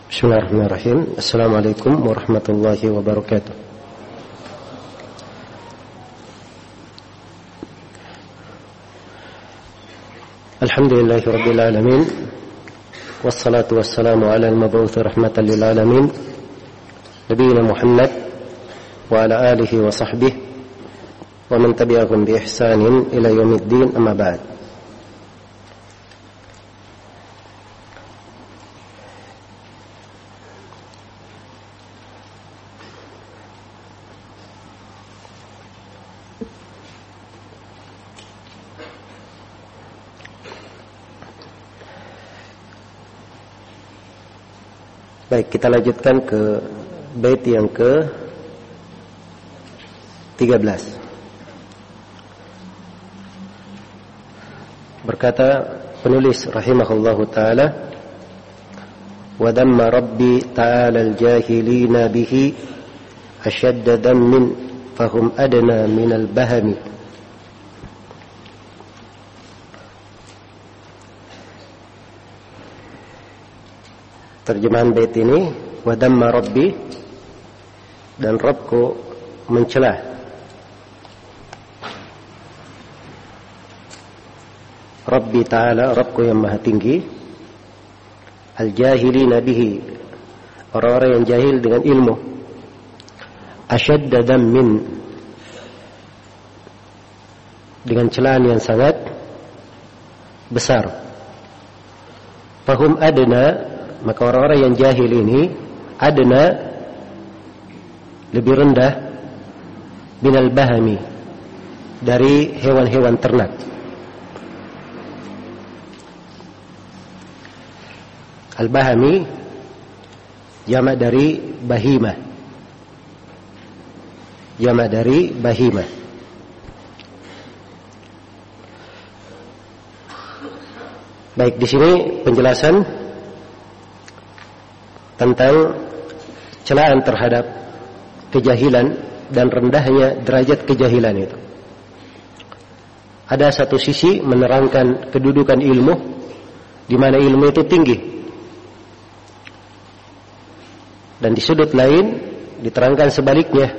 Bismillahirrahmanirrahim. Assalamualaikum warahmatullahi wabarakatuh. Alhamdulillahi rabbil alamin. Wassalatu wassalamu ala al-mab'uts rahmatan lil alamin. Nabiyina Muhammad wa ala alihi wa sahbihi wa man tabi'ahum bi ihsanin ila yaumiddin, amma ba'd. Baik, kita lanjutkan ke bait yang ke-13. Berkata penulis rahimahullahu ta'ala, wa damma rabbi ta'ala al-jahilina bihi ashadda dammin fahum adna minal bahami. Terjemahan bait ini, wa damma rabbi, dan Rabbku mencela. Rabbi ta'ala, Rabbku yang maha tinggi, al-jahilina bihi, orang-orang yang jahil dengan ilmu, asyadda dammin, dengan celaan yang sangat besar. Fahum adna, maka orang-orang yang jahil ini adna, lebih rendah, minal bahami, dari hewan-hewan ternak. Al-bahami jamak dari bahimah. Jamak dari bahimah. Baik, di sini penjelasan tentang celaan terhadap kejahilan dan rendahnya derajat kejahilan itu. Ada satu sisi menerangkan kedudukan ilmu, di mana ilmu itu tinggi, dan di sudut lain diterangkan sebaliknya,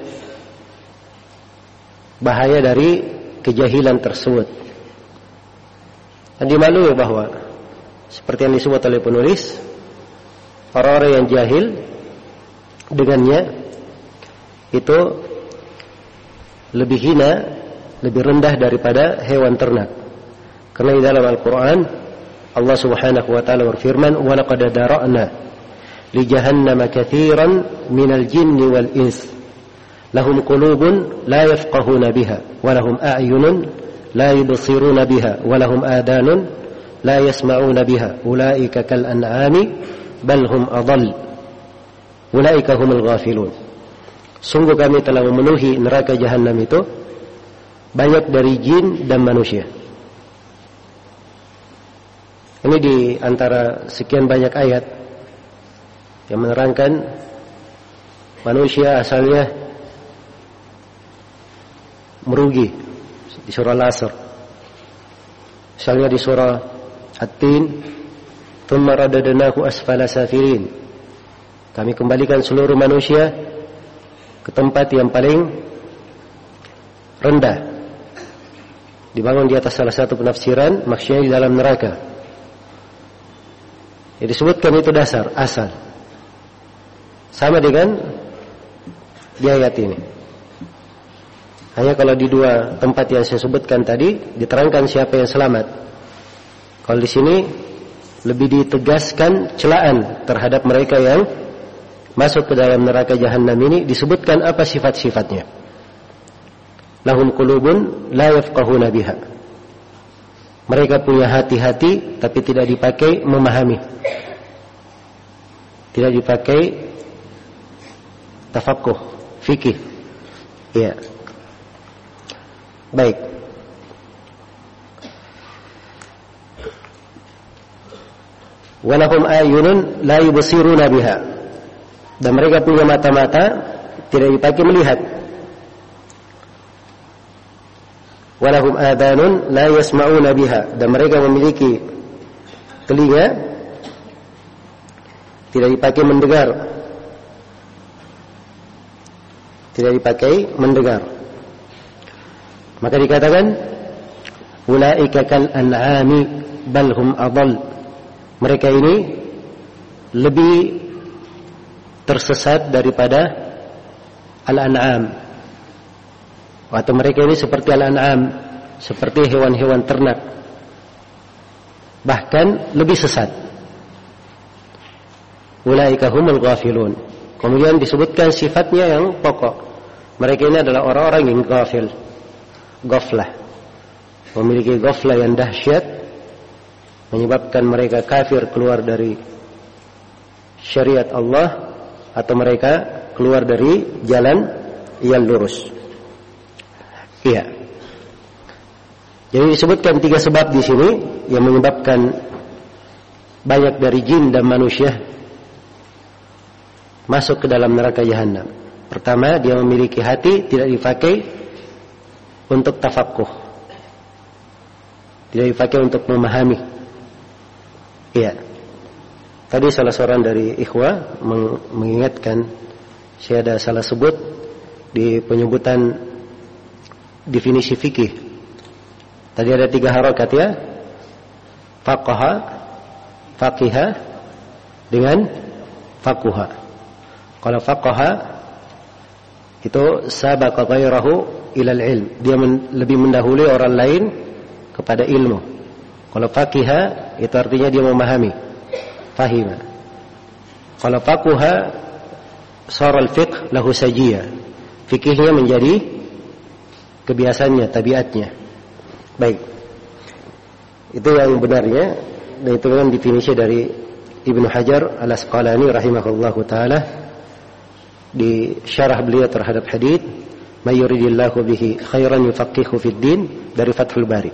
bahaya dari kejahilan tersebut. Dan dimaklumi bahwa seperti yang disebut oleh penulis, orang-orang yang jahil dengannya itu lebih hina, lebih rendah daripada hewan ternak. Karena di dalam Al-Quran Allah subhanahu wa ta'ala berfirman, wa laqad dara'na li jahannama katsiran minal jinni wal ins lahum qulubun la yafqahuna biha wa lahum a'yunun la yubsiruna biha wa lahum adanun la yasma'una biha ulaika kal an'ami bal hum adall ulaika humul ghafilun. Sungguh kami telah memenuhi neraka jahanam itu banyak dari jin dan manusia. Ini di antara sekian banyak ayat yang menerangkan manusia asalnya merugi. Di surah Al-Asr, misalnya di surah At-Tin, thumma radadnahu asfala safirin, kami kembalikan seluruh manusia ke tempat yang paling rendah. Dibangun di atas salah satu penafsiran, maksudnya di dalam neraka. Yang disebutkan itu dasar, asal, sama dengan di ayat ini. Hanya kalau di dua tempat yang saya sebutkan tadi diterangkan siapa yang selamat. Kalau di sini lebih ditegaskan celaan terhadap mereka yang masuk ke dalam neraka jahanam ini, disebutkan apa sifat-sifatnya. Lahum qulubun la yafqahuna biha, mereka punya hati-hati tapi tidak dipakai memahami, tidak dipakai tafaqquh, fikih. Ya. Baik. Walahum ayunun la yubsiruna biha, dan mereka punya mata-mata tidak dipakai melihat. Walahum adanun la yasma'una biha, dan mereka memiliki telinga tidak dipakai mendengar. Tidak dipakai mendengar. Maka dikatakan ulaika kal an'ami bal hum adall. Mereka ini lebih tersesat daripada al-an'am. Atau mereka ini seperti al-an'am, seperti hewan-hewan ternak. Bahkan lebih sesat. Ulaika humul ghafilun. Kemudian disebutkan sifatnya yang pokok. Mereka ini adalah orang-orang yang ghafil. Ghaflah. Memiliki ghaflah yang dahsyat, menyebabkan mereka kafir, keluar dari syariat Allah, atau mereka keluar dari jalan yang lurus. Iya. Jadi disebutkan 3 sebab di sini yang menyebabkan banyak dari jin dan manusia masuk ke dalam neraka jahanam. Pertama, dia memiliki hati tidak dipakai untuk tafaqquh, tidak dipakai untuk memahami. Iya. Tadi salah seorang dari ikhwah mengingatkan, saya ada salah sebut di penyebutan definisi fikih. Tadi ada 3 harokat ya, faqaha, faqiha, dengan faquha. Kalau faqaha itu sabaqa ghairahu ilal ilm, dia lebih mendahului orang lain kepada ilmu. Kalau faqiha itu artinya dia memahami, fahima. Kalau faquha sara al-fiqh lahu sajiyah, fikihnya menjadi kebiasaannya, tabiatnya. Baik, itu yang benarnya, dan itu kan definisi dari Ibnu Hajar al-Asqalani rahimahullahu taala di syarah beliau terhadap hadits may yuridillahu bihi khairan yufaqihu fid din dari Fathul Bari.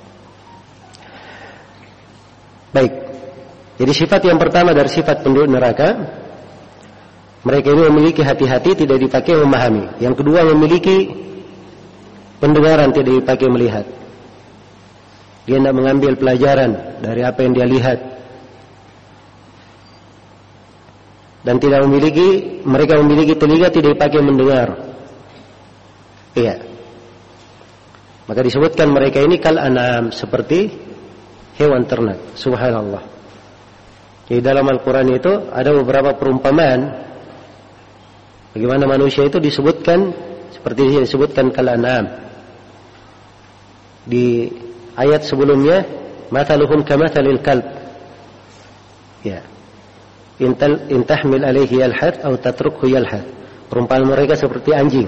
Baik, jadi sifat yang pertama dari sifat penduduk neraka, mereka ini memiliki hati-hati tidak dipakai memahami. Yang kedua, memiliki pendengaran tidak dipakai melihat. Dia tidak mengambil pelajaran dari apa yang dia lihat. Dan tidak memiliki, mereka memiliki telinga tidak dipakai mendengar. Iya. Maka disebutkan mereka ini kal an'am, seperti hewan ternak. Subhanallah. Di dalam Al-Quran itu ada beberapa perumpamaan bagaimana manusia itu disebutkan seperti yang disebutkan kal an'am. Di ayat sebelumnya, mathaluhum kamathalil kalb. Ya. In tahmil alaihi yalhath atau tatrukhu yalhath. Perumpamaan mereka seperti anjing.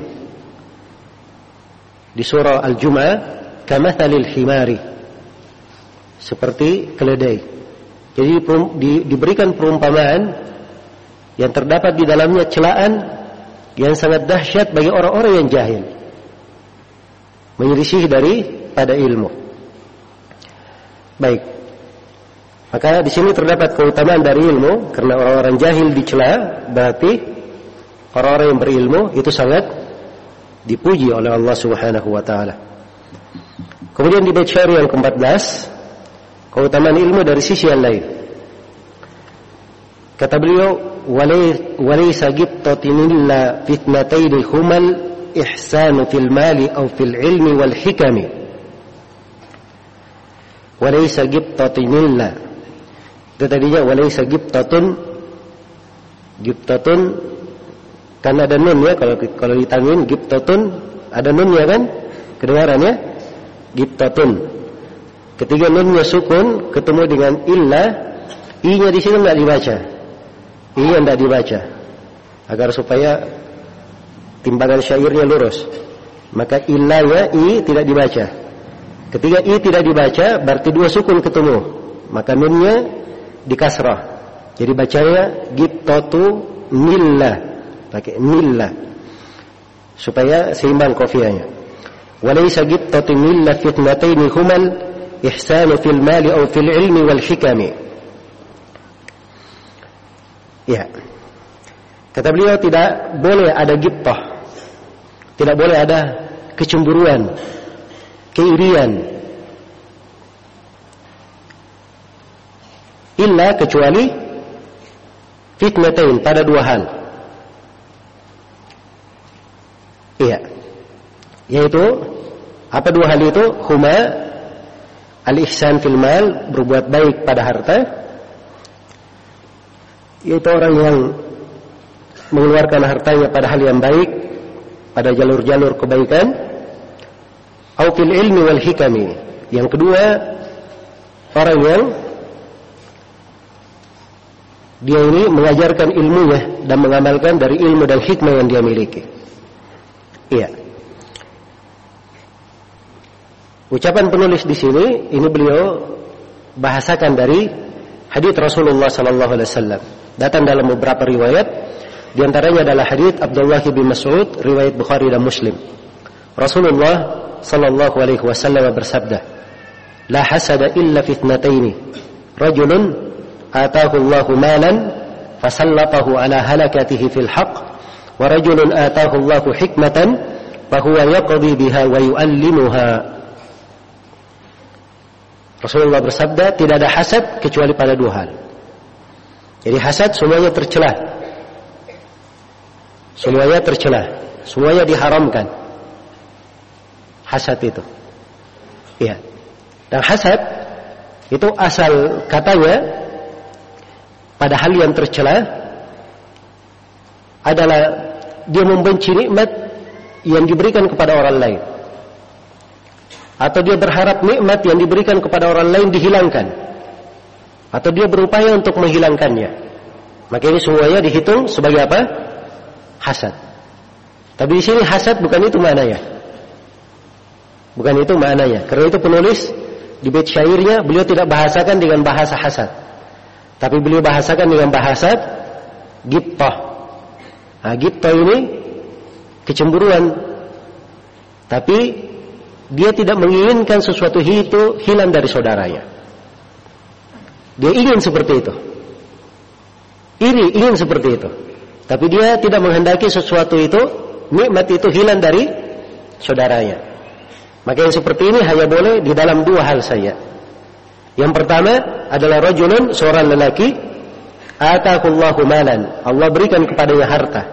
Di surah Al-Jumu'ah, kamathalil himari, seperti keledai. Jadi diberikan perumpamaan yang terdapat di dalamnya celaan yang sangat dahsyat bagi orang-orang yang jahil, menyelisih daripada ilmu. Baik, maka di sini terdapat keutamaan dari ilmu, karena orang-orang jahil dicela, berarti orang-orang yang berilmu itu sangat dipuji oleh Allah Subhanahu wa taala. Kemudian di bait syair yang ke-14, keutamaan ilmu dari sisi yang lain. Kata beliau, walaysa gibtatin illa fitnatayn humal ihsanu fil mali aw fil ilmi wal hikami. Walaysa gibtatin illa, itu tadinya walaysa gibtatun kan ada nun ya, kalau ditanwin gibtatun ada nunnya kan, kedengarannya gibtatun. Ketika nunnya sukun ketemu dengan illa, i-nya di sini tidak dibaca, i-nya tidak dibaca, agar supaya timbangan syairnya lurus. Maka illanya i tidak dibaca. Ketika i tidak dibaca, berarti 2 sukun ketemu, maka nunnya di kasrah. Jadi bacanya gibtatu milla, pakai milla supaya seimbang qafiyahnya. Walaysa gibtatu milla fitnatain humal ihsanu fil mali aw fil ilmi wal hikami. Ya. Kata beliau, tidak boleh ada gibtah, tidak boleh ada kecemburuan, keirian, illa kecuali fitnatain, pada dua hal. Iya. Yaitu apa dua hal itu? Huma al-ihsan fil mal, berbuat baik pada harta, yaitu orang yang mengeluarkan hartanya pada hal yang baik, pada jalur-jalur kebaikan. Au fil ilmi wal hikami. Yang kedua, orang yang dia ini mengajarkan ilmunya dan mengamalkan dari ilmu dan hikmah yang dia miliki. Iya. Ucapan penulis di sini, ini beliau bahasakan dari hadits Rasulullah sallallahu alaihi wasallam. Datang dalam beberapa riwayat, di antaranya adalah hadits Abdullah bin Mas'ud, riwayat Bukhari dan Muslim. Rasulullah sallallahu alaihi wasallam bersabda, "La hasada illa fitnataini. Rajulun ataahu Allahu malan fasallatahu ala halakatihi fil haqq, wa rajulun ataahu Allahu hikmatan fahuwa yaqdi biha wa yu'allimuha." Rasulullah bersabda, tidak ada hasad kecuali pada dua hal. Jadi hasad semuanya tercela. Semuanya tercela. Semuanya diharamkan. Hasad itu. Iya. Dan hasad itu asal katanya pada hal yang tercela adalah dia membenci nikmat yang diberikan kepada orang lain, atau dia berharap nikmat yang diberikan kepada orang lain dihilangkan, atau dia berupaya untuk menghilangkannya. Maka ini semuanya dihitung sebagai apa? Hasad. Tapi di sini hasad bukan itu maknanya. Bukan itu maknanya. Karena itu penulis di bait syairnya beliau tidak bahasakan dengan bahasa hasad, tapi beliau bahasakan dengan bahasa ghibthah. Nah, ghibthah ini kecemburuan, tapi dia tidak menginginkan sesuatu itu hilang dari saudaranya. Dia ingin seperti itu. Iri, ingin seperti itu. Tapi dia tidak menghendaki sesuatu itu, nikmat itu hilang dari saudaranya. Maka yang seperti ini hanya boleh di dalam dua hal saja. Yang pertama adalah rajulun, seorang lelaki, ataakullahu malan, Allah berikan kepadanya harta.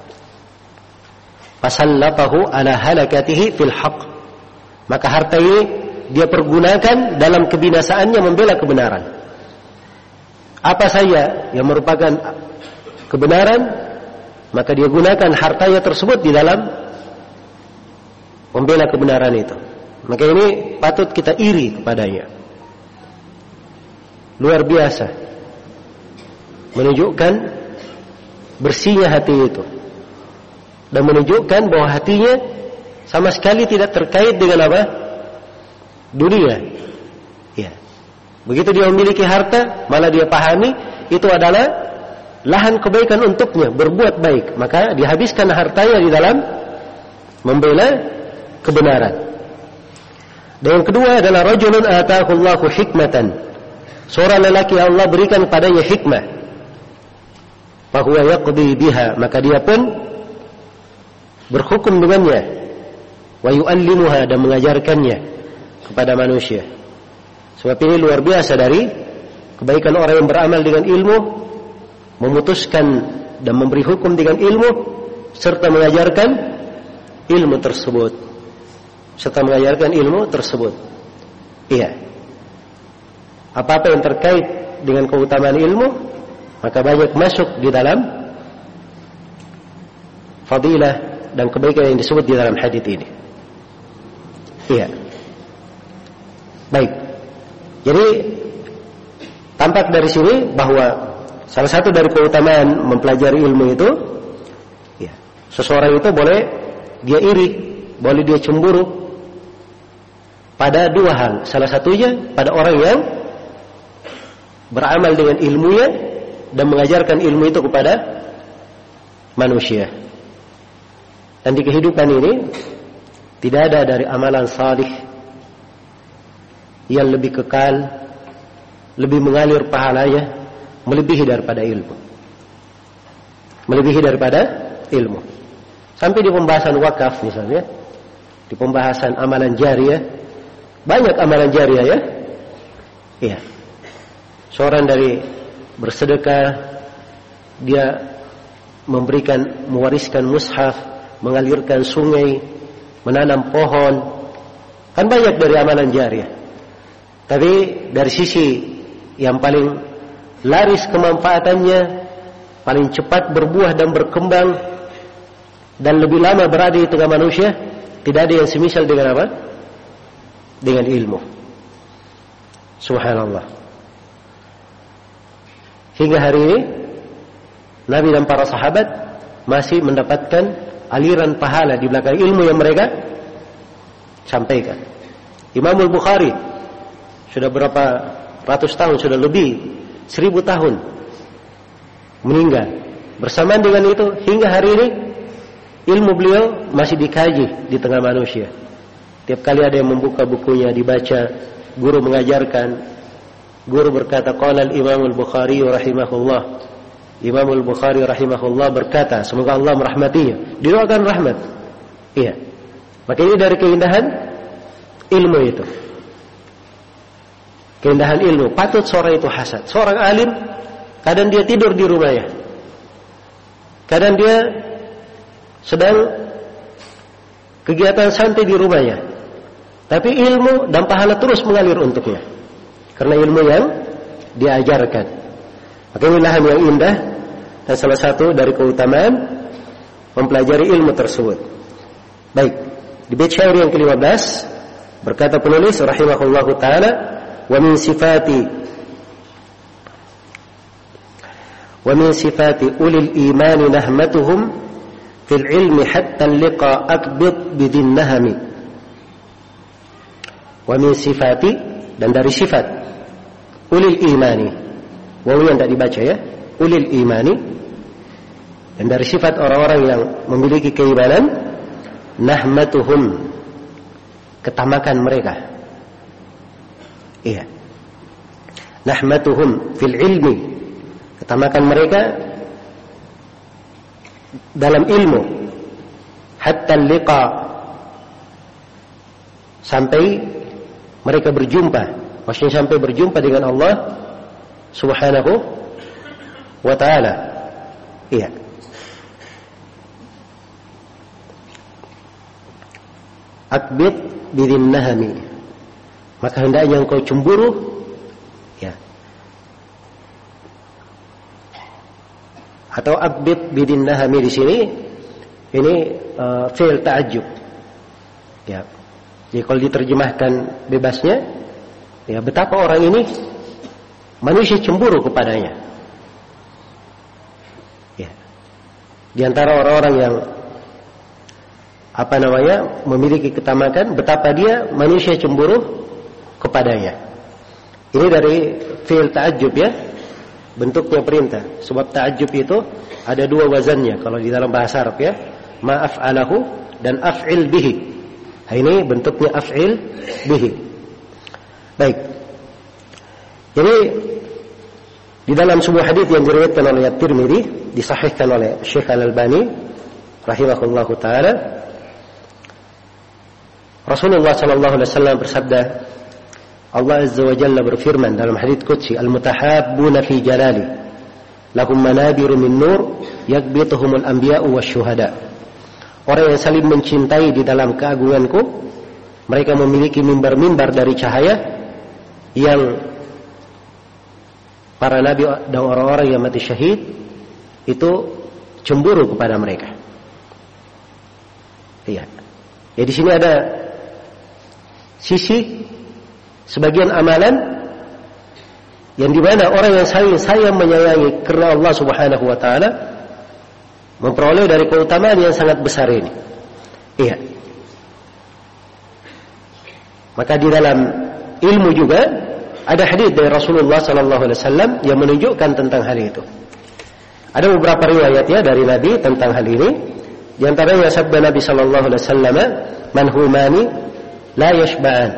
Fasallatahu ala halakatihi fil haqq. Maka harta ini dia pergunakan dalam kebinasaannya membela kebenaran. Apa saja yang merupakan kebenaran, maka dia gunakan hartanya tersebut di dalam membela kebenaran itu. Maka ini patut kita iri kepadanya. Luar biasa. Menunjukkan bersihnya hati itu. Dan menunjukkan bahwa hatinya sama sekali tidak terkait dengan apa? Dunia. Ya. Begitu dia memiliki harta, malah dia pahami itu adalah lahan kebaikan untuknya, berbuat baik. Maka dihabiskan hartanya di dalam membela kebenaran. Dan yang kedua adalah rajulun ataahu Allahu hikmatan. Seorang lelaki Allah berikan padanya hikmah. Fahuwa yaqdi biha, maka dia pun berhukum dengannya. Wa yu'allimuha, dan mengajarkannya kepada manusia. Sebab ini luar biasa dari kebaikan orang yang beramal dengan ilmu, memutuskan dan memberi hukum dengan ilmu, serta mengajarkan ilmu tersebut. Iya. Apa-apa yang terkait dengan keutamaan ilmu, maka banyak masuk di dalam fadilah dan kebaikan yang disebut di dalam hadits ini. Iya. Baik. Jadi tampak dari sini bahwa salah satu dari keutamaan mempelajari ilmu itu, ya, seseorang itu boleh dia iri, boleh dia cemburu pada dua hal. Salah satunya pada orang yang beramal dengan ilmunya dan mengajarkan ilmu itu kepada manusia. Dan di kehidupan ini tidak ada dari amalan salih yang lebih kekal, lebih mengalir pahalanya, melebihi daripada ilmu. Melebihi daripada ilmu. Sampai di pembahasan wakaf misalnya, di pembahasan amalan jariyah, banyak amalan jariyah ya. Iya. Seorang dari bersedekah, dia mewariskan mushaf, mengalirkan sungai, menanam pohon, kan banyak dari amalan jariah. Tapi dari sisi yang paling laris kemanfaatannya, paling cepat berbuah dan berkembang, dan lebih lama berada di tengah manusia, tidak ada yang semisal dengan apa? Dengan ilmu. Subhanallah. Hingga hari ini Nabi dan para sahabat masih mendapatkan aliran pahala di belakang ilmu yang mereka sampaikan. Imam Al-Bukhari sudah berapa ratus tahun, sudah lebih 1000 tahun meninggal. Bersamaan dengan itu hingga hari ini ilmu beliau masih dikaji di tengah manusia. Tiap kali ada yang membuka bukunya dibaca, guru mengajarkan, guru berkata qala al-Imam Al-Bukhari rahimahullah. Imam Al-Bukhari rahimahullah berkata, semoga Allah merahmatinya, didoakan rahmat. Iya. Maka ini dari keindahan ilmu itu. Keindahan ilmu, patut seorang itu hasad. Seorang alim, kadang dia tidur di rumahnya, kadang dia sedang kegiatan santai di rumahnya, tapi ilmu dan pahala terus mengalir untuknya karena ilmu yang diajarkan. Maka inilah yang indah dan salah satu dari keutamaan mempelajari ilmu tersebut. Baik, di bait syair yang ke-15 berkata penulis rahimahullahu taala, wa min sifati ulil iman nahmatuhum fil ilmi hatta liqa akbid bidin nahami. Wa min sifati, dan dari sifat ulil imani, wawu yang tak dibaca ya, ulil imani, dan dari sifat orang-orang yang memiliki keimanan, nahmatuhum, ketamakan mereka. Iya, nahmatuhum fil ilmi, ketamakan mereka dalam ilmu, hatta liqa, sampai mereka berjumpa, maksudnya sampai berjumpa dengan Allah Subhanahu wa ta'ala. Iya. Akbid bidin nahami, maka hendaknya engkau cemburu, ya. Atau akbid bidin nahami di sini ini fi'il ta'ajjub. Ya. Jadi kalau diterjemahkan bebasnya, ya, betapa orang ini manusia cemburu kepadanya. Ya. Di antara orang-orang yang memiliki ketamakan, betapa dia manusia cemburu kepadanya. Ini dari fi'il ta'ajjub ya, bentuknya perintah. Sebab ta'ajjub itu ada dua wazannya kalau di dalam bahasa Arab ya, ma'af'alahu dan af'il bihi. Nah, ini bentuknya af'il bihi. Baik. Jadi di dalam sebuah hadis yang diriwayatkan oleh At-Tirmidzi, disahihkan oleh Syekh Al-Albani rahimahullahu taala, Rasulullah sallallahu alaihi wasallam bersabda, Allah azza wa jalla berfirman dalam hadis qudsi, al-mutahabbuna fi jalali lahum manabiru min nur yakbituhumul anbiya'u wasyuhada. Orang yang saling mencintai di dalam keagunganku, mereka memiliki mimbar-mimbar dari cahaya yang para nabi dan orang-orang yang mati syahid itu cemburu kepada mereka. Iya. Ya, di sini ada sisi sebagian amalan yang dimana orang yang saling sayang menyayangi karena Allah Subhanahu wa taala memperoleh dari keutamaan yang sangat besar ini. Iya. Maka di dalam ilmu juga ada hadis dari Rasulullah sallallahu alaihi wasallam yang menunjukkan tentang hal itu. Ada beberapa riwayat ya dari Nabi tentang hal ini. Di antaranya sabda Nabi sallallahu alaihi wasallam, "Man humani la yashba'an."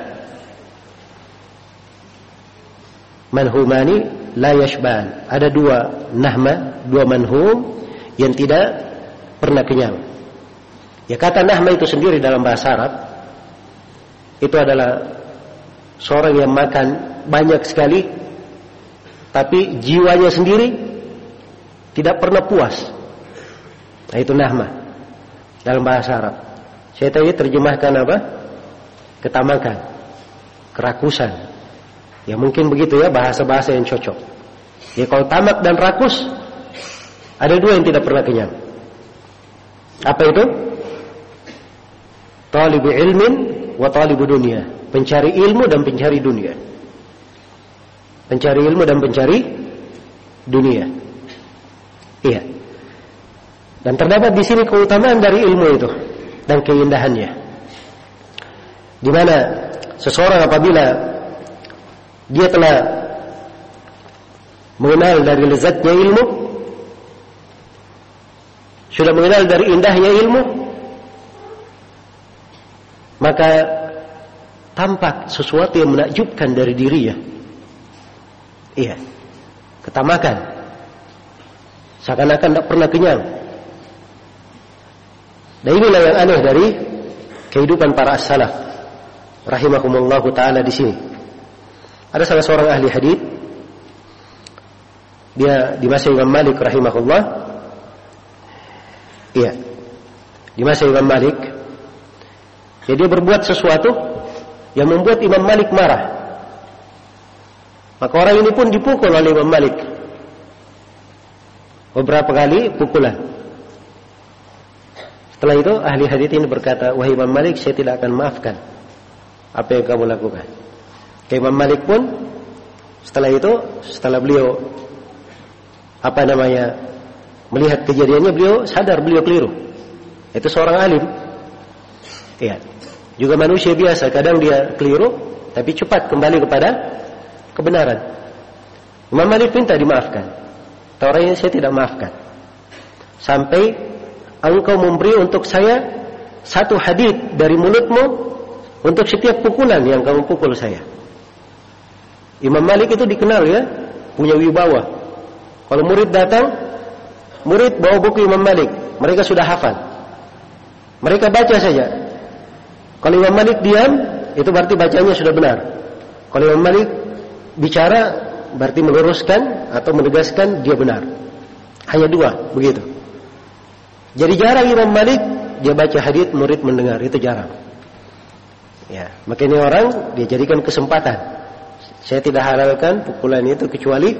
Man humani la yashba'an. Ada dua nahma, dua manhum yang tidak pernah kenyang. Ya, kata nahma itu sendiri dalam bahasa Arab itu adalah seorang yang makan banyak sekali tapi jiwanya sendiri tidak pernah puas. Nah, itu nahmah dalam bahasa Arab. Saya tadi terjemahkan apa? Ketamakan, kerakusan. Ya mungkin begitu ya bahasa-bahasa yang cocok. Ya kalau tamak dan rakus, ada dua yang tidak pernah kenyang. Apa itu? Talibu ilmin wa talibu dunia. Pencari ilmu dan pencari dunia. Pencari ilmu dan pencari dunia. Iya. Dan terdapat di sini keutamaan dari ilmu itu dan keindahannya. Di mana seseorang apabila dia telah mengenal dari lezatnya ilmu, sudah mengenal dari indahnya ilmu, maka tampak sesuatu yang menakjubkan dari dirinya. Iya, ketamakan, seakan-akan tidak pernah kenyang. Dan inilah yang aneh dari kehidupan para as-salaf, rahimahumullahu taala di sini. Ada salah seorang ahli hadits, dia di masa Imam Malik rahimahullah. Iya, di masa Imam Malik, ya dia berbuat sesuatu yang membuat Imam Malik marah. Maka orang ini pun dipukul oleh Imam Malik. Beberapa kali pukulan. Setelah itu ahli hadits ini berkata, wahai Imam Malik, saya tidak akan maafkan apa yang kamu lakukan. Imam Malik pun setelah beliau melihat kejadiannya, beliau sadar beliau keliru. Itu seorang alim. Iya. Juga manusia biasa, kadang dia keliru tapi cepat kembali kepada kebenaran. Imam Malik minta dimaafkan. Orangnya saya tidak maafkan. Sampai engkau memberi untuk saya satu hadits dari mulutmu untuk setiap pukulan yang kamu pukul saya. Imam Malik itu dikenal ya, punya wibawa. Kalau murid datang, murid bawa buku Imam Malik, mereka sudah hafal. Mereka baca saja. Kalau Imam Malik diam, itu berarti bacanya sudah benar. Kalau Imam Malik bicara, berarti meluruskan atau menegaskan dia benar. Hanya dua, begitu. Jadi jarang Imam Malik dia baca hadits, murid mendengar, itu jarang. Ya, makanya orang dia jadikan kesempatan. Saya tidak halalkan pukulan itu kecuali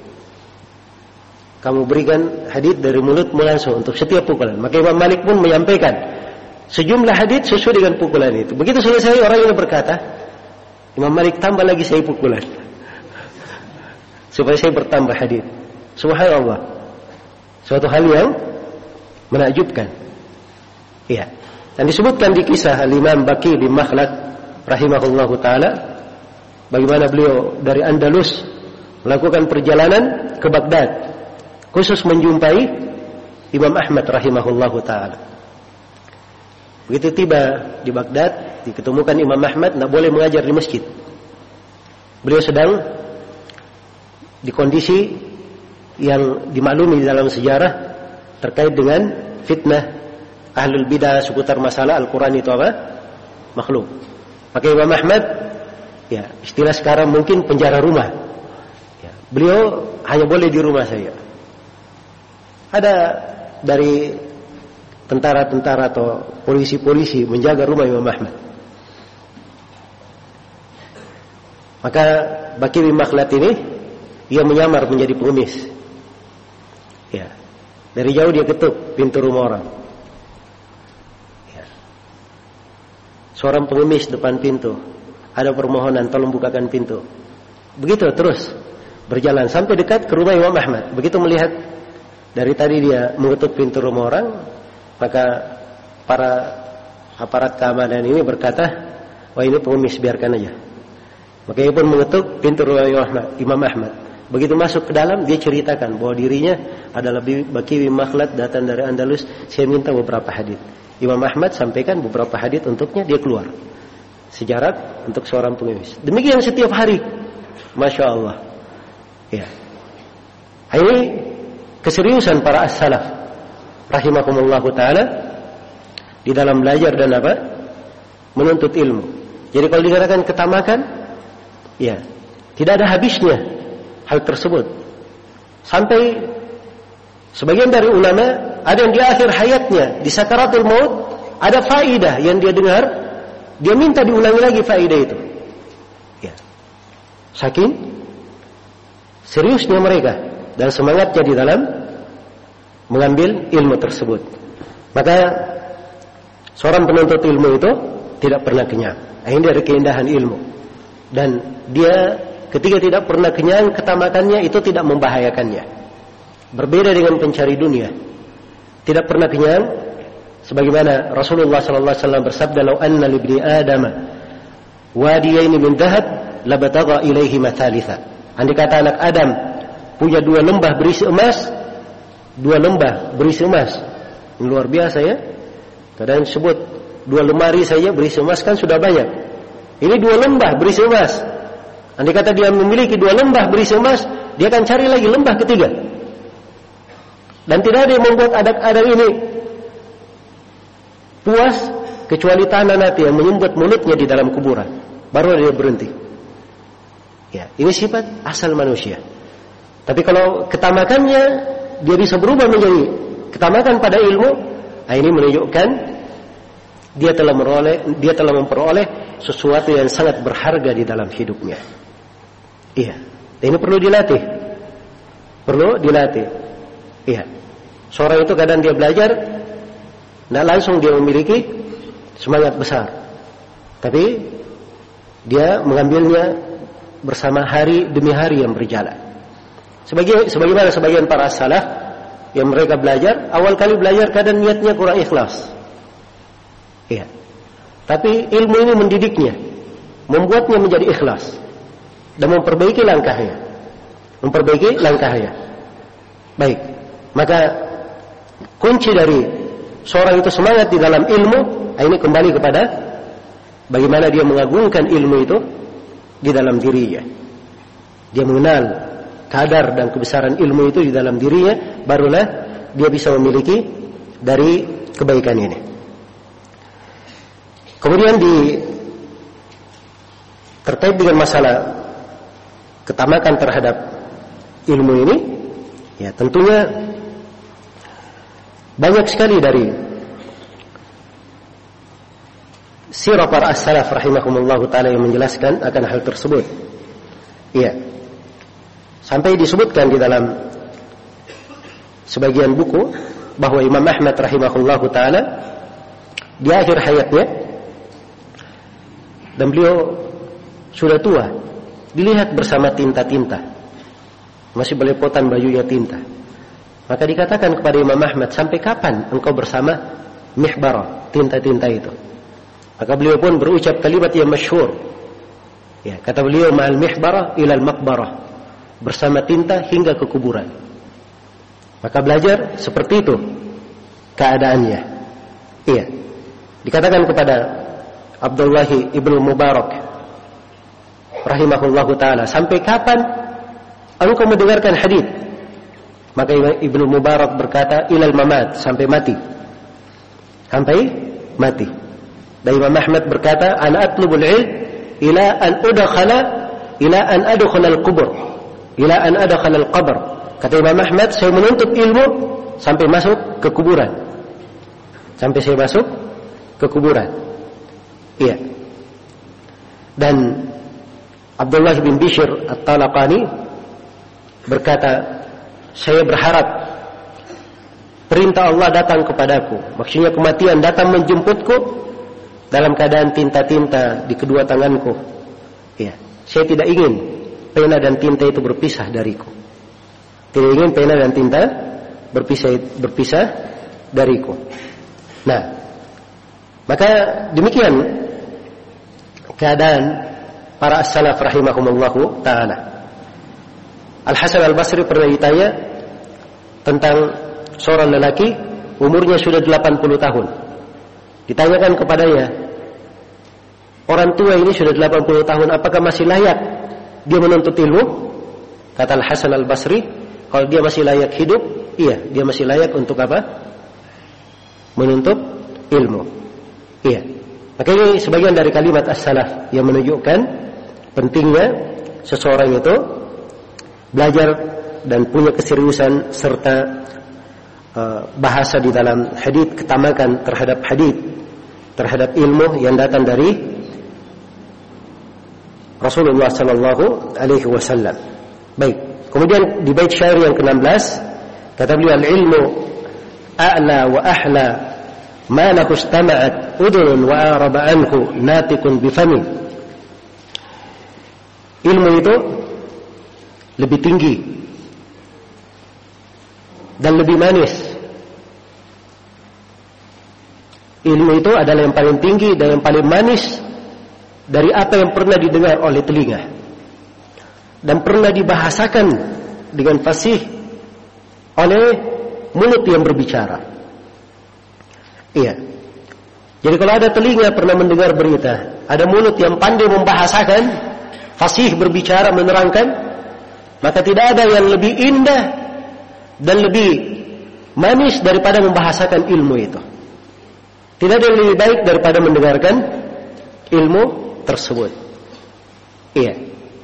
kamu berikan hadits dari mulutmu langsung untuk setiap pukulan. Maka Imam Malik pun menyampaikan sejumlah hadits sesuai dengan pukulan itu. Begitu selesai, orang ini berkata, Imam Malik tambah lagi saya pukulan supaya saya bertambah hadits. Subhanallah, suatu hal yang menakjubkan. Iya. Dan disebutkan di kisah Al-Imam Baqi bin Makhlad rahimahullahu taala, bagaimana beliau dari Andalus melakukan perjalanan ke Baghdad khusus menjumpai Imam Ahmad rahimahullahu taala. Begitu tiba di Baghdad, diketemukan Imam Ahmad tidak boleh mengajar di masjid. Beliau sedang di kondisi yang dimaklumi di dalam sejarah terkait dengan fitnah ahlul bidah seputar masalah Al-Quran itu apa? Makhluk. Maka Imam Ahmad, ya istilah sekarang mungkin penjara rumah. Ya, beliau hanya boleh di rumah saja. Ada dari tentara-tentara atau polisi-polisi menjaga rumah Imam Ahmad. Maka Baqi bin Makhlad ini ia menyamar menjadi pengemis. Ya, dari jauh dia ketuk pintu rumah orang. Ya. Seorang pengemis depan pintu. Ada permohonan, tolong bukakan pintu. Begitu terus berjalan sampai dekat ke rumah Imam Ahmad. Begitu melihat dari tadi dia mengetuk pintu rumah orang, maka para aparat keamanan ini berkata, wah ini pengemis, biarkan aja. Maka ia pun mengetuk pintu rumah Imam Ahmad. Begitu masuk ke dalam, dia ceritakan bahwa dirinya adalah Baqi bin Makhlad, datang dari Andalus. Saya minta beberapa hadits. Imam Ahmad sampaikan beberapa hadits untuknya, dia keluar. Sejarah untuk seorang pengemis. Demikian setiap hari. Masya Allah. Ya. Ini keseriusan para as-salaf rahimahumullahu ta'ala di dalam belajar dan apa? Menuntut ilmu. Jadi kalau dikatakan ketamakan, ya, tidak ada habisnya hal tersebut. Sampai Sebagian dari ulama ada yang di akhir hayatnya, di sakaratul maut, ada faidah yang dia dengar, dia minta diulangi lagi faidah itu. Ya. Saking seriusnya mereka dan semangatnya di dalam mengambil ilmu tersebut. Maka seorang penuntut ilmu itu tidak pernah kenyang. Ini dari keindahan ilmu. Dan dia ketika tidak pernah kenyang, ketamakannya itu tidak membahayakannya. Berbeda dengan pencari dunia. Tidak pernah kenyang, sebagaimana Rasulullah sallallahu alaihi wasallam bersabda, "Lau anna li ibni Adam wadiyaini min dhahab, labatagha ilaihi mathalitha." Andai kata anak Adam punya 2 lembah berisi emas, 2 lembah berisi emas. Ini luar biasa ya. Kadang disebut 2 lemari saja berisi emas kan sudah banyak. Ini 2 lembah berisi emas. Andai kata dia memiliki 2 lembah berisi emas, dia akan cari lagi lembah ketiga. Dan tidak ada yang membuat adak-adak ini puas kecuali tanah nanti yang menyumbat mulutnya di dalam kuburan. Baru dia berhenti. Ya, ini sifat asal manusia. Tapi kalau ketamakannya dia bisa berubah menjadi ketamakan pada ilmu, ini menunjukkan dia telah memperoleh sesuatu yang sangat berharga di dalam hidupnya. Iya, ini perlu dilatih. Iya. Seorang itu kadang dia belajar, tidak langsung dia memiliki semangat besar. Tapi dia mengambilnya bersama hari demi hari yang berjalan. Sebagaimana sebagian para salaf yang mereka belajar, awal kali belajar kadang niatnya kurang ikhlas. Iya. Tapi ilmu ini mendidiknya, membuatnya menjadi ikhlas dan memperbaiki langkahnya. Baik. Maka kunci dari seorang itu semangat di dalam ilmu, ini kembali kepada bagaimana dia mengagungkan ilmu itu di dalam dirinya. Dia mengenal kadar dan kebesaran ilmu itu di dalam dirinya, barulah dia bisa memiliki dari kebaikan ini. Kemudian terkait dengan masalah ketamakan terhadap ilmu ini, ya tentunya banyak sekali dari sirah para as-salaf rahimahumullahu ta'ala yang menjelaskan akan hal tersebut. Iya. Sampai disebutkan di dalam sebagian buku bahwa Imam Ahmad rahimahullahu ta'ala di akhir hayatnya, dan beliau sudah tua, dilihat bersama tinta-tinta, masih belepotan bajunya tinta. Maka dikatakan kepada Imam Ahmad, sampai kapan engkau bersama mihbarah, tinta-tinta itu? Maka beliau pun berucap kalimat yang masyhur. Ya, kata beliau, ma'al mihbarah ilal maqbarah, bersama tinta hingga ke kuburan. Maka belajar seperti itu keadaannya. Iya. Dikatakan kepada Abdullah ibnu Mubarak rahimahullahu ta'ala, sampai kapan engkau mendengarkan hadis? Maka Ibnu Mubarak berkata, ilal mamat, sampai mati. Dan Imam Ahmad berkata, ana atlubul ilm ila an adkhala al-qabr. Kata Imam Ahmad, saya menuntut ilmu sampai masuk ke kuburan. Iya. Dan Abdullah bin Bishr At-Talaqani berkata, saya berharap perintah Allah datang kepadaku, maksudnya kematian datang menjemputku dalam keadaan tinta-tinta di kedua tanganku. Ya, saya tidak ingin pena dan tinta itu berpisah dariku. Tidak ingin pena dan tinta berpisah dariku. Nah, maka demikian keadaan para as-salaf rahimahumullahu ta'ala. Al-Hasan Al-Basri pernah ditanya tentang seorang lelaki umurnya sudah 80 tahun. Ditanyakan kepadanya, orang tua ini sudah 80 tahun, apakah masih layak dia menuntut ilmu? Kata Al-Hasan Al-Basri, kalau dia masih layak hidup, iya, dia masih layak untuk apa? Menuntut ilmu. Iya. Maka ini sebagian dari kalimat as-salaf yang menunjukkan pentingnya seseorang itu belajar dan punya keseriusan serta bahasa di dalam hadits, ketamakan terhadap hadits, terhadap ilmu yang datang dari Rasulullah sallallahu alaihi wasallam. Baik. Kemudian di bait syair yang ke-16 kata beliau, al-ilmu a'la wa ahla ma lahu istama'at udhun wa araba anhu natiqun bifami. Ilmu itu lebih tinggi dan lebih manis. Ilmu itu adalah yang paling tinggi dan yang paling manis dari apa yang pernah didengar oleh telinga dan pernah dibahasakan dengan fasih oleh mulut yang berbicara. Iya. Jadi kalau ada telinga pernah mendengar berita, ada mulut yang pandai membahasakan, fasih berbicara, menerangkan, maka tidak ada yang lebih indah dan lebih manis daripada membahasakan ilmu itu. Tidak ada yang lebih baik daripada mendengarkan ilmu tersebut. Iya.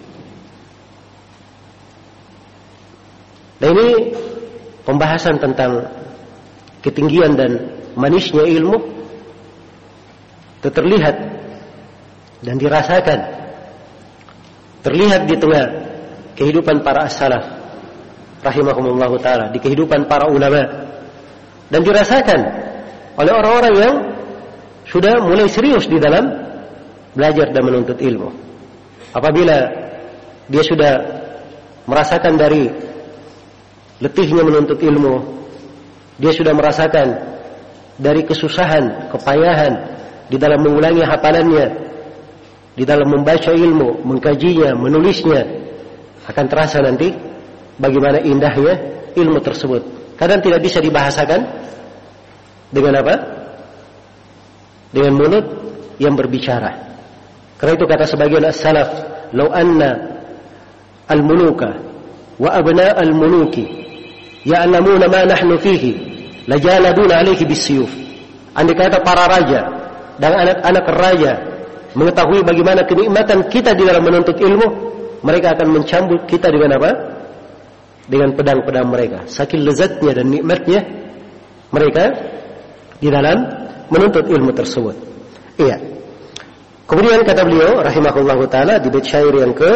Nah, ini pembahasan tentang ketinggian dan manisnya ilmu itu terlihat dan dirasakan, terlihat di tengah kehidupan para as-salaf rahimahumullah ta'ala, di kehidupan para ulama, dan dirasakan oleh orang-orang yang sudah mulai serius di dalam belajar dan menuntut ilmu. Apabila dia sudah merasakan dari letihnya menuntut ilmu, dia sudah merasakan dari kesusahan, kepayahan di dalam mengulangi hafalannya, di dalam membaca ilmu, mengkajinya, menulisnya, akan terasa nanti bagaimana indahnya ilmu tersebut. Kadang tidak bisa dibahasakan dengan apa? Dengan mulut yang berbicara. Karena itu kata sebagian as-salaf, "Lau anna al-muluka wa abna al-muluki ya'lamuna ma nahnu fihi lajaladuna alaihi bis-suyuf." Andai kata para raja dan anak-anak raja mengetahui bagaimana kenikmatan kita di dalam menuntut ilmu, mereka akan mencambuk kita dengan apa? Dengan pedang-pedang mereka. Saking lezatnya dan nikmatnya mereka di dalam menuntut ilmu tersebut. Iya. Kemudian kata beliau rahimahullahu taala di bait syair yang ke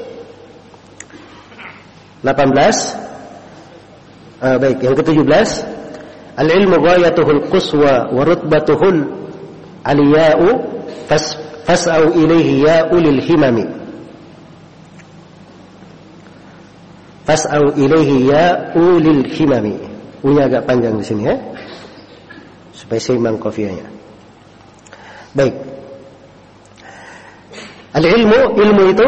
18, baik, yang ke-17, al-ilmu ghayatuhul quswa wa rutbatuhul aliya'u fas'au ilaihi ya ulil himami. Fas'au ilaihi ya ulil himami. Punya agak panjang di sini ya, supaya seimbang kofianya. Baik. Ilmu itu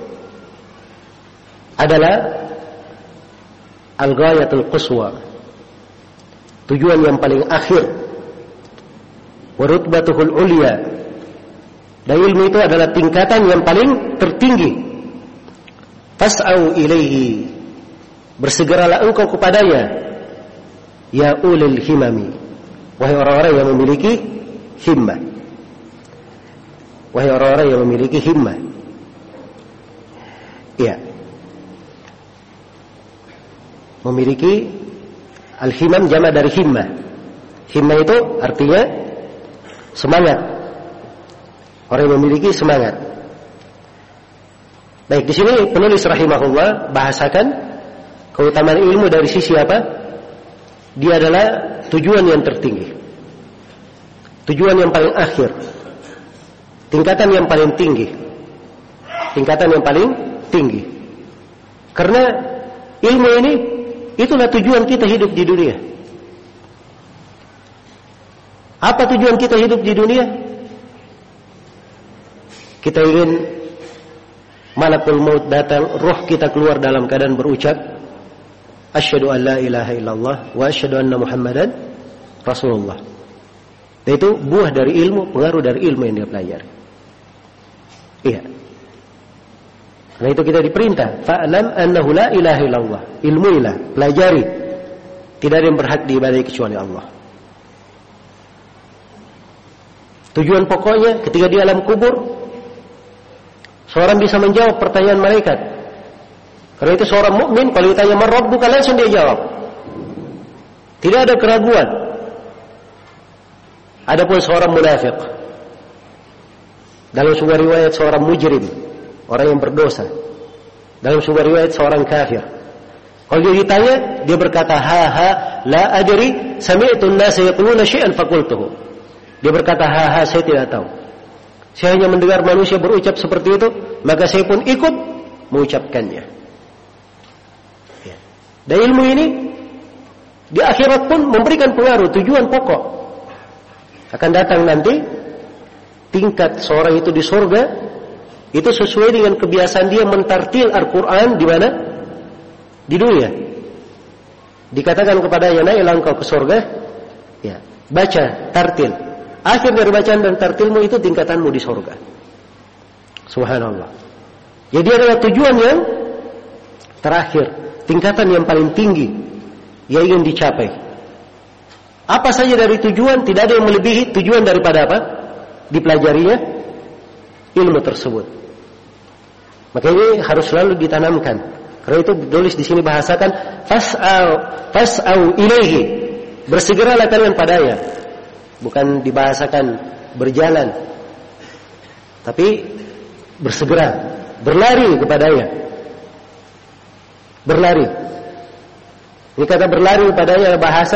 adalah al-ghayatul quswa, tujuan yang paling akhir, wa rutbatuhul ulya, dan ilmu itu adalah tingkatan yang paling tertinggi. Fas'au ilaihi, bersegeralah engkau kepadanya, ya ulil himami, wahai orang-orang yang memiliki himmah. Wahai orang-orang yang memiliki himmah. Iya. Memiliki al-himam jama' dari himmah. Himmah itu artinya semangat. Orang yang memiliki semangat. Baik, di sini penulis rahimahullah bahasakan keutamaan ilmu dari sisi apa? Dia adalah tujuan yang tertinggi. Tujuan yang paling akhir. Tingkatan yang paling tinggi. Tingkatan yang paling tinggi. Karena ilmu ini itulah tujuan kita hidup di dunia. Apa tujuan kita hidup di dunia? Kita ingin malakul maut datang, roh kita keluar dalam keadaan berucap, asyhadu an la ilaha illallah wa asyhadu anna muhammadan rasulullah. Dan itu buah dari ilmu, pengaruh dari ilmu yang dia pelajari. Iya. Karena itu kita diperintah, fa'lam annahu la ilaha illallah. Ilmuilah, pelajari. Tidak ada yang berhak diibadahi kecuali Allah. Tujuan pokoknya ketika di alam kubur, seorang bisa menjawab pertanyaan malaikat. Karena itu seorang mukmin kalau ditanya man rabbuka, langsung dia jawab. Tidak ada keraguan. Adapun seorang munafik, dalam sebuah riwayat seorang mujrim, orang yang berdosa. Dalam sebuah riwayat seorang kafir. Kalau dia ditanya, dia berkata, la adri, sami'tu an-nasa yaquluna syai'an faqultuhu. Dia berkata, saya tidak tahu. Saya hanya mendengar manusia berucap seperti itu, maka saya pun ikut mengucapkannya. Ya. Dan ilmu ini di akhirat pun memberikan pengaruh, tujuan pokok. Akan datang nanti tingkat seorang itu di surga itu sesuai dengan kebiasaan dia mentartil Al-Quran di mana? Di dunia. Dikatakan kepadanya, naiklah engkau ke surga, ya, baca, tartil. Akhir dari bacaan dan tartilmu itu tingkatanmu di surga. Subhanallah. Jadi adalah tujuan yang terakhir, tingkatan yang paling tinggi yang ingin dicapai. Apa saja dari tujuan, tidak ada yang melebihi tujuan daripada apa? Dipelajarinya ilmu tersebut. Maka ini harus selalu ditanamkan. Karena itu tulis di sini bahasakan fas'au ilaihi, bersegeralah kalian padanya. Bukan dibahasakan berjalan, tapi bersegera, berlari kepadanya. Berlari. Ini kata berlari kepadanya bahasa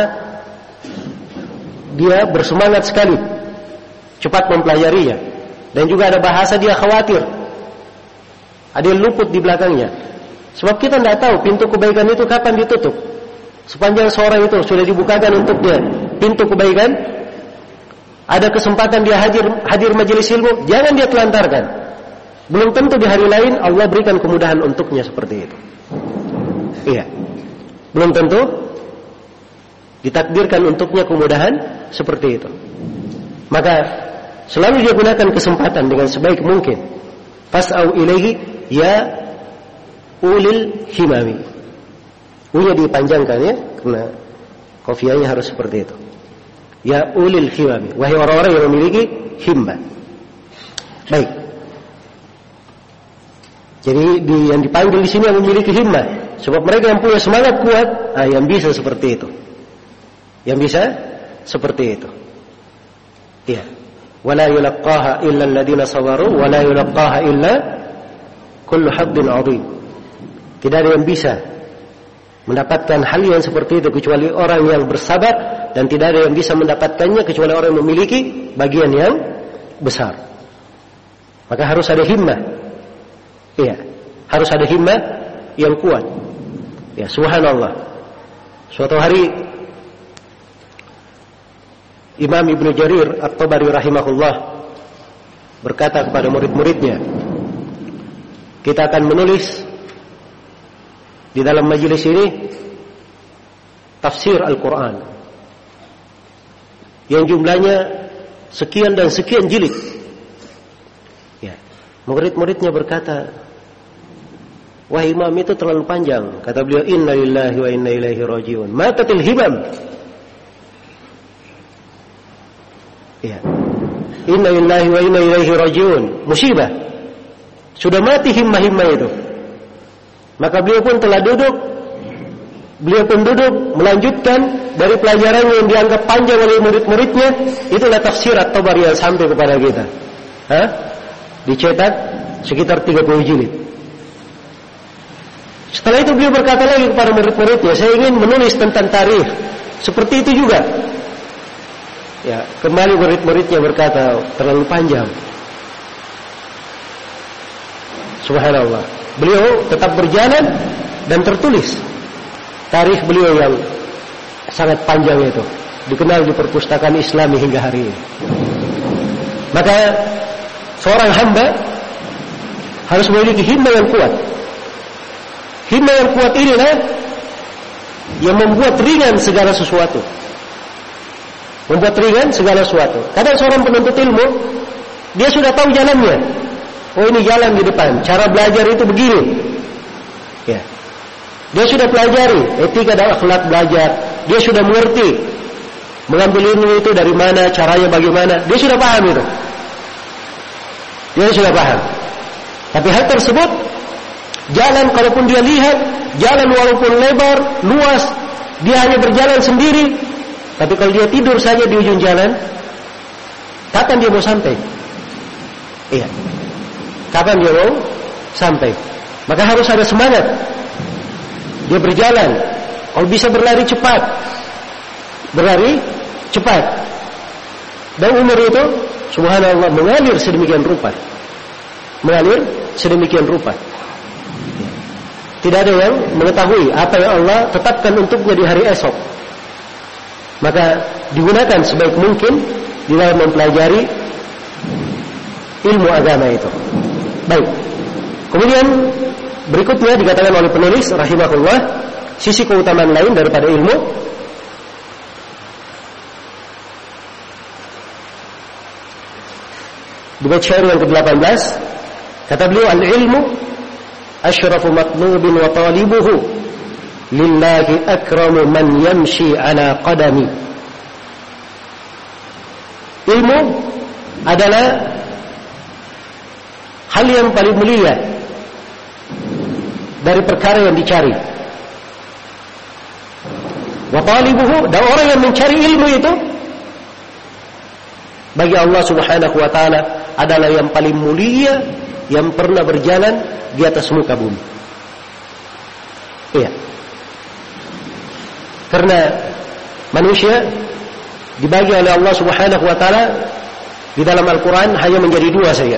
dia bersemangat sekali, cepat mempelajarinya. Dan juga ada bahasa dia khawatir, ada yang luput di belakangnya. Sebab kita tidak tahu pintu kebaikan itu kapan ditutup. Sepanjang seorang itu sudah dibukakan untuknya pintu kebaikan, ada kesempatan dia hadir majelis ilmu, jangan dia telantarkan. Belum tentu di hari lain Allah berikan kemudahan untuknya seperti itu. Iya. Belum tentu ditakdirkan untuknya kemudahan seperti itu. Maka selalu dia gunakan kesempatan dengan sebaik mungkin. Fas'au ilaihi ya ulil himami. U-nya dipanjangkan ya, karena kofianya harus seperti itu. Ya ulil himami, wahai orang-orang yang memiliki himmah. Baik. Jadi yang dipanggil di sini yang memiliki himmah, sebab mereka yang punya semangat kuat, yang bisa seperti itu. Yang bisa seperti itu. Iya. Wala yulaqqaha illa alladziina sabaru wala yulaqqaha illa kullu haddin 'adzim. Tidak ada yang bisa mendapatkan hal yang seperti itu kecuali orang yang bersabar, dan tidak ada yang bisa mendapatkannya kecuali orang yang memiliki bagian yang besar. Maka harus ada himmah. Iya, harus ada himmah yang kuat. Ya, subhanallah. Suatu hari Imam Ibnu Jarir At-Tabari rahimahullah berkata kepada murid-muridnya, kita akan menulis di dalam majelis ini tafsir Al-Quran yang jumlahnya sekian dan sekian jilid. Ya. Murid-muridnya berkata, wahai imam, itu terlalu panjang. Kata beliau, inna lillahi wa inna ilaihi raji'un. Matatil himam. Ya. Inna lillahi wa inna ilaihi raji'un. Musibah. Sudah mati himmah-himmah itu. Maka beliau pun duduk melanjutkan dari pelajaran yang dianggap panjang oleh murid-muridnya. Itulah tafsir At-Tabari yang sampai kepada kita. Dicetak sekitar 30 jilid. Setelah itu beliau berkata lagi kepada murid-muridnya, saya ingin menulis tentang tarikh seperti itu juga. Ya, kembali murid-muridnya berkata, terlalu panjang. Subhanallah. Beliau tetap berjalan dan tertulis tarikh beliau yang sangat panjang itu, dikenal di perpustakaan Islami hingga hari ini. Maka seorang hamba harus memiliki himmah yang kuat. Himmah yang kuat inilah yang membuat ringan segala sesuatu. Membuat ringan segala sesuatu. Kadang seorang penuntut ilmu, dia sudah tahu jalannya. Oh, ini jalan di depan. Cara belajar itu begini. Ya. Dia sudah pelajari etika dan akhlak belajar. Dia sudah mengerti mengambil ilmu itu dari mana, caranya bagaimana. Dia sudah paham itu. Dia sudah paham. Tapi hal tersebut, jalan kalaupun dia lihat, jalan walaupun lebar, luas, dia hanya berjalan sendiri, tapi kalau dia tidur saja di ujung jalan, kapan dia mau sampai? Iya. Kapan dia mau sampai? Maka harus ada semangat. Dia berjalan. Kalau bisa berlari cepat. Berlari cepat. Dan umur itu, subhanallah, mengalir sedemikian rupa. Mengalir sedemikian rupa. Tidak ada yang mengetahui apa yang Allah tetapkan untuknya di hari esok. Maka digunakan sebaik mungkin di dalam mempelajari ilmu agama itu. Baik. Kemudian berikutnya dikatakan oleh penulis rahimahullah, sisi keutamaan lain daripada ilmu. Di bait syair yang ke-18 kata beliau, al-ilmu asyrafu matlubin wa talibuhu lillahi akramu man yamshi ala qadami. Ilmu adalah hal yang paling mulia dari perkara yang dicari. Wa talibuhu, dan orang yang mencari ilmu itu bagi Allah Subhanahu wa taala adalah yang paling mulia yang pernah berjalan di atas muka bumi. Iya. Karena manusia dibagi oleh Allah Subhanahu wa taala di dalam Al-Qur'an hanya menjadi dua saja.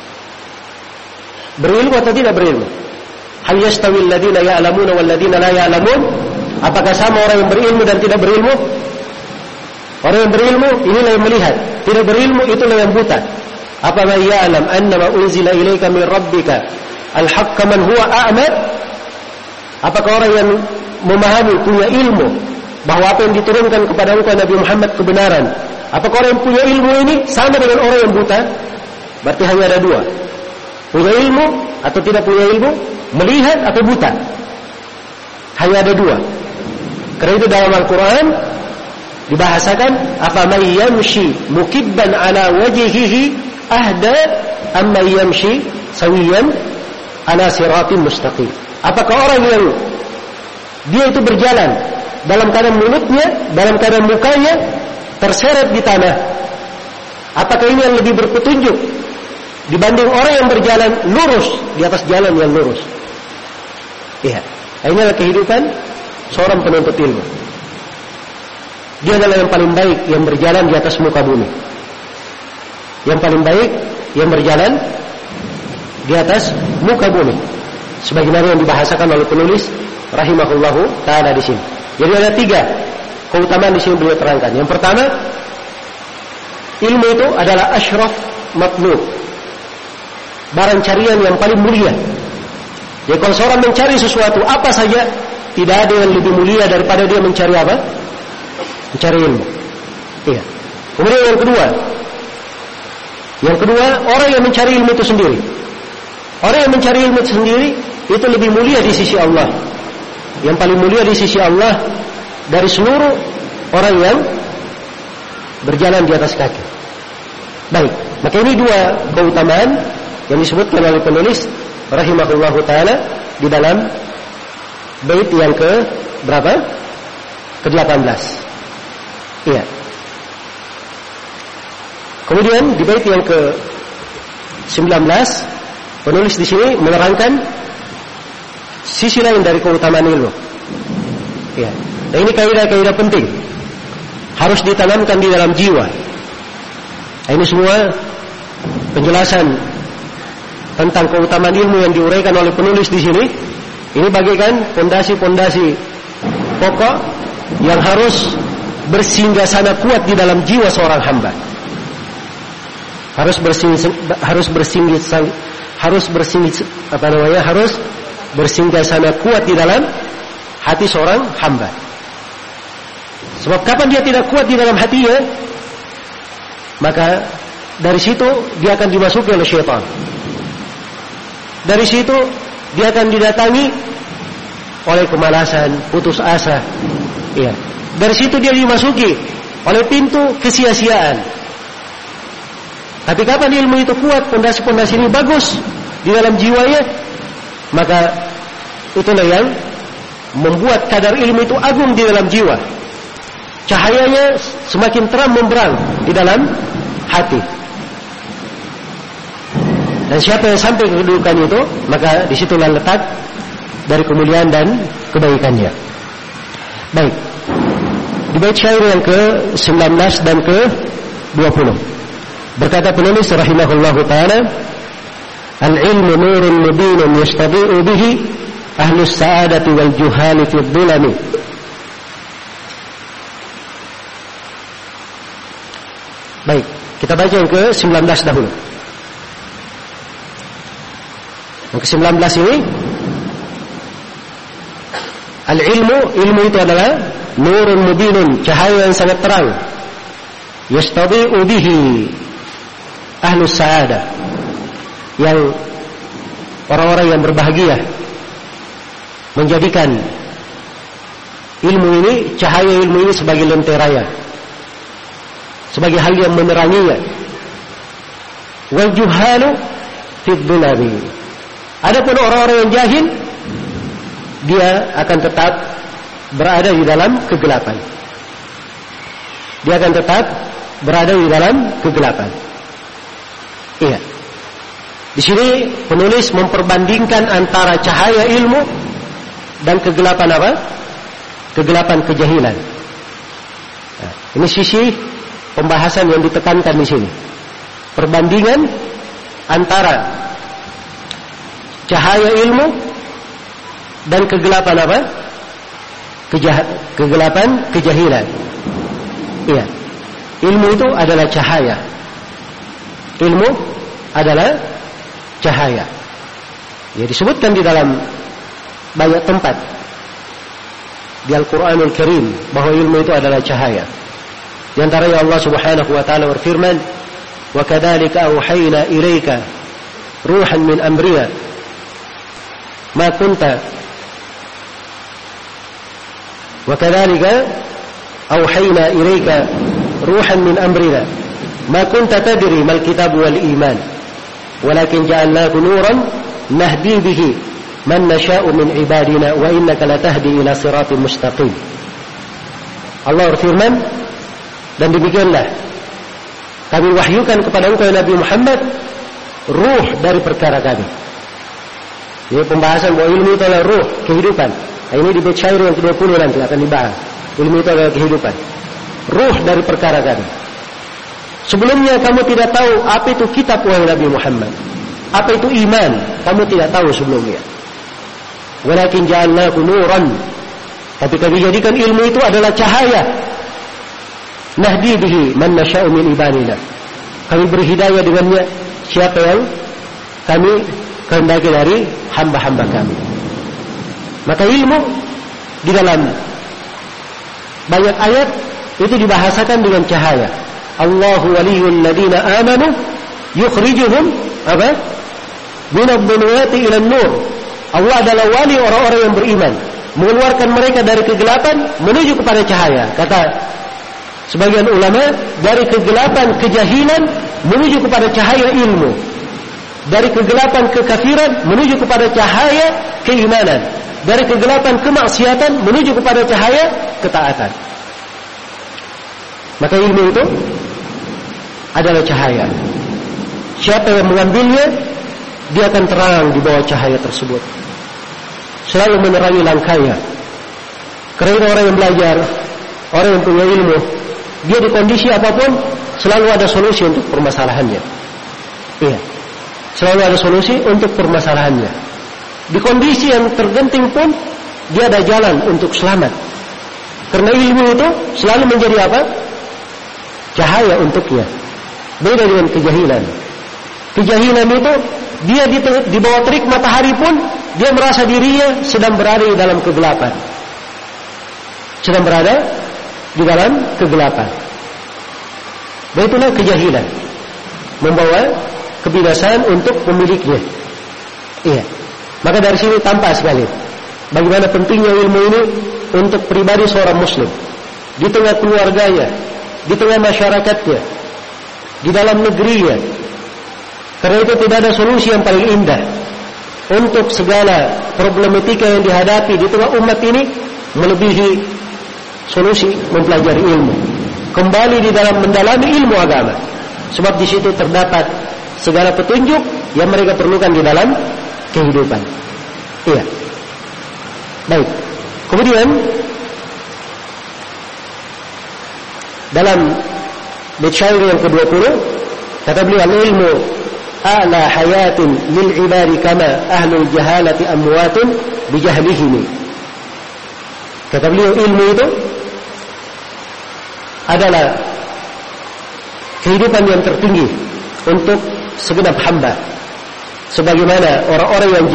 Berilmu atau tidak berilmu? Hal yastawi alladziina ya'lamuuna wal ladziina la ya'lamuun? Apakah sama orang yang berilmu dan tidak berilmu? Orang yang berilmu inilah yang melihat, tidak berilmu itulah yang buta. Apa man ya'lam annama unzila ilaika min rabbika al-haqqa man huwa a'ma? Apakah orang yang memahami, punya ilmu bahwa apa yang diturunkan kepada engkau Nabi Muhammad kebenaran? Apakah orang yang punya ilmu ini sama dengan orang yang buta? Berarti hanya ada dua. Punya ilmu atau tidak punya ilmu, melihat atau buta. Hanya ada dua. Karena itu dalam Al-Quran dibahasakan, afaman yamshi mukibban ala wajhihi ahda amma yamshi sawiyan ala siratin mustaqim. Apakah orang yang dia itu berjalan dalam keadaan mulutnya, dalam keadaan mukanya terseret di tanah, apakah ini yang lebih berpetunjuk dibanding orang yang berjalan lurus di atas jalan yang lurus? Iya, ini adalah kehidupan seorang penuntut ilmu. Dia adalah yang paling baik yang berjalan di atas muka bumi. Yang paling baik yang berjalan di atas muka bumi. Sebagaimana yang dibahasakan oleh penulis rahimahullahu ta'ala di sini. Jadi ada tiga keutamaan di sini beliau terangkan. Yang pertama, ilmu itu adalah asyraf matlub, barang carian yang paling mulia. Jadi kalau seorang mencari sesuatu apa saja, tidak ada yang lebih mulia daripada dia mencari apa? Mencari ilmu. Iya. Kemudian yang kedua, orang yang mencari ilmu itu sendiri. Orang yang mencari ilmu itu sendiri itu lebih mulia di sisi Allah. Yang paling mulia di sisi Allah dari seluruh orang yang berjalan di atas kaki. Baik, maka ini dua keutamaan yang disebutkan oleh penulis rahimahullahu ta'ala di dalam bait yang ke berapa? Ke-18. Iya. Kemudian di bait yang ke-19 penulis di sini menerangkan sisi lain dari keutamaan ilmu. Iya. Dan ini kaidah-kaidah penting, harus ditanamkan di dalam jiwa. Nah, ini semua penjelasan tentang keutamaan ilmu yang diuraikan oleh penulis di sini. Ini bagikan pondasi-pondasi pokok yang harus bersinggasana kuat di dalam jiwa seorang hamba. Harus bersinggasana kuat di dalam hati seorang hamba. Sebab kapan dia tidak kuat di dalam hatinya, maka dari situ dia akan dimasuki oleh syaitan. Dari situ dia akan didatangi oleh kemalasan, putus asa. Iya. Dari situ dia dimasuki oleh pintu kesia-siaan. Tapi kapan ilmu itu kuat, pondasi-pondasi ini bagus di dalam jiwanya, maka itulah yang membuat kadar ilmu itu agung di dalam jiwa. Cahayanya semakin terang memberang di dalam hati. Dan siapa yang sampai ke kedudukan itu, maka disitulah letak dari kemuliaan dan kebaikannya. Baik. Di bait syair yang ke-19 dan ke-20. Berkata penulis rahimahullahu ta'ala, al-ilmu nurun mubinun yastadi'u bihi ahlus sa'adati wal juhali fi dhulami. Baik, kita baca yang ke-19 dahulu. Yang ke-19 ini, ilmu itu adalah nurun mubinun, cahaya yang sangat terang. Yastadi'u bihi ahlus sa'adah, yang orang-orang yang berbahagia menjadikan ilmu ini, cahaya ilmu ini sebagai lenteranya, sebagai hal yang meneranginya. Wal juhalu fid dhulami. Adapun orang-orang yang jahil, dia akan tetap berada di dalam kegelapan. Dia akan tetap berada di dalam kegelapan. Iya. Di sini penulis memperbandingkan antara cahaya ilmu dan kegelapan apa? Kegelapan kejahilan. Nah, ini sisi pembahasan yang ditekankan di sini. Perbandingan antara cahaya ilmu dan kegelapan apa? Kegelapan kejahilan. Iya. Ilmu itu adalah cahaya. Ilmu adalah cahaya. Ya, disebutkan di dalam banyak tempat di Al-Quranul Karim bahwa ilmu itu adalah cahaya. Di antaranya Allah Subhanahu wa taala berfirman, "Wa kadzalika auhayna ilaika ruhan min amrina ma kunta wa kadzalika auhayna ilaika ruhan min amrina ma kunta tadri mal kitab wal iman walakin ja'alnahu nuran nahdi bihi man nasha'u min ibadina wa innaka latahdi ila siratin mustaqim." Allah berfirman, dan demikianlah kami wahyukan kepada engkau Nabi Muhammad ruh dari perkara kami. Ini pembahasan bahwa ilmu itu adalah ruh, kehidupan. Nah, ini di bait syair yang ke-20 nanti akan dibahas. Ilmu itu adalah kehidupan, ruh dari perkara kami. Sebelumnya kamu tidak tahu apa itu kitab, wahai Nabi Muhammad. Apa itu iman, kamu tidak tahu sebelumnya. Walakin ja'alnahu nuran, tapi kami jadikan ilmu itu adalah cahaya. Nahdi bihi man nasha'u min ibadina. Kami beri hidayah dengannya siapa yang kami kehendaki dari hamba-hamba kami. Maka ilmu di dalam banyak ayat itu dibahasakan dengan cahaya. Allahu waliyul ladina amanu yukhrijuhum apa? Minadh-dhulumati ila an-nur. Allah adalah wali orang-orang yang beriman, mengeluarkan mereka dari kegelapan menuju kepada cahaya. Kata sebagian ulama, dari kegelapan kejahilan menuju kepada cahaya ilmu, dari kegelapan kekafiran menuju kepada cahaya keimanan, dari kegelapan kemaksiatan menuju kepada cahaya ketaatan. Maka ilmu itu adalah cahaya. Siapa yang mengambilnya, dia akan terang di bawah cahaya tersebut, selalu menerangi langkahnya. Karena orang yang belajar, orang yang punya ilmu, dia di kondisi apapun selalu ada solusi untuk permasalahannya. Iya, selalu ada solusi untuk permasalahannya. Di kondisi yang tergenting pun dia ada jalan untuk selamat. Karena ilmu itu selalu menjadi apa? Cahaya untuknya. Beda dengan kejahilan. Kejahilan itu dia di bawah terik matahari pun dia merasa dirinya sedang berada di dalam kegelapan. Sedang berada di dalam kegelapan. Itulah kejahilan, membawa kebinasaan untuk pemiliknya. Iya. Maka dari sini tampak sekali bagaimana pentingnya ilmu ini untuk pribadi seorang muslim, di tengah keluarganya, di tengah masyarakatnya, di dalam negerinya. Karena itu tidak ada solusi yang paling indah untuk segala problematika yang dihadapi di tengah umat ini melebihi solusi mempelajari ilmu. Kembali di dalam mendalami ilmu agama. Sebab di situ terdapat segala petunjuk yang mereka perlukan di dalam kehidupan. Iya. Baik. Kemudian dalam bait syair yang ke-20 kata beliau, al-ilmu a'la hayatin lil ibadi kama ahlul jahalati amwatun bijahlihim. Kata beliau, ilmu itu adalah kehidupan yang tertinggi untuk segenap hamba. Sebagaimana orang-orang yang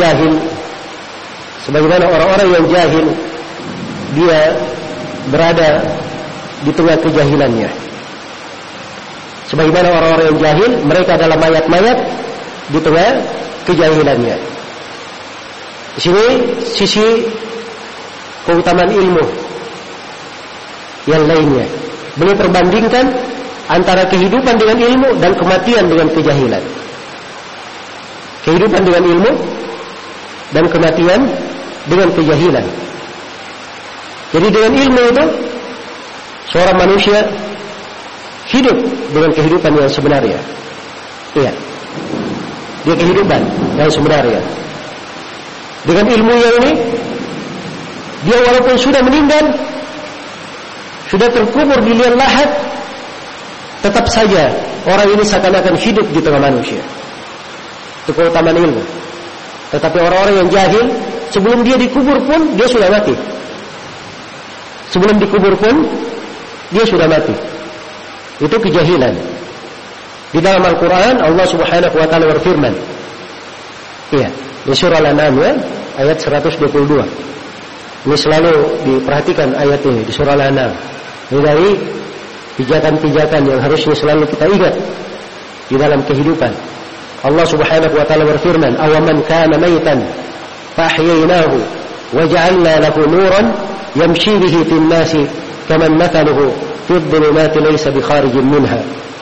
jahil dia berada di tengah kejahilannya. Sebagaimana orang-orang yang jahil, mereka adalah mayat-mayat di tengah kejahilannya. Di sini sisi keutamaan ilmu yang lainnya. Beliau perbandingkan antara kehidupan dengan ilmu dan kematian dengan kejahilan. Kehidupan dengan ilmu dan kematian dengan kejahilan. Jadi dengan ilmu itu seorang manusia hidup dengan kehidupan yang sebenarnya. Iya. Dia kehidupan yang sebenarnya. Dengan ilmu yang ini, dia walaupun sudah meninggal, sudah terkubur di liang lahat, tetap saja orang ini seakan-akan hidup di tengah manusia. Itu keutamaan ilmu. Tetapi orang-orang yang jahil, sebelum dia dikubur pun dia sudah mati. Sebelum dikubur pun dia sudah mati. Itu kejahilan. Di dalam Al-Quran Allah Subhanahu wa Ta'ala berfirman, iya, di surah Al-An'am ya, ayat 122. Ini selalu diperhatikan ayat ini di surah Al-An'am. Ini dari pijakan-pijakan yang harusnya selalu kita ingat di dalam kehidupan. Allah Subhanahu wa Ta'ala berfirman, awaman kana maitan fahyainahu wa ja'alna lahu nuran yamshi bihi fil nasi kaman mathaluhu fi dhulumati laysa bi kharijin minha.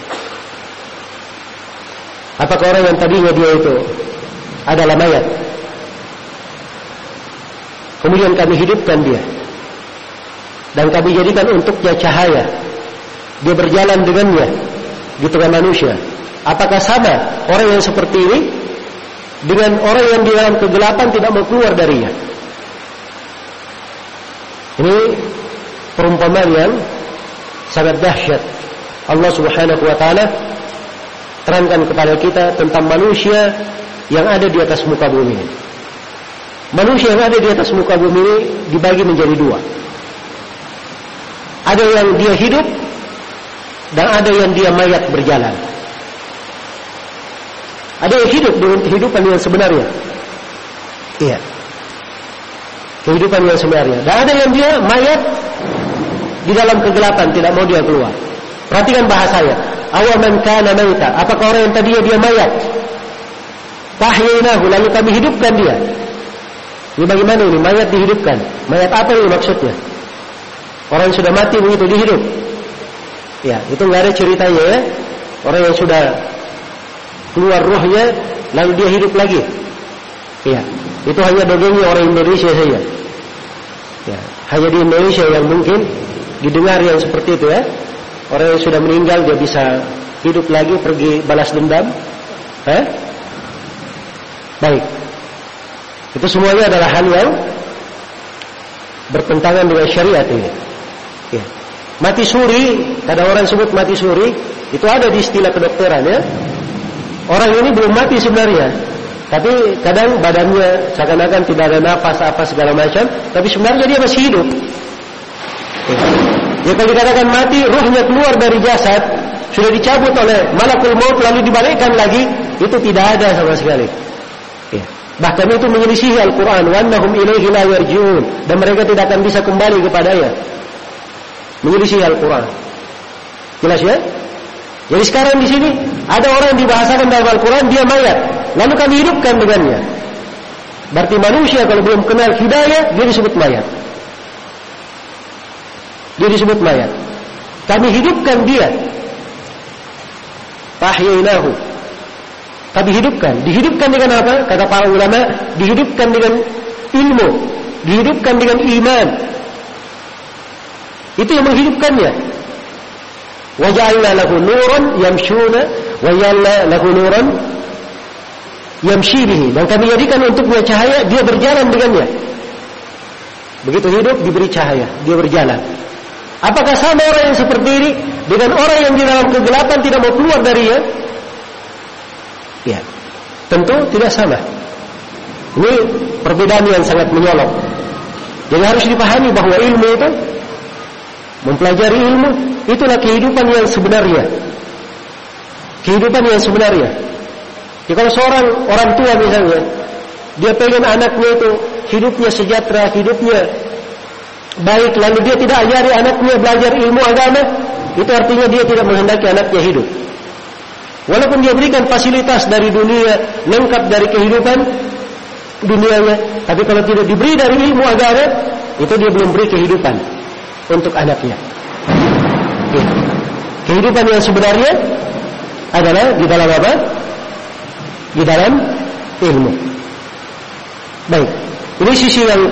Apakah orang yang tadinya dia itu adalah mayat, kemudian kami hidupkan dia dan kami jadikan untuknya cahaya, dia berjalan dengannya di tengah manusia. Apakah sama orang yang seperti ini dengan orang yang di dalam kegelapan tidak mau keluar darinya? Ini perumpamaan yang sangat dahsyat. Allah Subhanahu wa Ta'ala terangkan kepada kita tentang manusia yang ada di atas muka bumi ini. Manusia yang ada di atas muka bumi ini dibagi menjadi dua. Ada yang dia hidup dan ada yang dia mayat berjalan. Ada yang hidup dengan kehidupan yang sebenarnya. Iya. Kehidupan yang sebenarnya. Dan ada yang dia mayat di dalam kegelapan, tidak mau dia keluar. Perhatikan bahasanya. Awaman kana maita. Apakah orang yang tadinya dia mayat? Fahyainahu, lalu kami hidupkan dia. Ini bagaimana ini? Mayat dihidupkan. Mayat apa ini maksudnya? Orang yang sudah mati begitu dihidup. Ya, itu nggak ada ceritanya ya. Orang yang sudah keluar ruhnya lalu dia hidup lagi. Ya, itu hanya dongengnya orang Indonesia saja. Ya, hanya di Indonesia yang mungkin didengar yang seperti itu ya. Orang yang sudah meninggal dia bisa hidup lagi, pergi balas dendam. Baik. Itu semuanya adalah hal yang bertentangan dengan syariat ini. Ya. Mati suri, kadang orang sebut mati suri, itu ada di istilah kedokteran ya. Orang ini belum mati sebenarnya, tapi kadang badannya seakan-akan tidak ada nafas apa segala macam, tapi sebenarnya dia masih hidup. Ya, kalau dikatakan mati, ruhnya keluar dari jasad, sudah dicabut oleh malakul maut lalu dibalikkan lagi, itu tidak ada sama sekali. Ya. Bahkan itu menyelisihi Al-Quran, wannahum ilaihi la yarji'un, dan mereka tidak akan bisa kembali kepadanya. Menyelisihi Al-Quran. Jelas ya? Jadi sekarang di sini ada orang yang dibahasakan dalam Al-Quran dia mayat, lalu kami hidupkan dengannya. Berarti manusia kalau belum kenal hidayah dia disebut mayat. Dia disebut mayat. Kami hidupkan dia. Fahyainahu. Tapi dihidupkan dengan apa? Kata para ulama, dihidupkan dengan ilmu, dihidupkan dengan iman. Itu yang menghidupkannya. Wa ja'alna lahu nuran yamshuna wa ja'alna lahu nuran yamshi bihi. Dan kami jadikan untuknya cahaya, dia berjalan dengannya. Begitu hidup diberi cahaya, dia berjalan. Apakah sama orang yang seperti ini dengan orang yang di dalam kegelapan tidak mau keluar darinya? Ya, tentu tidak sama. Ini perbedaan yang sangat menyolok. Jadi harus dipahami bahwa ilmu itu, mempelajari ilmu, itulah kehidupan yang sebenarnya. Kehidupan yang sebenarnya. Jadi kalau seorang orang tua misalnya, dia pengen anaknya itu hidupnya sejahtera, hidupnya baik, lalu dia tidak ajari anaknya belajar ilmu agama, itu artinya dia tidak menghendaki anaknya hidup. Walaupun dia berikan fasilitas dari dunia, lengkap dari kehidupan dunianya, tapi kalau tidak diberi dari ilmu agama, itu dia belum beri kehidupan untuk anaknya. Ya. Kehidupan yang sebenarnya adalah di dalam apa? Di dalam ilmu. Baik, ini sisi yang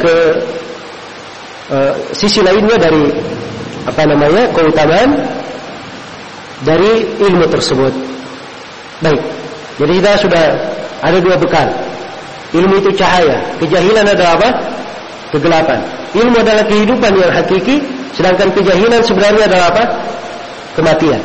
sisi lainnya dari keutamaan dari ilmu tersebut. Baik, jadi kita sudah ada dua bekal. Ilmu itu cahaya, kejahilan adalah apa? Kegelapan. Ilmu adalah kehidupan yang hakiki, sedangkan kejahilan sebenarnya adalah apa? Kematian.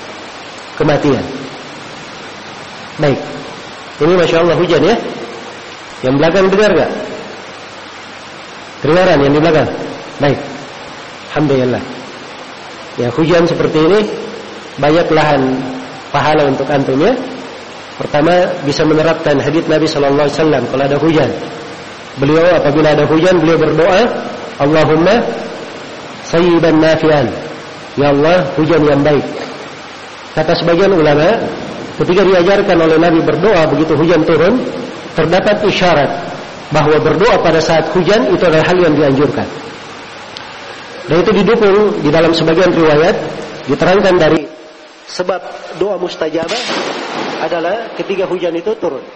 Baik, ini Masya Allah hujan ya. Yang belakang dengar gak? Kedengaran yang di belakang? Baik, alhamdulillah. Ya, hujan seperti ini banyak lahan pahala untuk antum ya. Pertama, bisa menerapkan hadits Nabi sallallahu alaihi wasallam kalau ada hujan. Beliau apabila ada hujan, beliau berdoa, Allahumma sayyiban nafi'an. Ya Allah, hujan yang baik. Kata sebagian ulama, ketika diajarkan oleh Nabi berdoa begitu hujan turun, terdapat isyarat bahwa berdoa pada saat hujan itu adalah hal yang dianjurkan. Dan itu didukung di dalam sebagian riwayat, diterangkan dari sebab doa mustajabah adalah ketika hujan itu turun.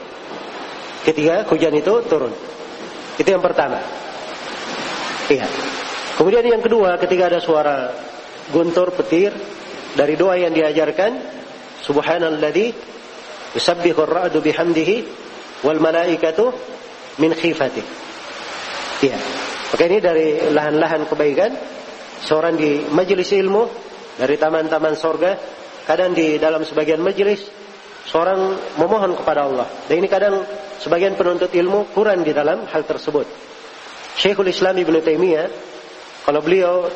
Itu yang pertama. Iya. Kemudian yang kedua, ketika ada suara guntur petir dari doa yang diajarkan, subhanalladzi yusabbihu ar-ra'du bihamdihi wal malaikatu min khifati. Iya. Maka ini dari lahan-lahan kebaikan seorang di majelis ilmu, dari taman-taman surga. Kadang di dalam sebagian majelis seorang memohon kepada Allah. Dan ini kadang sebagian penuntut ilmu kurang di dalam hal tersebut. Syekhul Islam Ibnu Taimiyah, kalau beliau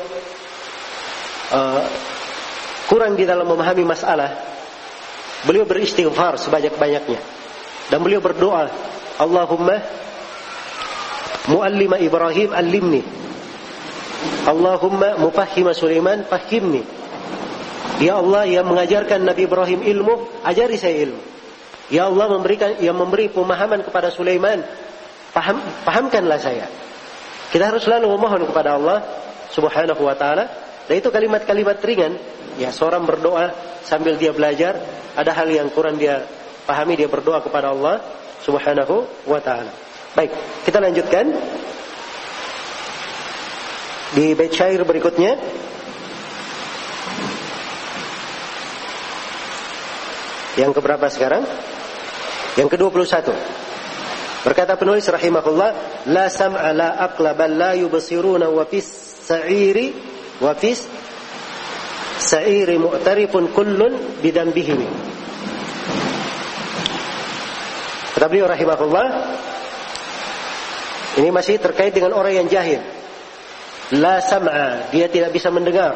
kurang di dalam memahami masalah, beliau beristighfar sebanyak-banyaknya. Dan beliau berdoa, Allahumma muallima Ibrahim allimni, Allahumma mufahhima Sulaiman fahhimni. Ya Allah yang mengajarkan Nabi Ibrahim ilmu, ajari saya ilmu. Ya Allah yang memberi pemahaman kepada Sulaiman, pahamkanlah saya. Kita harus selalu memohon kepada Allah Subhanahu wa taala. Dan itu kalimat-kalimat ringan. Ya, seorang berdoa sambil dia belajar, ada hal yang kurang dia pahami, dia berdoa kepada Allah Subhanahu wa taala. Baik, kita lanjutkan di bait syair berikutnya. Yang keberapa sekarang? Yang ke-21. Berkata penulis rahimahullah, la sam'a la aqla bal la yubsiruna wa fis sa'iri mu'tarifun kullun bidambihim. Kata beliau rahimahullah, ini masih terkait dengan orang yang jahil. La sam'a, dia tidak bisa mendengar.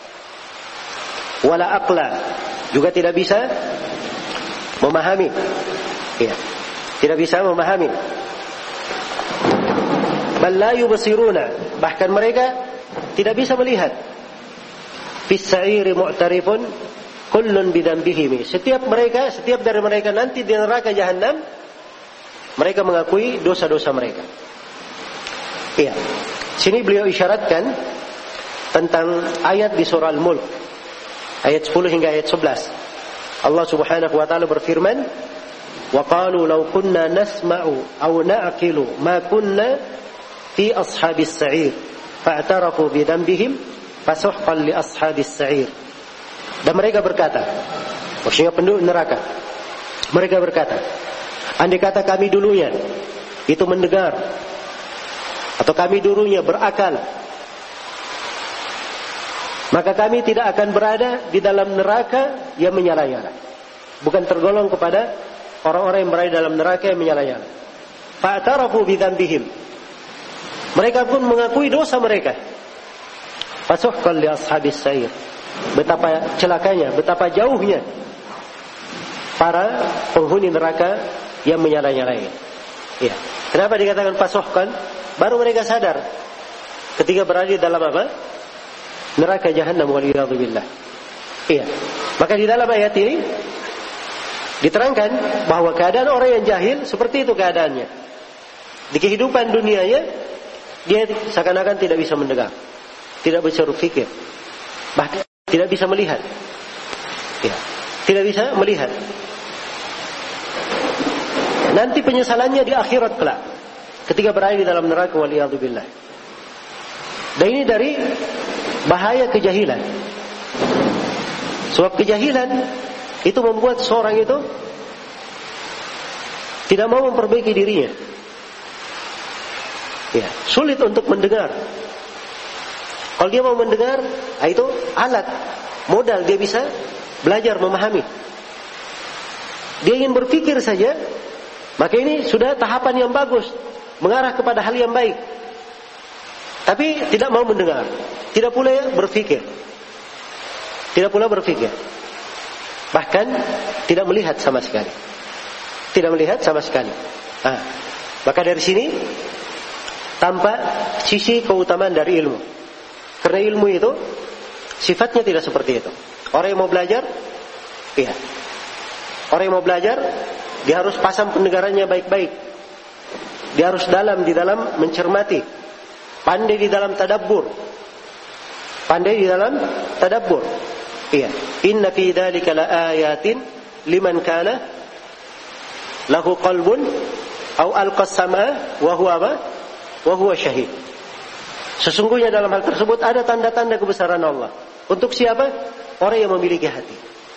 Wala aqla, juga tidak bisa memahami. Ya, tidak bisa memahami. Bal la yubsiruna, bahkan mereka tidak bisa melihat. Fis sa'iri mu'tarifun kullun bidambihim. Setiap dari mereka nanti di neraka jahanam, mereka mengakui dosa-dosa mereka. Iya. Sini beliau isyaratkan tentang ayat di surah Al-Mulk, ayat 10 hingga ayat 11. Allah Subhanahu wa taala berfirman, Wa qalu law kunna nasma'u aw na'qilu ma kunna fi ashabis sa'ir fa'tarafu bi dhanbihim fasuhqan li ashabis sa'ir. Dan mereka berkata, maksudnya penduduk neraka, mereka berkata, andai kata kami dulunya itu mendengar, atau kami dulunya berakal, maka kami tidak akan berada di dalam neraka yang menyala-nyala. Bukan tergolong kepada orang-orang yang berada dalam neraka yang menyala-nyala. Fa'tarafu bi dhanbihim. Mereka pun mengakui dosa mereka. Fasuhqan li ashabis sa'ir. Betapa celakanya, betapa jauhnya para penghuni neraka yang menyala-nyalai. Ya. Kenapa dikatakan fasuhqan? Baru mereka sadar ketika berada di dalam apa? Neraka jahannam waliyadu billah. Iya. Maka di dalam ayat ini diterangkan bahwa keadaan orang yang jahil seperti itu keadaannya. Di kehidupan dunianya dia seakan-akan tidak bisa mendengar, tidak bisa berpikir, bahkan tidak bisa melihat. Ya, tidak bisa melihat. Nanti penyesalannya di akhirat kelak ketika berada di dalam neraka waliyadu billah. Dan ini dari bahaya kejahilan. Sebab kejahilan itu membuat seorang itu tidak mau memperbaiki dirinya. Ya, sulit untuk mendengar. Kalau dia mau mendengar, itu alat, modal dia bisa belajar memahami. Dia ingin berpikir saja, maka ini sudah tahapan yang bagus, mengarah kepada hal yang baik. Tapi tidak mau mendengar, tidak pula berpikir. Tidak pula berpikir. Bahkan tidak melihat sama sekali. Tidak melihat sama sekali. Maka dari sini tampak sisi keutamaan dari ilmu. Karena ilmu itu sifatnya tidak seperti itu. Orang yang mau belajar, iya. Orang yang mau belajar, dia harus pasang pendengarannya baik-baik. Dia harus dalam di dalam mencermati, pandai di dalam tadabbur. Pandai di dalam tadabbur. Iya. Inna fi dzalika laayatin liman kana lahu qalbun aw alqa sam'a wa huwa syahid. Sesungguhnya dalam hal tersebut ada tanda-tanda kebesaran Allah. Untuk siapa? Orang yang memiliki hati.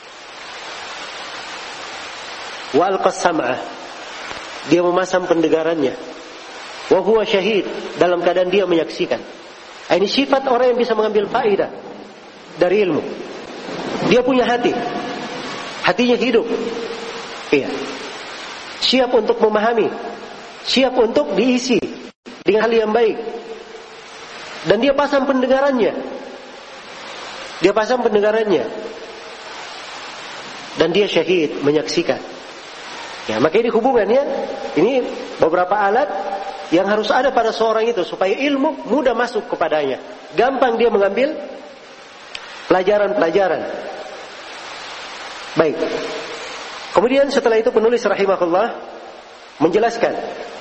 Wa alqa sam'a. Dia memasang pendengarannya. Wa huwa syahid, dalam keadaan dia menyaksikan. Ini sifat orang yang bisa mengambil faedah dari ilmu. Dia punya hati. Hatinya hidup. Iya. Siap untuk memahami. Siap untuk diisi dengan hal yang baik. Dan dia pasang pendengarannya. Dia pasang pendengarannya. Dan dia syahid, menyaksikan. Ya, maka ini hubungannya, ini beberapa alat yang harus ada pada seorang itu supaya ilmu mudah masuk kepadanya. Gampang dia mengambil pelajaran-pelajaran. Baik. Kemudian setelah itu penulis rahimahullah menjelaskan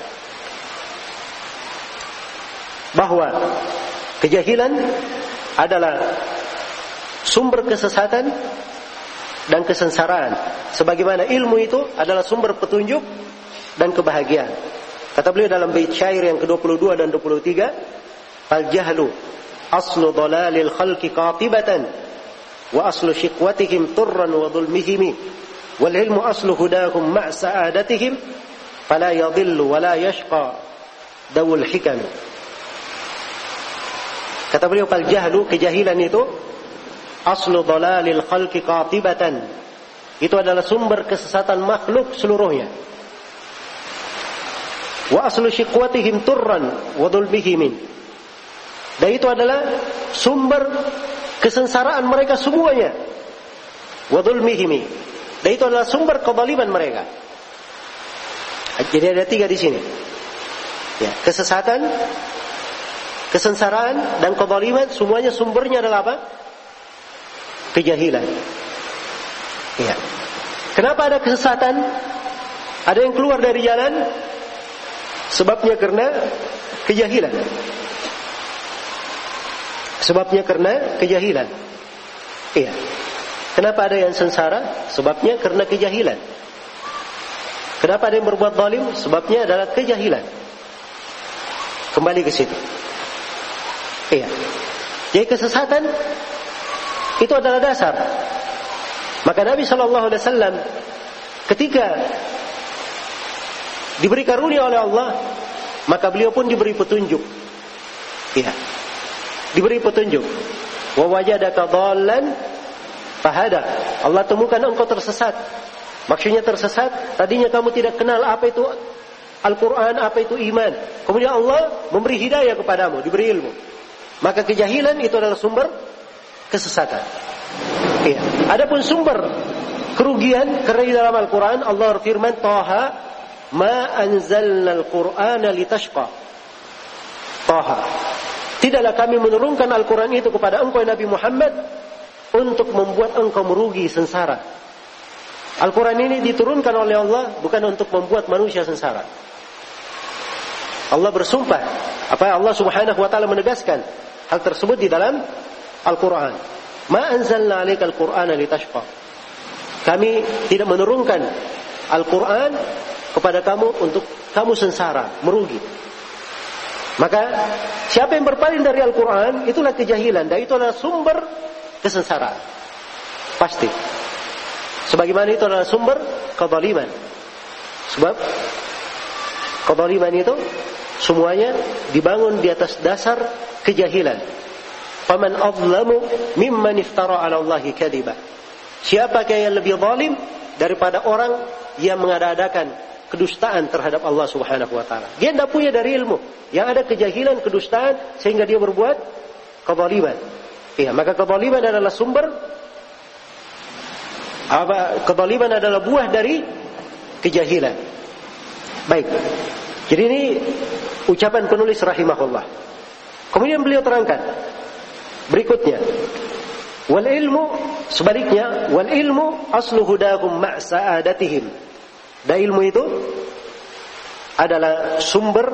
bahwa kejahilan adalah sumber kesesatan dan kesengsaraan, sebagaimana ilmu itu adalah sumber petunjuk dan kebahagiaan. Kata beliau dalam bait syair yang ke-22 dan 23, "Al jahlu aslu dhalalil khalqi qatibatan wa aslu shiqwatihim turran wa dhulmihim wal ilmu aslu hudahum ma' sa'adatihim fala yadhillu wa la yashqa dawul hikam." Kata beliau, "Al jahlu, kejahilan itu aslu dhalalil khalqi qatibatan." Itu adalah sumber kesesatan makhluk seluruhnya. Wa aslu shiqwatihim turran wa dhulmihim. Dan itu adalah sumber kesengsaraan mereka semuanya. Wa dhulmihim. Dan itu adalah sumber kezaliman mereka. Jadi ada 3 di sini. Ya, kesesatan, kesengsaraan dan kezaliman, semuanya sumbernya adalah apa? Kejahilan. Ya. Kenapa ada kesesatan? Ada yang keluar dari jalan? Sebabnya karena kejahilan. Sebabnya karena kejahilan. Iya. Kenapa ada yang sengsara? Sebabnya karena kejahilan. Kenapa ada yang berbuat zalim? Sebabnya adalah kejahilan. Kembali ke situ. Iya. Jadi kesesatan itu adalah dasar. Maka Nabi SAW ketika diberi karunia oleh Allah, maka beliau pun diberi petunjuk. Iya. Diberi petunjuk. Wa wajadaka dhallan fahada. Allah temukan engkau tersesat. Maksudnya tersesat, tadinya kamu tidak kenal apa itu Al-Quran, apa itu iman. Kemudian Allah memberi hidayah kepadamu, diberi ilmu. Maka kejahilan itu adalah sumber kesesatan. Iya. Adapun sumber kerugian, karena di dalam Al-Quran Allah berfirman, Taha ma anzalna al-Qur'ana litashqa. Taha. Tidaklah kami menurunkan Al-Quran itu kepada engkau Nabi Muhammad untuk membuat engkau merugi, sengsara. Al-Quran ini diturunkan oleh Allah bukan untuk membuat manusia sengsara. Allah bersumpah, Allah Subhanahu wa taala menegaskan hal tersebut di dalam Al-Quran. Ma anzalna 'alaikal Qur'ana litashqa. Kami tidak menurunkan Al-Quran kepada kamu untuk kamu sengsara, merugi. Maka siapa yang berpaling dari Al-Quran, itulah kejahilan, dan itu adalah sumber kesengsaraan. Pasti. Sebagaimana itu adalah sumber kezaliman. Sebab kezaliman itu semuanya dibangun di atas dasar kejahilan. Faman adzlamu mimman iftara 'ala Allahi kadiba. Siapakah yang lebih zalim daripada orang yang mengada-adakan kedustaan terhadap Allah Subhanahu wa taala. Dia tidak punya dari ilmu, yang ada kejahilan, kedustaan, sehingga dia berbuat kezaliman. Iya, maka kezaliman adalah sumber kezaliman adalah buah dari kejahilan. Baik. Jadi ini ucapan penulis rahimahullah. Kemudian beliau terangkan berikutnya, wal ilmu, sebaliknya, wal ilmu aslu hudahum ma' sa'adatihim. Dan ilmu itu adalah sumber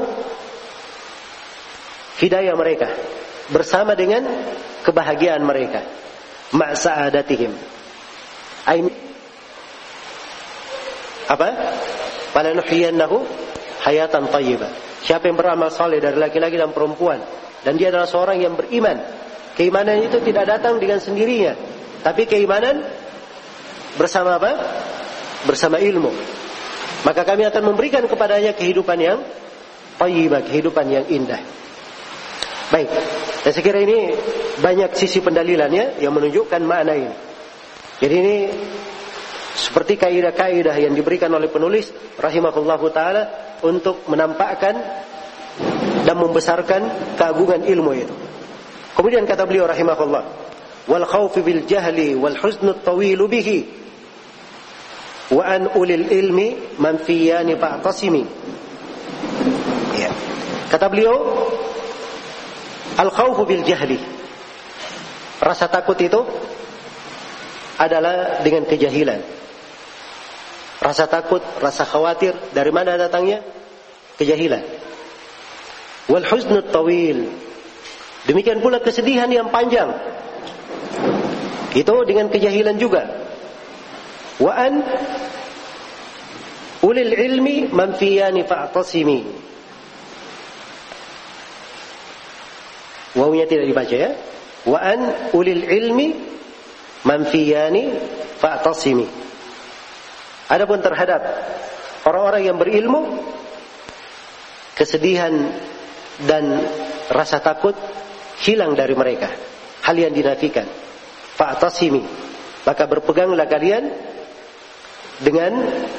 hidayah mereka bersama dengan kebahagiaan mereka. Ma' sa'adatihim. Apa? Falanuhyiyannahu hayatan thayyibah. Siapa yang beramal saleh dari laki-laki dan perempuan, dan dia adalah seorang yang beriman, keimanan itu tidak datang dengan sendirinya, tapi keimanan bersama apa? Bersama ilmu. Maka kami akan memberikan kepadanya kehidupan yang thayyibah, kehidupan yang indah. Baik. Dan saya kira ini banyak sisi pendalilannya yang menunjukkan makna ini. Jadi ini seperti kaidah-kaidah yang diberikan oleh penulis rahimahullahu taala untuk menampakkan dan membesarkan keagungan ilmu itu. Kemudian kata beliau rahimahullah, wal khawf bil jahli wal huzn at-tawil bihi wa an ulil ilmi manfiyani fa'tasimi. Ya. Kata beliau, al khawf bil jahli, rasa takut itu adalah dengan kejahilan. Rasa takut, rasa khawatir, dari mana datangnya? Kejahilan. Wal huznut tawil, demikian pula kesedihan yang panjang, itu dengan kejahilan juga. Wa an ulil ilmi manfiyani fa'tasimi. Wawunya tidak dibaca ya. Wa an ulil ilmi manfiyani fa'tasimi. Adapun terhadap orang-orang yang berilmu, kesedihan dan rasa takut hilang dari mereka, hal yang dinafikan. Fa'tasimi, maka berpeganglah kalian dengan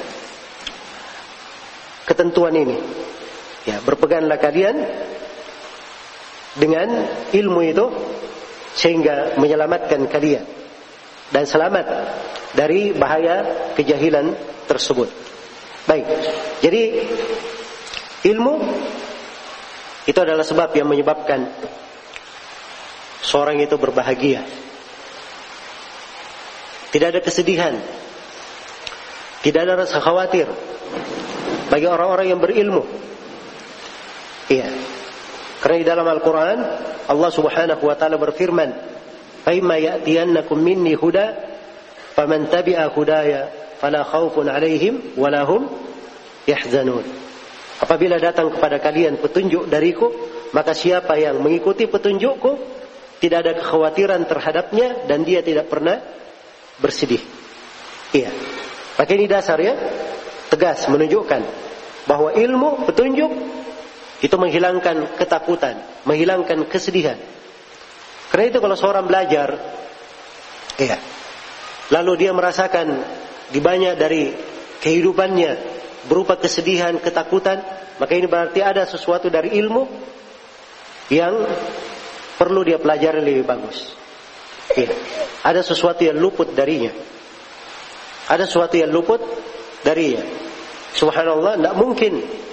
ketentuan ini. Ya, berpeganglah kalian dengan ilmu itu sehingga menyelamatkan kalian dan selamat dari bahaya kejahilan tersebut. Baik. Jadi ilmu itu adalah sebab yang menyebabkan seorang itu berbahagia. Tidak ada kesedihan, tidak ada rasa khawatir bagi orang-orang yang berilmu. Iya. Karena di dalam Al-Quran Allah Subhanahu wa taala berfirman, "Faimma ya'tiyannakum minni huda, faman tabi'a hudaya fala khaufun 'alaihim wa lahum yahzanun. Apabila datang kepada kalian petunjuk dariku, maka siapa yang mengikuti petunjukku tidak ada kekhawatiran terhadapnya dan dia tidak pernah bersedih. Iya. Pakai ini dasar ya, tegas menunjukkan bahwa ilmu petunjuk itu menghilangkan ketakutan, menghilangkan kesedihan. Karena itu kalau seorang belajar, iya, lalu dia merasakan di banyak dari kehidupannya berupa kesedihan, ketakutan, maka ini berarti ada sesuatu dari ilmu yang perlu dia pelajari lebih bagus. Iya. Ada sesuatu yang luput darinya. Ada sesuatu yang luput darinya. Subhanallah, tidak mungkin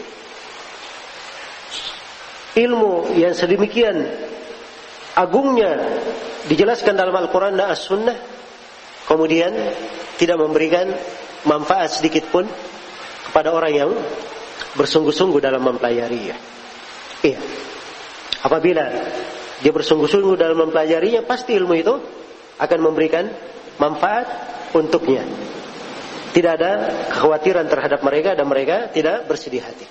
ilmu yang sedemikian agungnya dijelaskan dalam Al-Quran dan As-Sunnah kemudian tidak memberikan manfaat sedikit pun kepada orang yang bersungguh-sungguh dalam mempelajarinya. Iya. Apabila dia bersungguh-sungguh dalam mempelajarinya, pasti ilmu itu akan memberikan manfaat untuknya. Tidak ada kekhawatiran terhadap mereka dan mereka tidak bersedih hati.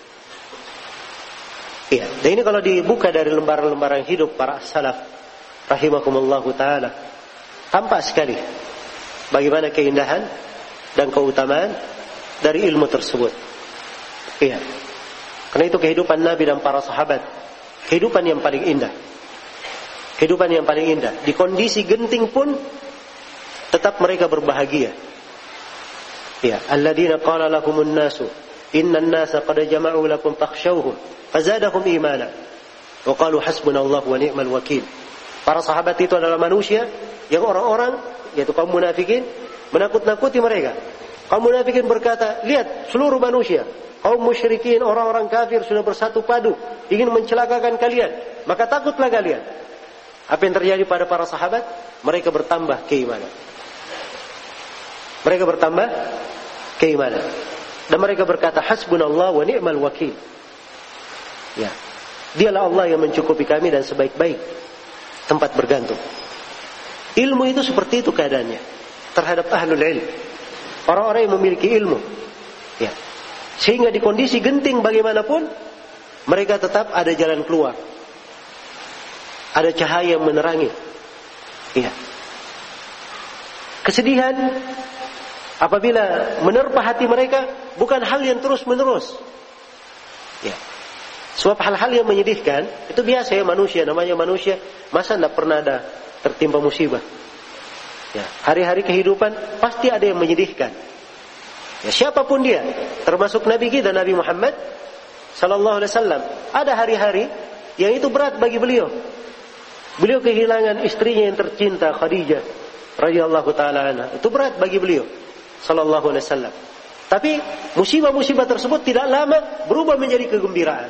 Iya. Dan ini kalau dibuka dari lembaran-lembaran hidup para salaf rahimakumullahu taala, tampak sekali bagaimana keindahan dan keutamaan dari ilmu tersebut. Iya. Karena itu kehidupan Nabi dan para sahabat, kehidupan yang paling indah. Kehidupan yang paling indah. Di kondisi genting pun tetap mereka berbahagia. Ya, alladzina qala lakumun nasu innan nasa qad jama'u lakum fakhshawhum fazadahum imana wa qalu hasbunallahu wa ni'mal wakil. Para sahabat itu adalah manusia yang orang-orang yaitu kaum munafikin menakut-nakuti mereka. Kaum munafikin berkata, lihat seluruh manusia, kaum musyrikin, orang-orang kafir sudah bersatu padu ingin mencelakakan kalian, maka takutlah kalian. Apa yang terjadi pada para sahabat? Mereka bertambah keimanan. Mereka bertambah keimanan. Dan mereka berkata, hasbunallah wa ni'mal wakil. Ya. Dialah Allah yang mencukupi kami dan sebaik-baik tempat bergantung. Ilmu itu seperti itu keadaannya terhadap ahlul ilm. Orang-orang yang memiliki ilmu. Ya. Sehingga di kondisi genting bagaimanapun, mereka tetap ada jalan keluar. Ada cahaya yang menerangi. Ya. Kesedihan apabila menerpa hati mereka bukan hal yang terus-menerus. Ya. Sebab hal-hal yang menyedihkan itu biasa ya manusia, namanya manusia, masa tidak pernah ada tertimpa musibah. Ya. Hari-hari kehidupan pasti ada yang menyedihkan. Ya, siapapun dia, termasuk Nabi kita Nabi Muhammad sallallahu alaihi wasallam, ada hari-hari yang itu berat bagi beliau. Beliau kehilangan istrinya yang tercinta Khadijah radhiyallahu taala anha. Itu berat bagi beliau sallallahu alaihi wasallam. Tapi musibah-musibah tersebut tidak lama berubah menjadi kegembiraan.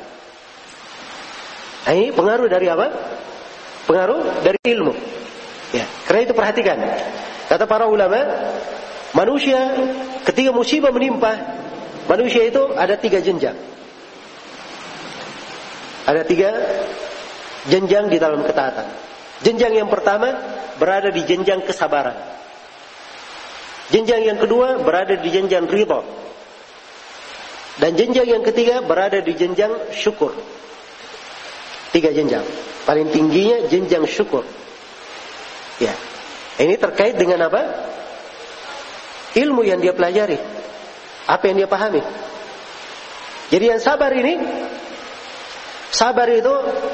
Nah, ini pengaruh dari apa? Pengaruh dari ilmu. Ya, karena itu perhatikan. Kata para ulama, manusia ketika musibah menimpa, manusia itu ada 3 jenjang. Ada 3 jenjang di dalam ketaatan. Jenjang yang pertama berada di jenjang kesabaran. Jenjang yang kedua berada di jenjang ridha. Dan jenjang yang ketiga berada di jenjang syukur. 3 jenjang. Paling tingginya jenjang syukur. Ya. Ini terkait dengan apa? Ilmu yang dia pelajari. Apa yang dia pahami. Jadi yang sabar ini, sabar itu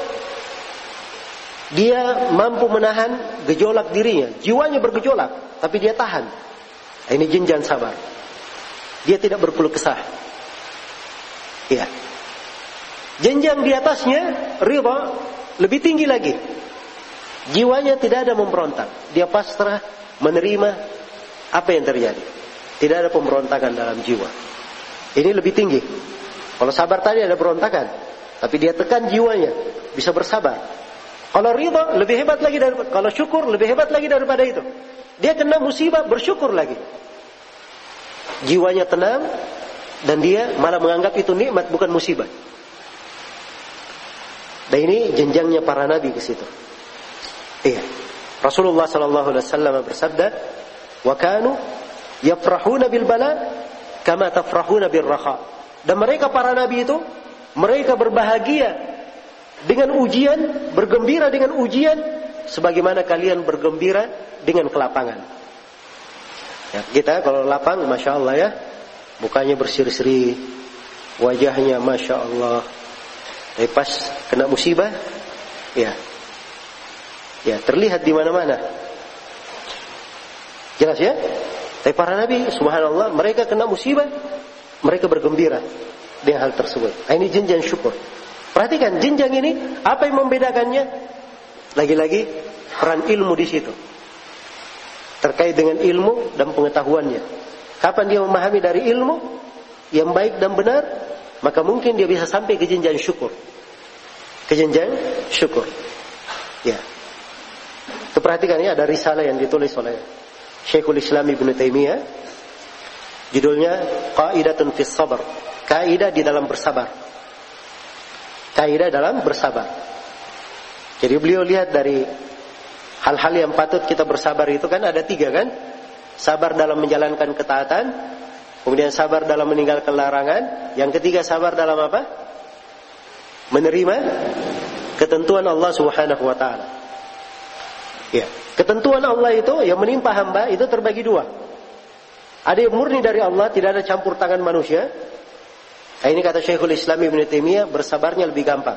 dia mampu menahan gejolak dirinya. Jiwanya bergejolak, tapi dia tahan. Ini jenjang sabar. Dia tidak berkeluh kesah. Ya. Jenjang di atasnya, ridha, lebih tinggi lagi. Jiwanya tidak ada memberontak. Dia pasrah menerima apa yang terjadi. Tidak ada pemberontakan dalam jiwa. Ini lebih tinggi. Kalau sabar tadi ada berontakan, tapi dia tekan jiwanya, bisa bersabar. Kalau ridha lebih hebat lagi daripada, kalau syukur lebih hebat lagi daripada itu. Dia kena musibah, bersyukur lagi. Jiwanya tenang dan dia malah menganggap itu nikmat bukan musibah. Dan ini jenjangnya para nabi ke situ. Iya. Rasulullah sallallahu alaihi wasallam bersabda, "Wa kanu yafrahuna bil bala kama tafrahuna bir raha." Dan mereka para nabi itu, mereka berbahagia dengan ujian, bergembira dengan ujian, sebagaimana kalian bergembira dengan kelapangan. Ya, kita kalau lapang, masya Allah ya, mukanya berseri-seri, wajahnya masya Allah. Tapi pas kena musibah, ya terlihat di mana-mana. Jelas ya? Tapi para nabi, subhanallah, mereka kena musibah, mereka bergembira dengan hal tersebut. Ini jenjang syukur. Perhatikan jenjang ini, apa yang membedakannya? Lagi-lagi peran ilmu di situ. Terkait dengan ilmu dan pengetahuannya. Kapan dia memahami dari ilmu yang baik dan benar, maka mungkin dia bisa sampai ke jenjang syukur. Ke jenjang syukur. Ya. Itu perhatikan ya, ada risalah yang ditulis oleh Syekhul Islam Ibn Taimiyah. Judulnya Qaidatun fis Sabr. Kaidah di dalam bersabar. Kaidah dalam bersabar. Jadi beliau lihat dari hal-hal yang patut kita bersabar itu kan ada 3 kan? Sabar dalam menjalankan ketaatan, kemudian sabar dalam meninggalkan larangan, yang ketiga sabar dalam apa? Menerima ketentuan Allah Subhanahu wa taala. Ya, ketentuan Allah itu yang menimpa hamba itu terbagi 2. Ada yang murni dari Allah, tidak ada campur tangan manusia. Nah, ini kata Syekhul Islam Ibn Taimiyah, bersabarnya lebih gampang.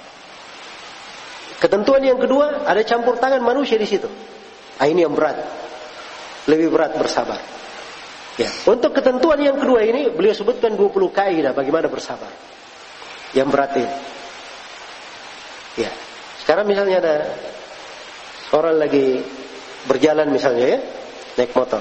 Ketentuan yang kedua, ada campur tangan manusia di situ. Nah, ini yang berat. Lebih berat bersabar. Ya, untuk ketentuan yang kedua ini, beliau sebutkan 20 kaidah bagaimana bersabar. Yang berat ini. Ya. Sekarang misalnya ada orang lagi berjalan misalnya ya, naik motor.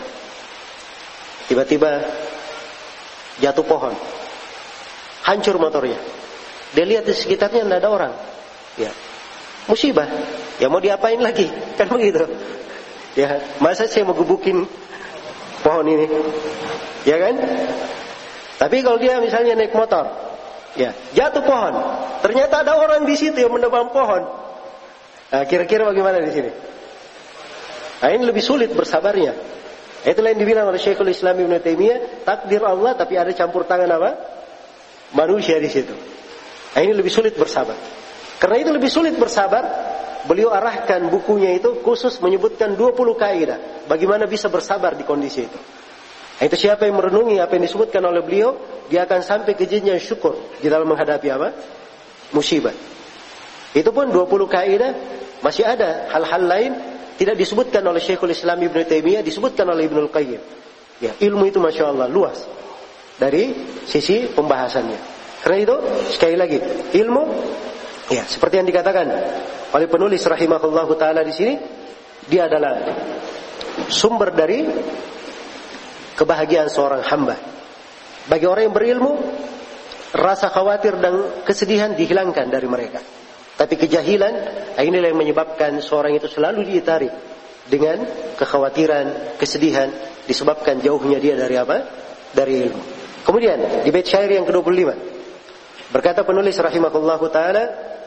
Tiba-tiba jatuh pohon. Hancur motornya. Dia lihat di sekitarnya tidak ada orang. Ya. Musibah. Ya mau diapain lagi? Kan begitu. Ya, masa saya mau gebukin pohon ini? Ya kan? Tapi kalau dia misalnya naik motor, ya, jatuh pohon. Ternyata ada orang di situ yang menebang pohon. Nah, kira-kira bagaimana di sini? Nah, ini lebih sulit bersabarnya. Itulah yang dibilang oleh Syekhul Islam Ibn Taimiyah, takdir Allah tapi ada campur tangan apa? Manusia di situ. Nah, ini lebih sulit bersabar. Karena itu lebih sulit bersabar, beliau arahkan bukunya itu khusus menyebutkan 20 kaidah bagaimana bisa bersabar di kondisi itu. Nah, itu siapa yang merenungi apa yang disebutkan oleh beliau, dia akan sampai ke jenjang syukur di dalam menghadapi apa? Musibah. Itu pun 20 kaidah, masih ada hal-hal lain tidak disebutkan oleh Syekhul Islam Ibn Taimiyah, disebutkan oleh Ibnul Qayyim. Ya, ilmu itu masya Allah luas dari sisi pembahasannya. Karena itu sekali lagi ilmu, ya seperti yang dikatakan oleh penulis rahimahullahu taala di sini, dia adalah sumber dari kebahagiaan seorang hamba. Bagi orang yang berilmu, rasa khawatir dan kesedihan dihilangkan dari mereka. Tapi kejahilan, inilah yang menyebabkan seorang itu selalu ditarik dengan kekhawatiran, kesedihan, disebabkan jauhnya dia dari apa? Dari ilmu. Kemudian di bait syair yang ke-25 berkata penulis rahimahullahu taala,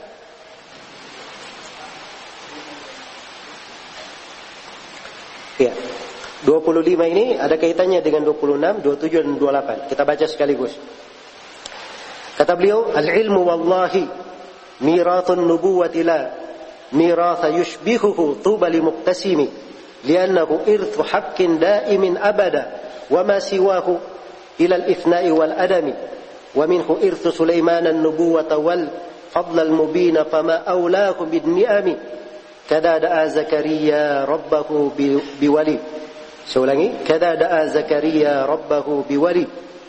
ya, 25 ini ada kaitannya dengan 26, 27 dan 28. Kita baca sekaligus. Kata beliau, al-ilmu wallahi mirathun nubuwati la miratha yushbihuhu tuba li muqtasimi li'annahu irthu haqqin da'imin abada wa ma siwahu ila al-ifna'i wal adami wa minhu irthu Sulaiman an-nubuwata wal fadla al-mubina fama awlahu bin ni'ami kada da'a Zakaria rabbahu biwali. Saya ulangi, kada da'a Zakaria rabbahu biwali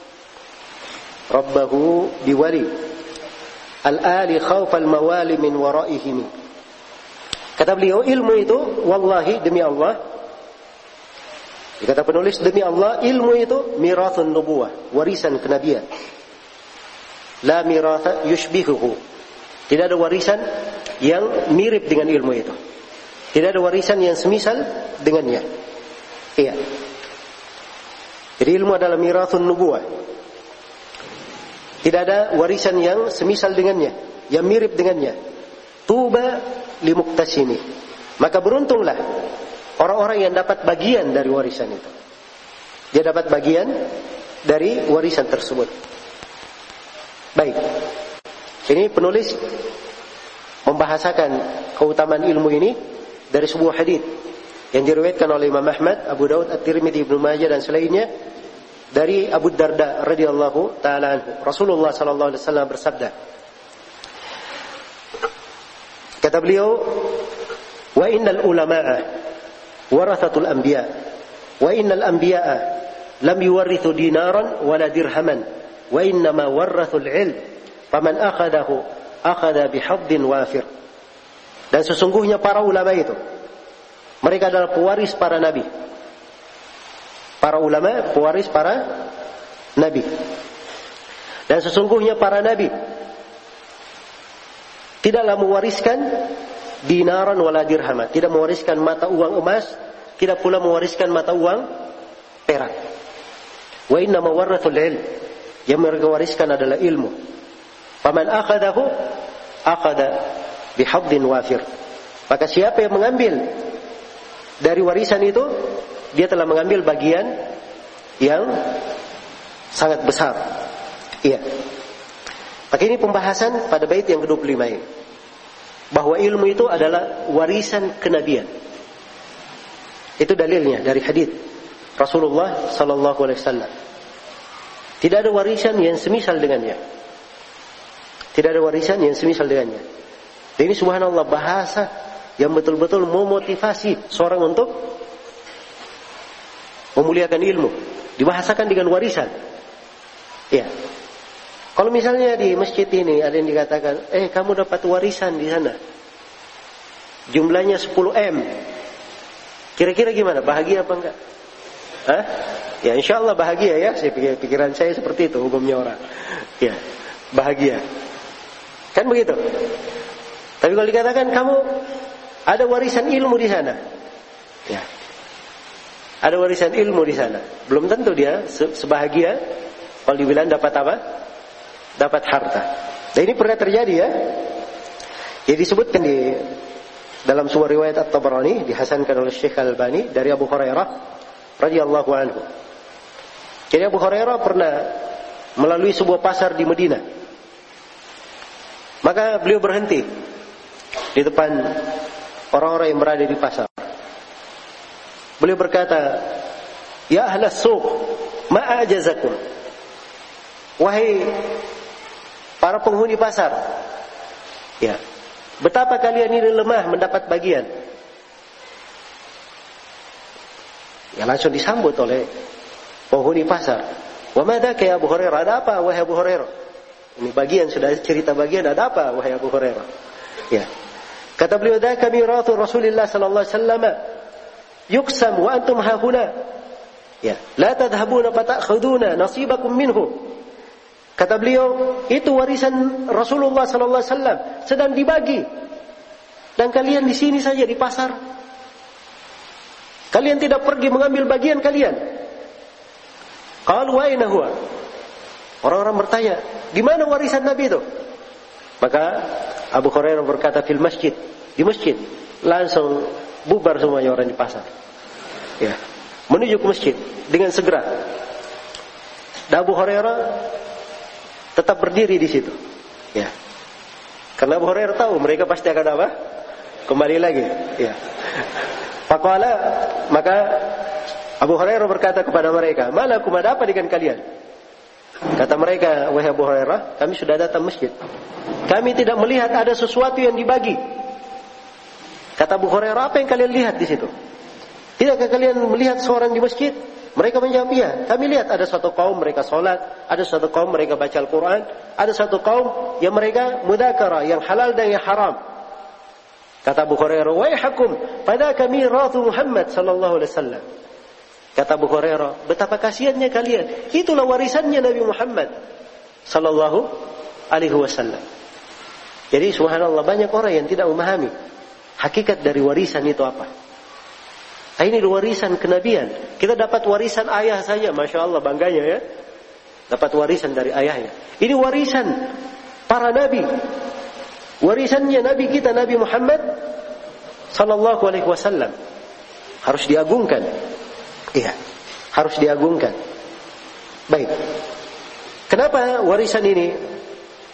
al-ali khawfal mawali min waraihim. Kata beliau, ilmu itu wallahi demi Allah, kata penulis demi Allah, ilmu itu mirathun nubuwah, warisan kenabian. La miratha yushbihuhu. Tidak ada warisan yang mirip dengan ilmu itu. Tidak ada warisan yang semisal dengannya. Iya. Jadi ilmu adalah mirathun nubuwah. Tidak ada warisan yang semisal dengannya, yang mirip dengannya. Tuba limuqtasimi. Maka beruntunglah orang-orang yang dapat bagian dari warisan itu. Dia dapat bagian dari warisan tersebut. Baik. Ini penulis membahasakan keutamaan ilmu ini dari sebuah hadis yang diriwayatkan oleh Imam Ahmad, Abu Daud, At-Tirmidzi, Ibnu Majah dan selainnya dari Abu Darda radhiyallahu taala anhu. Rasulullah sallallahu alaihi wasallam bersabda. Kata beliau, "Wa innal ulama'a warathatul anbiya, wa innal anbiya'a lam yuwarrithu dinaran wala dirhaman, wa innama warrathul ilm, faman akhadahu akhadha bihaddin wafir." Dan sesungguhnya para ulama itu, mereka adalah pewaris para nabi. Para ulama pewaris para nabi. Dan sesungguhnya para nabi tidaklah mewariskan dinaran wala dirhaman, tidak mewariskan mata uang emas, tidak pula mewariskan mata uang perak. Wa inna ma warrathul ilm, yang mereka wariskan adalah ilmu. Faman akhadahu akhadha bihaddin wafir. Maka siapa yang mengambil dari warisan itu, dia telah mengambil bagian yang sangat besar. Iya. Maka ini pembahasan pada bait yang ke-25 ini, bahwa ilmu itu adalah warisan kenabian. Itu dalilnya dari hadis Rasulullah sallallahu alaihi wasallam. Tidak ada warisan yang semisal dengannya. Tidak ada warisan yang semisal dengannya. Dan ini subhanallah bahasa yang betul-betul memotivasi seorang untuk memuliakan ilmu. Dibahasakan dengan warisan. Ya. Kalau misalnya di masjid ini ada yang dikatakan, kamu dapat warisan di sana, jumlahnya 10 M. Kira-kira gimana? Bahagia apa enggak? Hah? Ya insya Allah bahagia ya. Pikiran saya seperti itu hukumnya orang. Ya, bahagia. Kan begitu. Tapi kalau dikatakan kamu ada warisan ilmu di sana, ya, ada warisan ilmu di sana, belum tentu dia sebahagia kalau dibilang dapat apa? Dapat harta. Dan ini pernah terjadi ya. Jadi disebutkan di dalam sebuah riwayat At-Tabarani, dihasankan oleh Syekh Al-Albani dari Abu Hurairah radhiyallahu anhu. Jadi Abu Hurairah pernah melalui sebuah pasar di Madinah. Maka beliau berhenti di depan orang-orang yang berada di pasar. Beliau berkata, "Ya ahlas suq, ma ajazakum?" Wahai para penghuni pasar, ya, betapa kalian ini lemah mendapat bagian. Ya, langsung disambut oleh penghuni pasar. Wa madzaka ya Abu Hurairah? Ada apa wahai Abu Hurairah? Ini bagian, sudah cerita bagian, ada apa wahai Abu Hurairah? Ya. Kata beliau, "Dzaka mirathu Rasulillah sallallahu alaihi wasallam yuqsam wa antum hahuna. Ya, la tadhhabuna fata'khuduna nasibakum minhu." Kata beliau, itu warisan Rasulullah sallallahu alaihi wasallam sedang dibagi. Dan kalian di sini saja di pasar. Kalian tidak pergi mengambil bagian kalian. Qalu wa aina huwa? Orang-orang bertanya, di mana warisan Nabi itu? Maka Abu Hurairah berkata, fil masjid, di masjid. Langsung bubar semuanya orang di pasar. Ya, menuju ke masjid dengan segera. Dan Abu Hurairah tetap berdiri di situ. Ya. Karena Abu Hurairah tahu mereka pasti akan apa? Kembali lagi. Ya. Faqala, maka Abu Hurairah berkata kepada mereka, "Malakum, ada apa dengan kalian?" Kata mereka, "Wahai Abu Hurairah, kami sudah datang masjid. Kami tidak melihat ada sesuatu yang dibagi." Kata Abu Hurairah, "Apa yang kalian lihat di situ? Tidakkah kalian melihat seorang di masjid?" Mereka menjawab, "Iya, kami lihat ada satu kaum mereka salat, ada satu kaum mereka baca Al-Quran, ada satu kaum yang mereka mudzakarah, yang halal dan yang haram." Kata Abu Hurairah, "Waihakum, fadaka mirathu Muhammad sallallahu alaihi wasallam." Kata Abu Hurairah, betapa kasihannya kalian, itulah warisannya Nabi Muhammad sallallahu alaihi wasallam. Jadi subhanallah, banyak orang yang tidak memahami hakikat dari warisan itu apa. Ini warisan kenabian. Kita dapat warisan ayah saja, masya Allah, bangganya ya. Dapat warisan dari ayahnya. Ini warisan para nabi. Warisannya Nabi kita, Nabi Muhammad sallallahu alaihi wasallam. Harus diagungkan. Iya, harus diagungkan. Baik. Kenapa warisan ini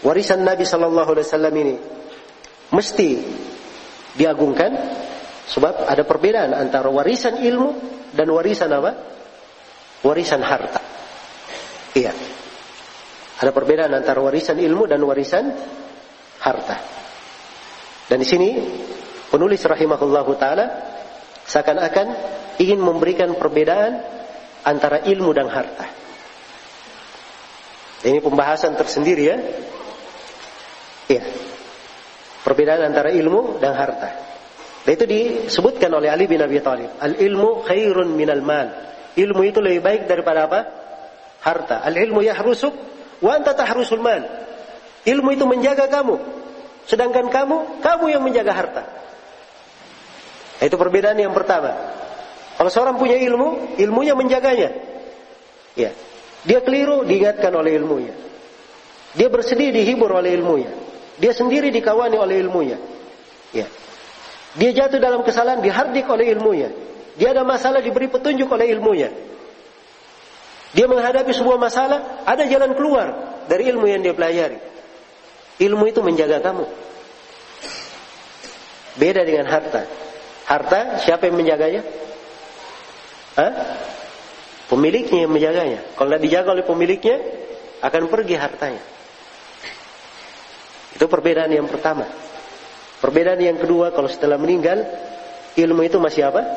warisan Nabi sallallahu alaihi wasallam ini mesti diagungkan, sebab ada perbedaan antara warisan ilmu dan warisan apa? Warisan harta. Iya. Ada perbedaan antara warisan ilmu dan warisan harta. Dan di sini penulis rahimahullahu taala seakan-akan ingin memberikan perbedaan antara ilmu dan harta. Ini pembahasan tersendiri ya. Iya. Perbedaan antara ilmu dan harta. Dan itu disebutkan oleh Ali bin Abi Thalib. Al-ilmu khairun minal mal. Ilmu itu lebih baik daripada apa? Harta. Al-ilmu yahrusuk wa anta tahrusul mal. Ilmu itu menjaga kamu, sedangkan kamu yang menjaga harta. Itu perbedaan yang pertama. Kalau seorang punya ilmu, ilmunya menjaganya. Ya. Dia keliru, diingatkan oleh ilmunya. Dia bersedih, dihibur oleh ilmunya. Dia sendiri dikawani oleh ilmunya. Ya. Dia jatuh dalam kesalahan, dihardik oleh ilmunya. Dia ada masalah, diberi petunjuk oleh ilmunya. Dia menghadapi sebuah masalah, ada jalan keluar dari ilmu yang dia pelajari. Ilmu itu menjaga kamu. Beda dengan harta. Harta, siapa yang menjaganya? Pemiliknya yang menjaganya. Kalau tidak dijaga oleh pemiliknya, akan pergi hartanya. Itu perbedaan yang pertama. Perbedaan yang kedua, kalau setelah meninggal, ilmu itu masih apa?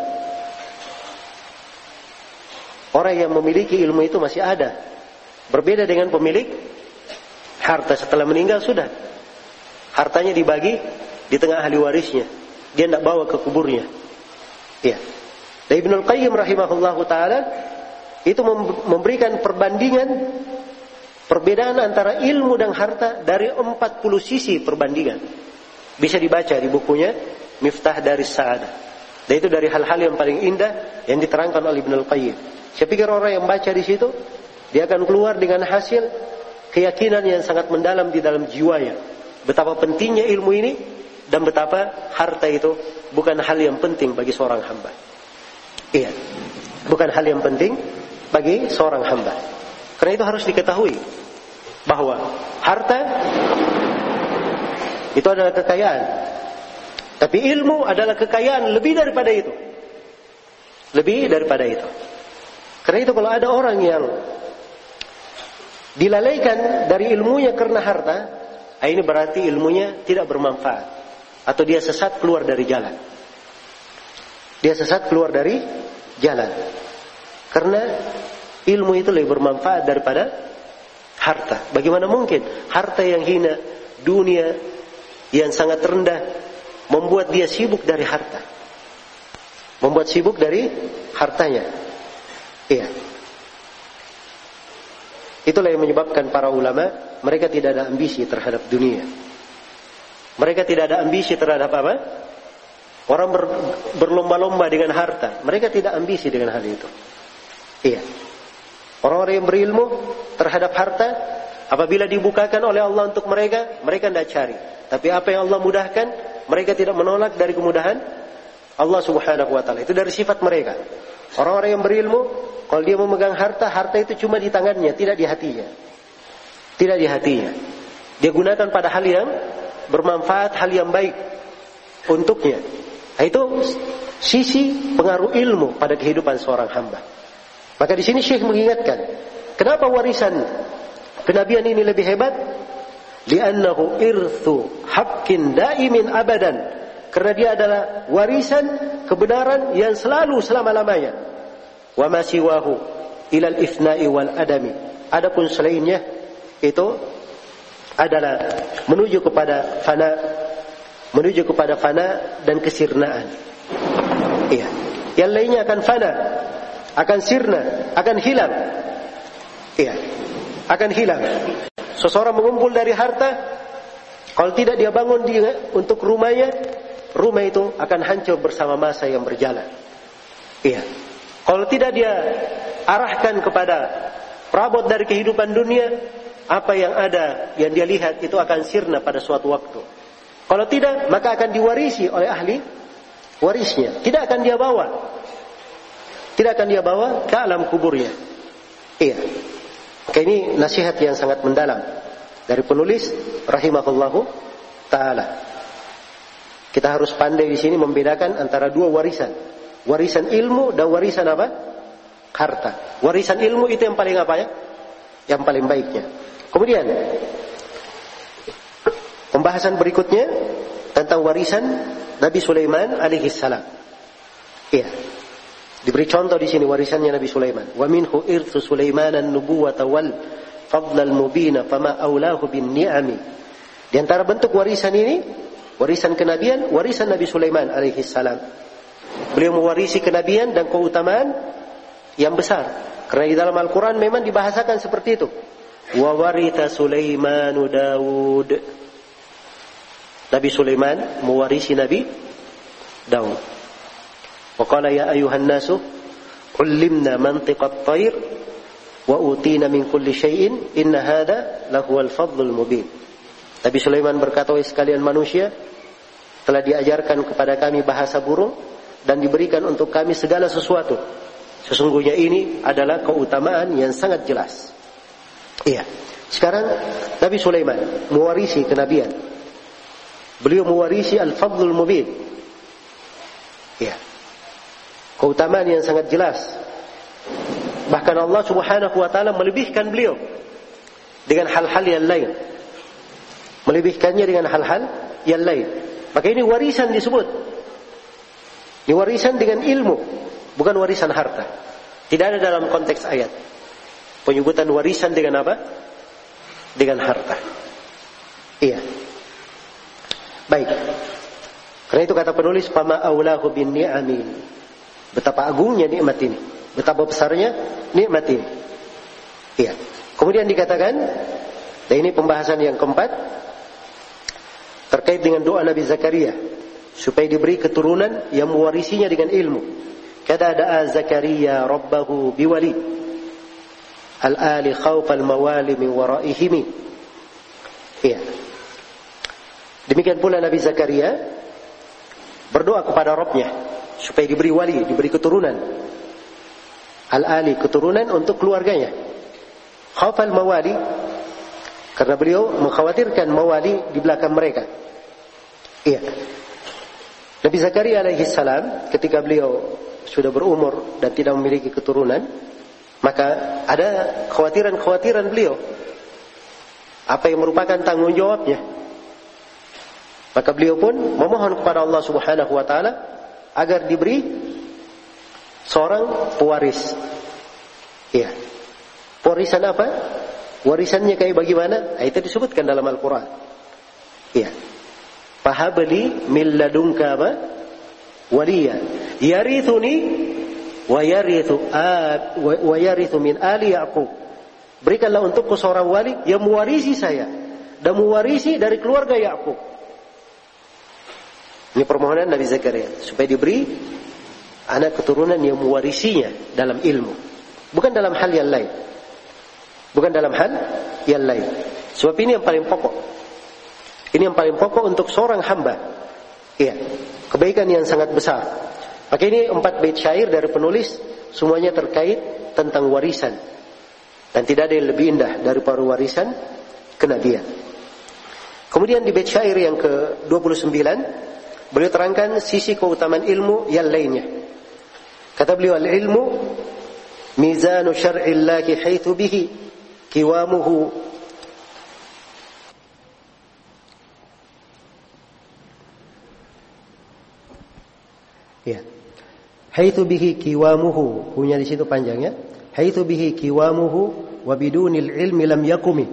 Orang yang memiliki ilmu itu masih ada. Berbeda dengan pemilik harta, setelah meninggal sudah. Hartanya dibagi di tengah ahli warisnya. Dia tidak bawa ke kuburnya. Ya. Dan Ibnul Qayyim rahimahullahu ta'ala itu memberikan perbedaan antara ilmu dan harta dari 40 sisi perbandingan. Bisa dibaca di bukunya Miftah Daris Sa'adah. Dan itu dari hal-hal yang paling indah yang diterangkan oleh Ibnul Qayyim. Saya pikir orang yang baca di situ, dia akan keluar dengan hasil keyakinan yang sangat mendalam di dalam jiwanya. Betapa pentingnya ilmu ini dan betapa harta itu bukan hal yang penting bagi seorang hamba. Iya, bukan hal yang penting bagi seorang hamba. Karena itu harus diketahui bahwa harta itu adalah kekayaan. Tapi ilmu adalah kekayaan lebih daripada itu. Lebih daripada itu. Karena itu kalau ada orang yang dilalaikan dari ilmunya karena harta, ini berarti ilmunya tidak bermanfaat. Atau dia sesat keluar dari jalan. Dia sesat keluar dari jalan. Karena ilmu itu lebih bermanfaat daripada harta. Bagaimana mungkin harta yang hina, dunia yang sangat rendah, membuat dia sibuk dari harta. Membuat sibuk dari hartanya. Iya. Itulah yang menyebabkan para ulama, mereka tidak ada ambisi terhadap dunia. Mereka tidak ada ambisi terhadap apa? Orang berlomba-lomba dengan harta. Mereka tidak ambisi dengan hal itu. Iya. Orang-orang yang berilmu terhadap harta, apabila dibukakan oleh Allah untuk mereka, mereka tidak cari. Tapi apa yang Allah mudahkan, mereka tidak menolak dari kemudahan Allah Subhanahu wa taala. Itu dari sifat mereka. Orang-orang yang berilmu, kalau dia memegang harta, harta itu cuma di tangannya, tidak di hatinya. Tidak di hatinya. Dia gunakan pada hal yang bermanfaat, hal yang baik untuknya. Nah, itu sisi pengaruh ilmu pada kehidupan seorang hamba. Maka di sini Syekh mengingatkan, kenapa warisan kenabian ini lebih hebat? Li'annahu irthu haqqin daimin abadan. Karena dia adalah warisan kebenaran yang selalu selama-lamanya. Wa ma siwahu ilal ifna'i wal adami. Adapun selainnya itu adalah menuju kepada fana dan kesirnaan. Iya. Yang lainnya akan fana, akan sirna, akan hilang. Iya. Akan hilang. Seseorang mengumpul dari harta, kalau tidak dia bangun untuk rumahnya, rumah itu akan hancur bersama masa yang berjalan. Iya. Kalau tidak dia arahkan kepada perabot dari kehidupan dunia, apa yang ada, yang dia lihat itu akan sirna pada suatu waktu. Kalau tidak, maka akan diwarisi oleh ahli warisnya. Tidak akan dia bawa. Tidak akan dia bawa ke alam kuburnya. Iya. Maka ini nasihat yang sangat mendalam dari penulis rahimahullahu taala. Kita harus pandai di sini membedakan antara dua warisan. Warisan ilmu dan warisan apa? Harta. Warisan ilmu itu yang paling apa ya? Yang paling baiknya. Kemudian pembahasan berikutnya tentang warisan Nabi Sulaiman alaihi salam. Iya. Diberi contoh di sini warisannya Nabi Sulaiman. Wa minhu irthu Sulaiman an-nubuwata wal fadlal mubina fama aulahu bin ni'ami. Di antara bentuk warisan ini, warisan kenabian, warisan Nabi Sulaiman alaihi salam. Beliau mewarisi kenabian dan keutamaan yang besar. Karena di dalam Al-Quran memang dibahasakan seperti itu. Wa waritha Sulaimanu Daud. Nabi Sulaiman mewarisi Nabi Daud. Wa qala ya ayuhan nasu ullimna mantiqat tayr wa utina min kulli syai'in inna hadha lahuwal fadlul mubin. Nabi Sulaiman berkata, wahai sekalian manusia, telah diajarkan kepada kami bahasa burung dan diberikan untuk kami segala sesuatu. Sesungguhnya ini adalah keutamaan yang sangat jelas. Iya. Sekarang Nabi Sulaiman mewarisi kenabian. Beliau mewarisi al-fadlul mubin. Iya. Keutamaan yang sangat jelas. Bahkan Allah Subhanahu wa taala melebihkan beliau dengan hal-hal yang lain. Melebihkannya dengan hal-hal yang lain. Maka ini warisan disebut. Ini warisan dengan ilmu, bukan warisan harta. Tidak ada dalam konteks ayat penyebutan warisan dengan apa? Dengan harta. Iya. Baik. Karena itu kata penulis, fama aulahu bin ni'ami. Betapa agungnya nikmat ini, betapa besarnya nikmat ini. Iya. Kemudian dikatakan, dan ini pembahasan yang keempat terkait dengan doa Nabi Zakaria supaya diberi keturunan yang mewarisinya dengan ilmu. Kata da'a Zakaria rabbahu biwali al-ali khawfal mawali min waraihimi. Iya. Demikian pula Nabi Zakaria berdoa kepada Rabbnya supaya diberi wali, diberi keturunan. Al-ali, keturunan untuk keluarganya. Khawfal mawali, karena beliau mengkhawatirkan mawali di belakang mereka. Iya. Nabi Zakaria alaihi salam ketika beliau sudah berumur dan tidak memiliki keturunan, maka ada kekhawatiran beliau. Apa yang merupakan tanggung jawabnya? Maka beliau pun memohon kepada Allah Subhanahu wa taala agar diberi seorang pewaris. Iya. Pewarisan apa? Warisannya kayak bagaimana? Itu disebutkan dalam Al-Quran. Iya. Fahabli min ladunka waliya yarithuni wa yarithu min ali Yaqub. Berikanlah untukku seorang wali yang mewarisi saya dan mewarisi dari keluarga Yaqub. Ini permohonan Nabi Zakaria supaya diberi anak keturunan yang mewarisinya dalam ilmu, bukan dalam hal yang lain. Bukan dalam hal yang lain. Sebab ini yang paling pokok. Ini yang paling pokok untuk seorang hamba. Iya, kebaikan yang sangat besar. Maka ini 4 bait syair dari penulis, semuanya terkait tentang warisan. Dan tidak ada yang lebih indah daripada warisan kenabian. Kemudian di bait syair yang ke-29 beliau terangkan sisi keutamaan ilmu yang lainnya. Kata beliau, al-ilmu mizanu syar'illahi haitsu bihi kiwamuhu ya. Haitsu bihi kiwamuhu, punya di situ panjangnya. Haitsu bihi kiwamuhu wa bidunil ilmi lam yakumi.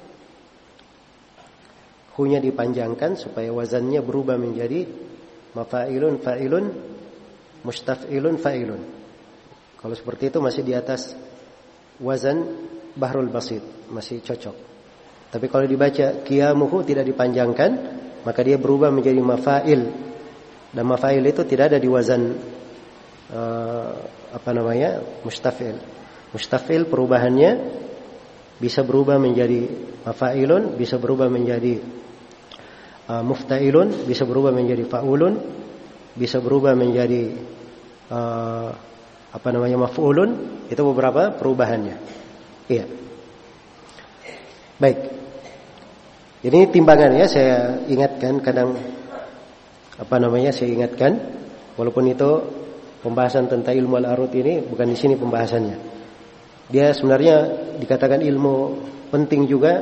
Hunya dipanjangkan supaya wazannya berubah menjadi mafa'ilun fa'ilun mustaf'ilun fa'ilun. Kalau seperti itu masih di atas wazan bahrul basit, masih cocok. Tapi kalau dibaca qiyamuhu tidak dipanjangkan, maka dia berubah menjadi mafa'il. Dan mafa'il itu tidak ada di wazan mustaf'il. Mustaf'il perubahannya bisa berubah menjadi mafa'ilun, bisa berubah menjadi mufta'ilun, bisa berubah menjadi fa'ulun, bisa berubah menjadi maf'ulun. Itu beberapa perubahannya. Iya. Baik. Ini timbangannya saya ingatkan kadang saya ingatkan walaupun itu pembahasan tentang ilmu al-arud ini bukan di sini pembahasannya. Dia sebenarnya dikatakan ilmu penting juga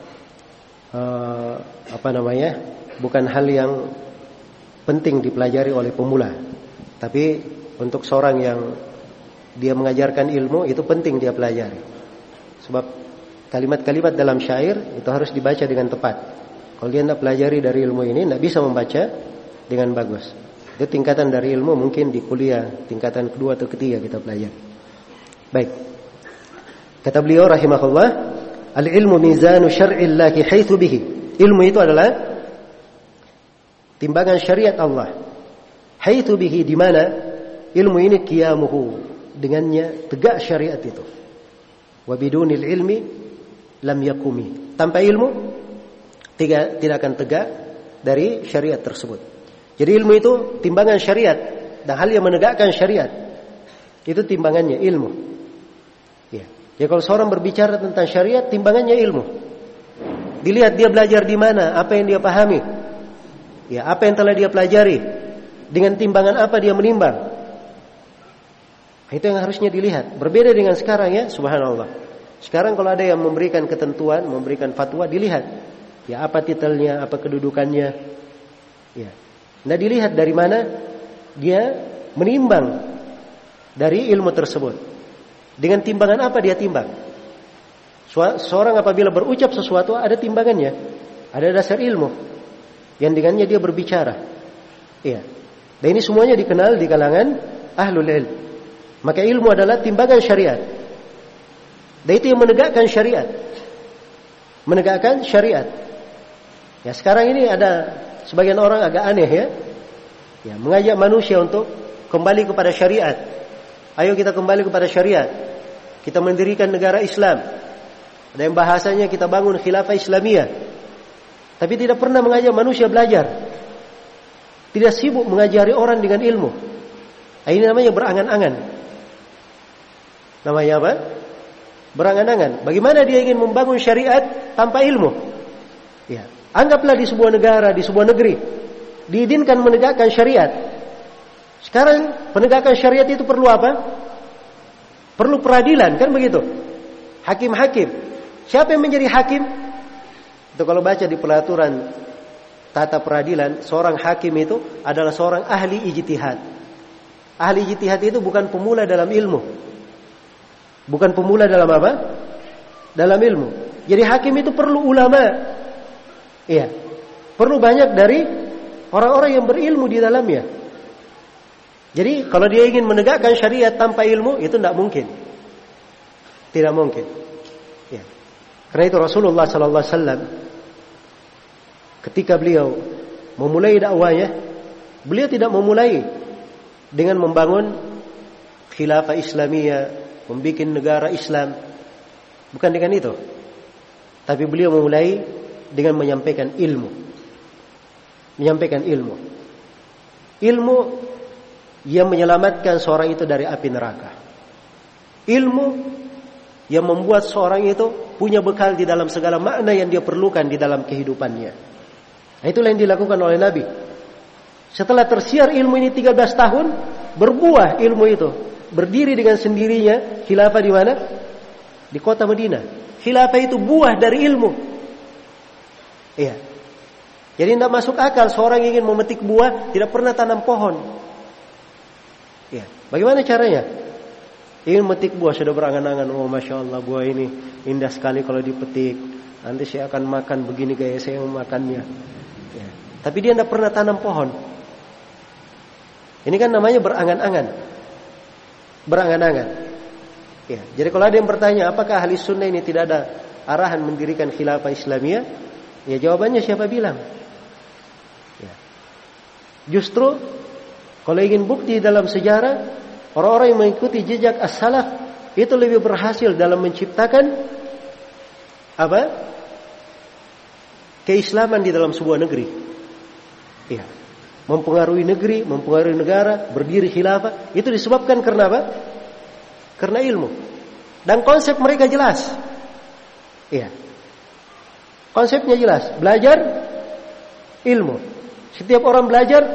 bukan hal yang penting dipelajari oleh pemula. Tapi untuk seorang yang dia mengajarkan ilmu itu penting dia pelajari. Sebab kalimat-kalimat dalam syair itu harus dibaca dengan tepat. Kalau dia tidak pelajari dari ilmu ini, tidak bisa membaca dengan bagus. Itu tingkatan dari ilmu mungkin di kuliah tingkatan kedua atau ketiga kita pelajari. Baik. Kata beliau rahimahullah, al-ilmu mizanu syar'illahi haitsu bihi. Ilmu itu adalah timbangan syariat Allah. Haitsu bihi, di mana ilmu ini qiyamuhu, dengannya tegak syariat itu. Wa bidunil ilmi lam yakumi. Tanpa ilmu tidak akan tegak dari syariat tersebut. Jadi ilmu itu timbangan syariat dan hal yang menegakkan syariat. Itu timbangannya ilmu. Ya. Jadi kalau seorang berbicara tentang syariat, timbangannya ilmu. Dilihat dia belajar di mana, apa yang dia pahami. Ya, apa yang telah dia pelajari. Dengan timbangan apa dia menimbang. Itu yang harusnya dilihat. Berbeda dengan sekarang ya, subhanallah. Sekarang kalau ada yang memberikan ketentuan, memberikan fatwa, dilihat. Ya, apa titelnya, apa kedudukannya. Ya. Nah, dilihat dari mana dia menimbang dari ilmu tersebut. Dengan timbangan apa dia timbang? Seorang apabila berucap sesuatu ada timbangannya, ada dasar ilmu yang dengannya dia berbicara. Iya. Dan ini semuanya dikenal di kalangan ahlul ilm. Maka ilmu adalah timbangan syariat. Dan itu yang menegakkan syariat. Menegakkan syariat. Ya, sekarang ini ada sebagian orang agak aneh ya. Ya, mengajak manusia untuk kembali kepada syariat. Ayo kita kembali kepada syariat. Kita mendirikan negara Islam. Ada yang bahasanya kita bangun khilafah Islamiyah. Tapi tidak pernah mengajak manusia belajar. Tidak sibuk mengajari orang dengan ilmu. Ini namanya berangan-angan. Namanya apa? Berangan-angan. Bagaimana dia ingin membangun syariat tanpa ilmu? Ya, anggaplah di sebuah negara, di sebuah negeri diizinkan menegakkan syariat. Sekarang penegakan syariat itu perlu apa? Perlu peradilan, kan begitu? Hakim-hakim. Siapa yang menjadi hakim? Itu kalau baca di peraturan tata peradilan, seorang hakim itu adalah seorang ahli ijtihad. Ahli ijtihad itu bukan pemula dalam ilmu. Bukan pemula dalam apa? Dalam ilmu. Jadi hakim itu perlu ulama. Iya. Perlu banyak dari orang-orang yang berilmu di dalamnya. Jadi kalau dia ingin menegakkan syariat tanpa ilmu, itu tidak mungkin. Tidak mungkin. Ya. Karena itu Rasulullah SAW ketika beliau memulai dakwahnya, beliau tidak memulai dengan membangun khilafah Islamiyah, membuat negara Islam. Bukan dengan itu. Tapi beliau memulai dengan menyampaikan ilmu. Menyampaikan ilmu. Ilmu yang menyelamatkan seorang itu dari api neraka. Ilmu yang membuat seorang itu punya bekal di dalam segala makna yang dia perlukan di dalam kehidupannya. Nah, itulah yang dilakukan oleh Nabi. Setelah tersiar ilmu ini 13 tahun, berbuah ilmu itu. Berdiri dengan sendirinya khilafah di mana? Di kota Madinah. Khilafah itu buah dari ilmu. Iya. Jadi tidak masuk akal seorang ingin memetik buah tidak pernah tanam pohon. Ya, bagaimana caranya? Ingin memetik buah sudah berangan-angan, oh masya Allah buah ini indah sekali kalau dipetik. Nanti saya akan makan begini gaya saya memakannya. Ya. Tapi dia tidak pernah tanam pohon. Ini kan namanya berangan-angan. Berangan-angan. Ya, jadi kalau ada yang bertanya, apakah ahli sunnah ini tidak ada arahan mendirikan khilafah Islamiyah? Ya jawabannya siapa bilang? Ya. Justru kalau ingin bukti dalam sejarah, orang-orang yang mengikuti jejak as-salaf itu lebih berhasil dalam menciptakan apa? Keislaman di dalam sebuah negeri. Ya. Mempengaruhi negeri, mempengaruhi negara, berdiri khilafah, itu disebabkan karena apa? Karena ilmu. Dan konsep mereka jelas. Ya. Konsepnya jelas, belajar ilmu. Setiap orang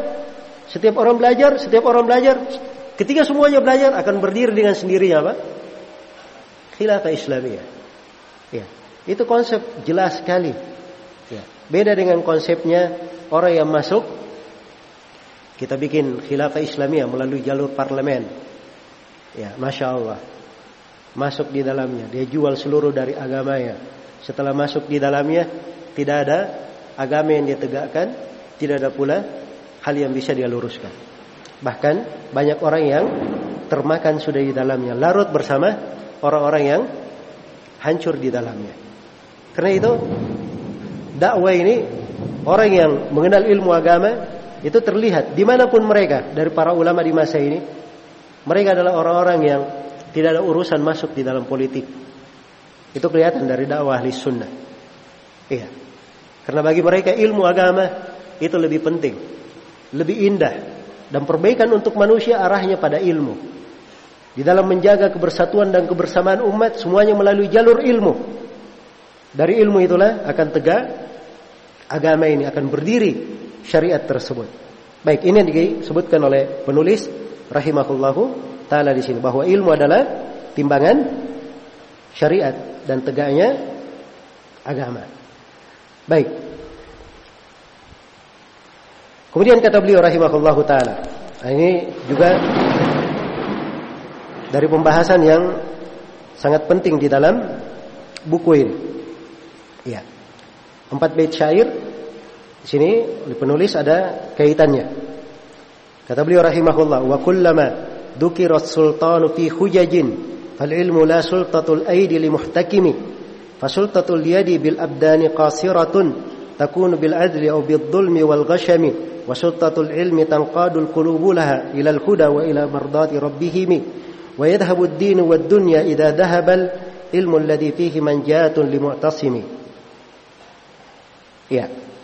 belajar, ketika semuanya belajar akan berdiri dengan sendirinya apa? Khilafah Islamiyah. Ya, itu konsep jelas sekali. Ya, beda dengan konsepnya orang yang masuk, kita bikin khilafah Islamiyah melalui jalur parlemen. Ya, Masya Allah. Masuk di dalamnya, dia jual seluruh dari agamanya. Setelah masuk di dalamnya, tidak ada agama yang dia tegakkan, tidak ada pula hal yang bisa dia luruskan. Bahkan banyak orang yang termakan sudah di dalamnya, larut bersama orang-orang yang hancur di dalamnya. Karena itu dakwah ini, orang yang mengenal ilmu agama itu terlihat dimanapun mereka, dari para ulama di masa ini, mereka adalah orang-orang yang tidak ada urusan masuk di dalam politik. Itu kelihatan dari dakwah ahli sunnah. Iya. Karena bagi mereka ilmu agama itu lebih penting, lebih indah, dan perbaikan untuk manusia arahnya pada ilmu. Di dalam menjaga kebersatuan dan kebersamaan umat, semuanya melalui jalur ilmu. Dari ilmu itulah akan tegak agama ini, akan berdiri syariat tersebut. Baik, ini yang disebutkan oleh penulis rahimahullahu taala di sini, bahwa ilmu adalah timbangan syariat dan tegaknya agama. Baik. Kemudian kata beliau rahimahullahu taala, ini juga dari pembahasan yang sangat penting di dalam buku ini. Ya. 4 bait syair di sini oleh penulis ada kaitannya. Kata beliau rahimahullah, wa kullama dukirat sultanu fi hujajin fal ilmu la sultatul aidi li muhtakimi fa sultatul yadi bil abdani qasiratun takunu bil adli aw bil dhulmi wal ghashami wa sultatul ilmi tanqadul qulubu laha ila al huda wa ila mardati rabbihim wa yadhhabu ad-din wad dunya idza dhahabal ilmu alladhi fihi manjatun li mu'tasimi. Ya.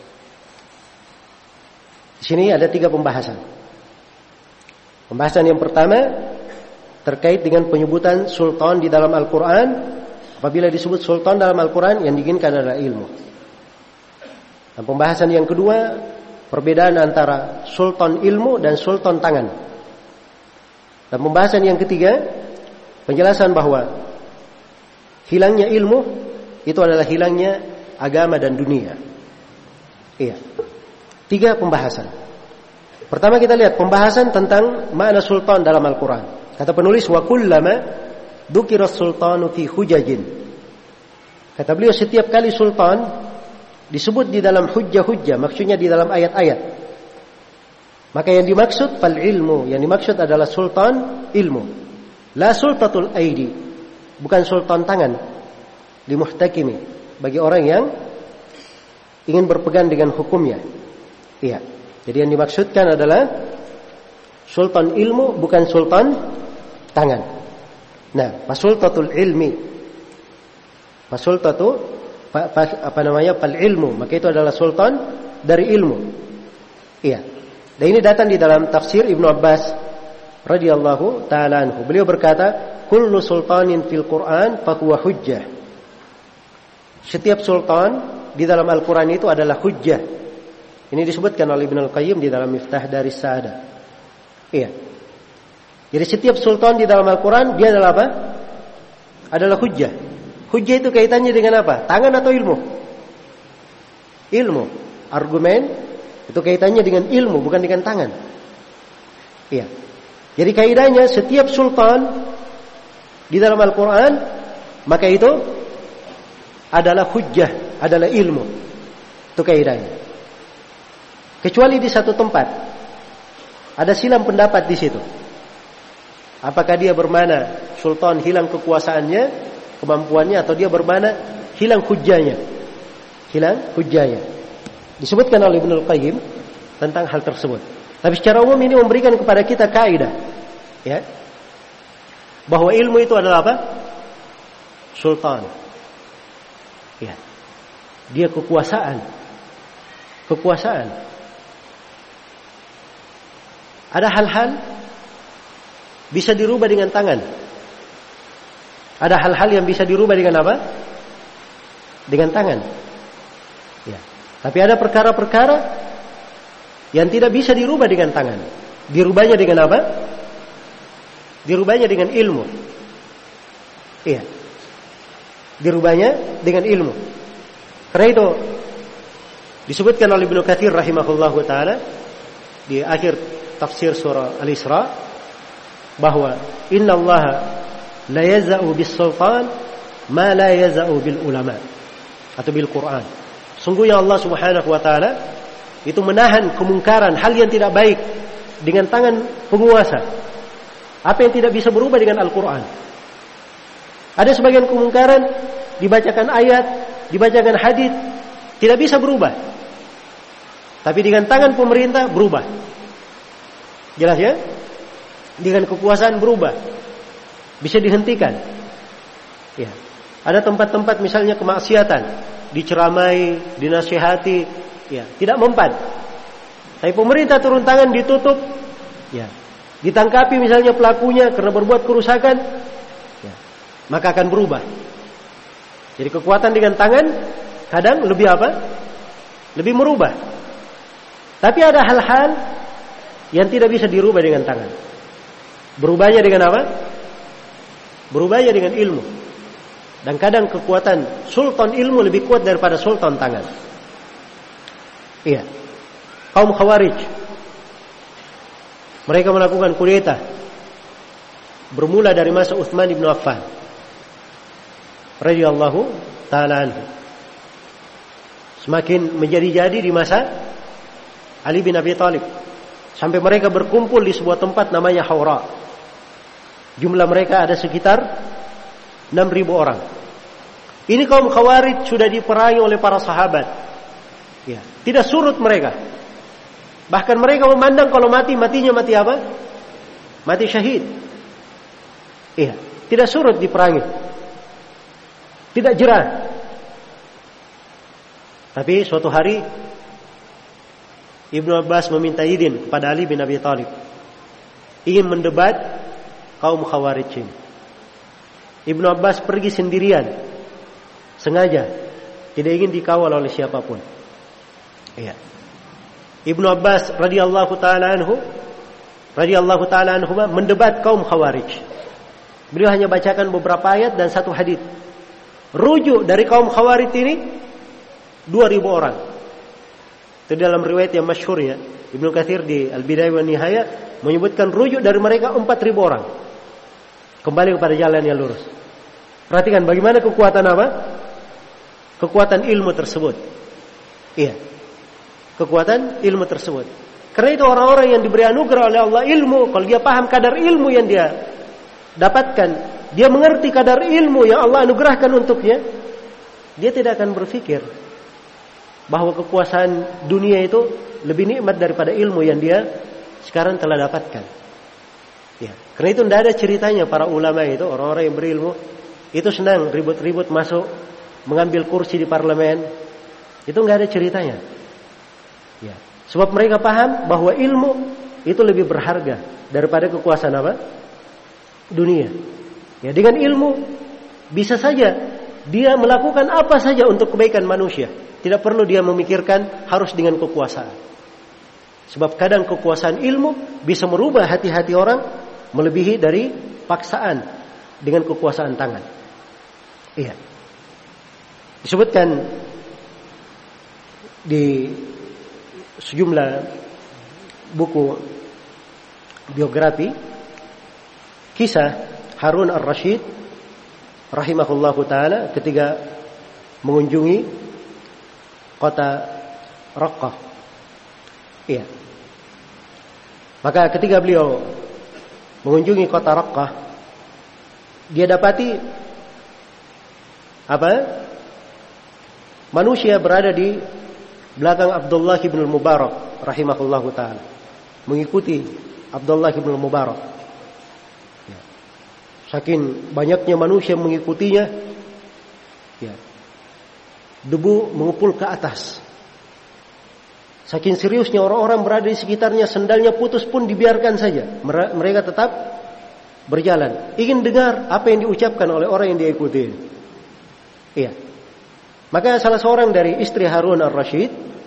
Di sini ada 3 pembahasan. Pembahasan yang pertama terkait dengan penyebutan sultan di dalam Al-Quran. Apabila disebut sultan dalam Al-Quran, yang diinginkan adalah ilmu. Dan pembahasan yang kedua, perbedaan antara sultan ilmu dan sultan tangan. Dan pembahasan yang ketiga, penjelasan bahwa hilangnya ilmu itu adalah hilangnya agama dan dunia. Iya. 3 pembahasan. Pertama kita lihat pembahasan tentang makna sultan dalam Al-Quran. Kata penulis, wa kullama dukiras sultanu fi hujajin. Kata beliau, setiap kali sultan disebut di dalam hujjah-hujjah, maksudnya di dalam ayat-ayat, maka yang dimaksud fal ilmu, yang dimaksud adalah sultan ilmu. La sultatul aidi, bukan sultan tangan. Li muhtakimi, bagi orang yang ingin berpegang dengan hukumnya. Iya. Jadi yang dimaksudkan adalah sultan ilmu, bukan sultan tangan. Nah, fasultatul ilmi, fasultatu fal ilmu, maka itu adalah sultan dari ilmu. Iya. Dan ini datang di dalam tafsir Ibnu Abbas radhiyallahu taala anhu. Beliau berkata, kullu sultanin fil Quran fahuwa hujjah. Setiap sultan di dalam Al-Quran itu adalah hujjah. Ini disebutkan oleh Ibnu Al-Qayyim di dalam Miftah Daris Sa'adah. Iya. Jadi setiap sultan di dalam Al-Quran dia adalah apa? Adalah hujjah. Hujjah itu kaitannya dengan apa? Tangan atau ilmu? Ilmu. Argumen itu kaitannya dengan ilmu, bukan dengan tangan. Iya. Jadi kaidahnya setiap sultan di dalam Al-Quran, maka itu adalah hujjah, adalah ilmu. Itu kaidahnya. Kecuali di satu tempat ada silam pendapat di situ. Apakah dia bermana sultan hilang kekuasaannya, kemampuannya, atau dia bermana hilang hujjahnya? Hilang hujjahnya. Disebutkan oleh Ibnu Al-Qayyim tentang hal tersebut. Tapi secara umum ini memberikan kepada kita kaidah, ya, bahwa ilmu itu adalah apa? Sultan. Ya. Dia kekuasaan. Kekuasaan. Ada hal-hal bisa dirubah dengan tangan. Ada hal-hal yang bisa dirubah dengan apa? Dengan tangan. Tapi ada perkara-perkara yang tidak bisa dirubah dengan tangan. Dirubahnya dengan apa? Dirubahnya dengan ilmu. Iya. Dirubahnya dengan ilmu. Karena itu disebutkan oleh Ibnu Katsir rahimahullahu taala di akhir tafsir surah Al-Isra bahwa innallaha la yaz'u bis-sultan ma la yaz'u bil ulama atau bil Quran. Sungguhnya Allah Subhanahu wa taala itu menahan kemungkaran, hal yang tidak baik dengan tangan penguasa. Apa yang tidak bisa berubah dengan Al-Quran. Ada sebagian kemungkaran dibacakan ayat, dibacakan hadis, tidak bisa berubah. Tapi dengan tangan pemerintah berubah. Jelas ya? Dengan kekuasaan berubah. Bisa dihentikan. Ya. Ada tempat-tempat misalnya kemaksiatan, diceramai, dinasihati, ya, tidak mempan. Tapi pemerintah turun tangan ditutup, ya. Ditangkapi misalnya pelakunya karena berbuat kerusakan, ya, maka akan berubah. Jadi kekuatan dengan tangan kadang lebih apa? Lebih merubah. Tapi ada hal-hal yang tidak bisa dirubah dengan tangan. Berubahnya dengan apa? Berubahnya dengan ilmu. Dan kadang kekuatan sultan ilmu lebih kuat daripada sultan tangan. Iya. Kaum Khawarij, mereka melakukan kudeta bermula dari masa Utsman bin Affan radhiyallahu taala anhu. Semakin menjadi-jadi di masa Ali bin Abi Thalib, sampai mereka berkumpul di sebuah tempat namanya Haura. Jumlah mereka ada sekitar 6.000 orang. Ini kaum Khawarij sudah diperangi oleh para sahabat. Ya, tidak surut mereka. Bahkan mereka memandang kalau matinya mati apa? Mati syahid. Iya, tidak surut diperangi. Tidak jerah. Tapi suatu hari Ibnu Abbas meminta izin kepada Ali bin Abi Thalib, ingin mendebat kaum Khawarij ini. Ibnu Abbas pergi sendirian, sengaja, tidak ingin dikawal oleh siapapun. Iya. Ibnu Abbas radhiyallahu taala anhu mendebat kaum Khawarij. Beliau hanya bacakan beberapa ayat dan satu hadis. Rujuk dari kaum Khawarij ini 2.000 orang. Itu dalam riwayat yang masyhur ya. Ibnu Katsir di Al-Bidayah wa Nihayah menyebutkan rujuk dari mereka 4.000 orang. Kembali kepada jalan yang lurus. Perhatikan bagaimana kekuatan apa? Kekuatan ilmu tersebut. Iya. Kekuatan ilmu tersebut. Karena itu orang-orang yang diberi anugerah oleh Allah ilmu, kalau dia paham kadar ilmu yang dia dapatkan, dia mengerti kadar ilmu yang Allah anugerahkan untuknya, dia tidak akan berpikir bahwa kekuasaan dunia itu lebih nikmat daripada ilmu yang dia sekarang telah dapatkan. Ya, karena itu tidak ada ceritanya para ulama itu, orang-orang yang berilmu itu senang ribut-ribut masuk mengambil kursi di parlemen. Itu tidak ada ceritanya. Ya, sebab mereka paham bahwa ilmu itu lebih berharga daripada kekuasaan apa? Dunia. Ya, dengan ilmu bisa saja dia melakukan apa saja untuk kebaikan manusia. Tidak perlu dia memikirkan harus dengan kekuasaan. Sebab kadang kekuasaan ilmu bisa merubah hati-hati orang melebihi dari paksaan dengan kekuasaan tangan. Iya. Disebutkan di sejumlah buku biografi kisah Harun Ar-Rasyid rahimahullahu taala ketika mengunjungi kota Raqqah. Iya. Maka ketika beliau mengunjungi kota Raqqah, dia dapati apa? Manusia berada di belakang Abdullah bin Mubarak rahimahullahu taala, mengikuti Abdullah bin Mubarak. Ya. Saking banyaknya manusia mengikutinya, ya, debu mengepul ke atas. Saking seriusnya orang-orang berada di sekitarnya, sendalnya putus pun dibiarkan saja. Mereka tetap berjalan, ingin dengar apa yang diucapkan oleh orang yang diikuti. Iya. Maka salah seorang dari istri Harun Ar-Rasyid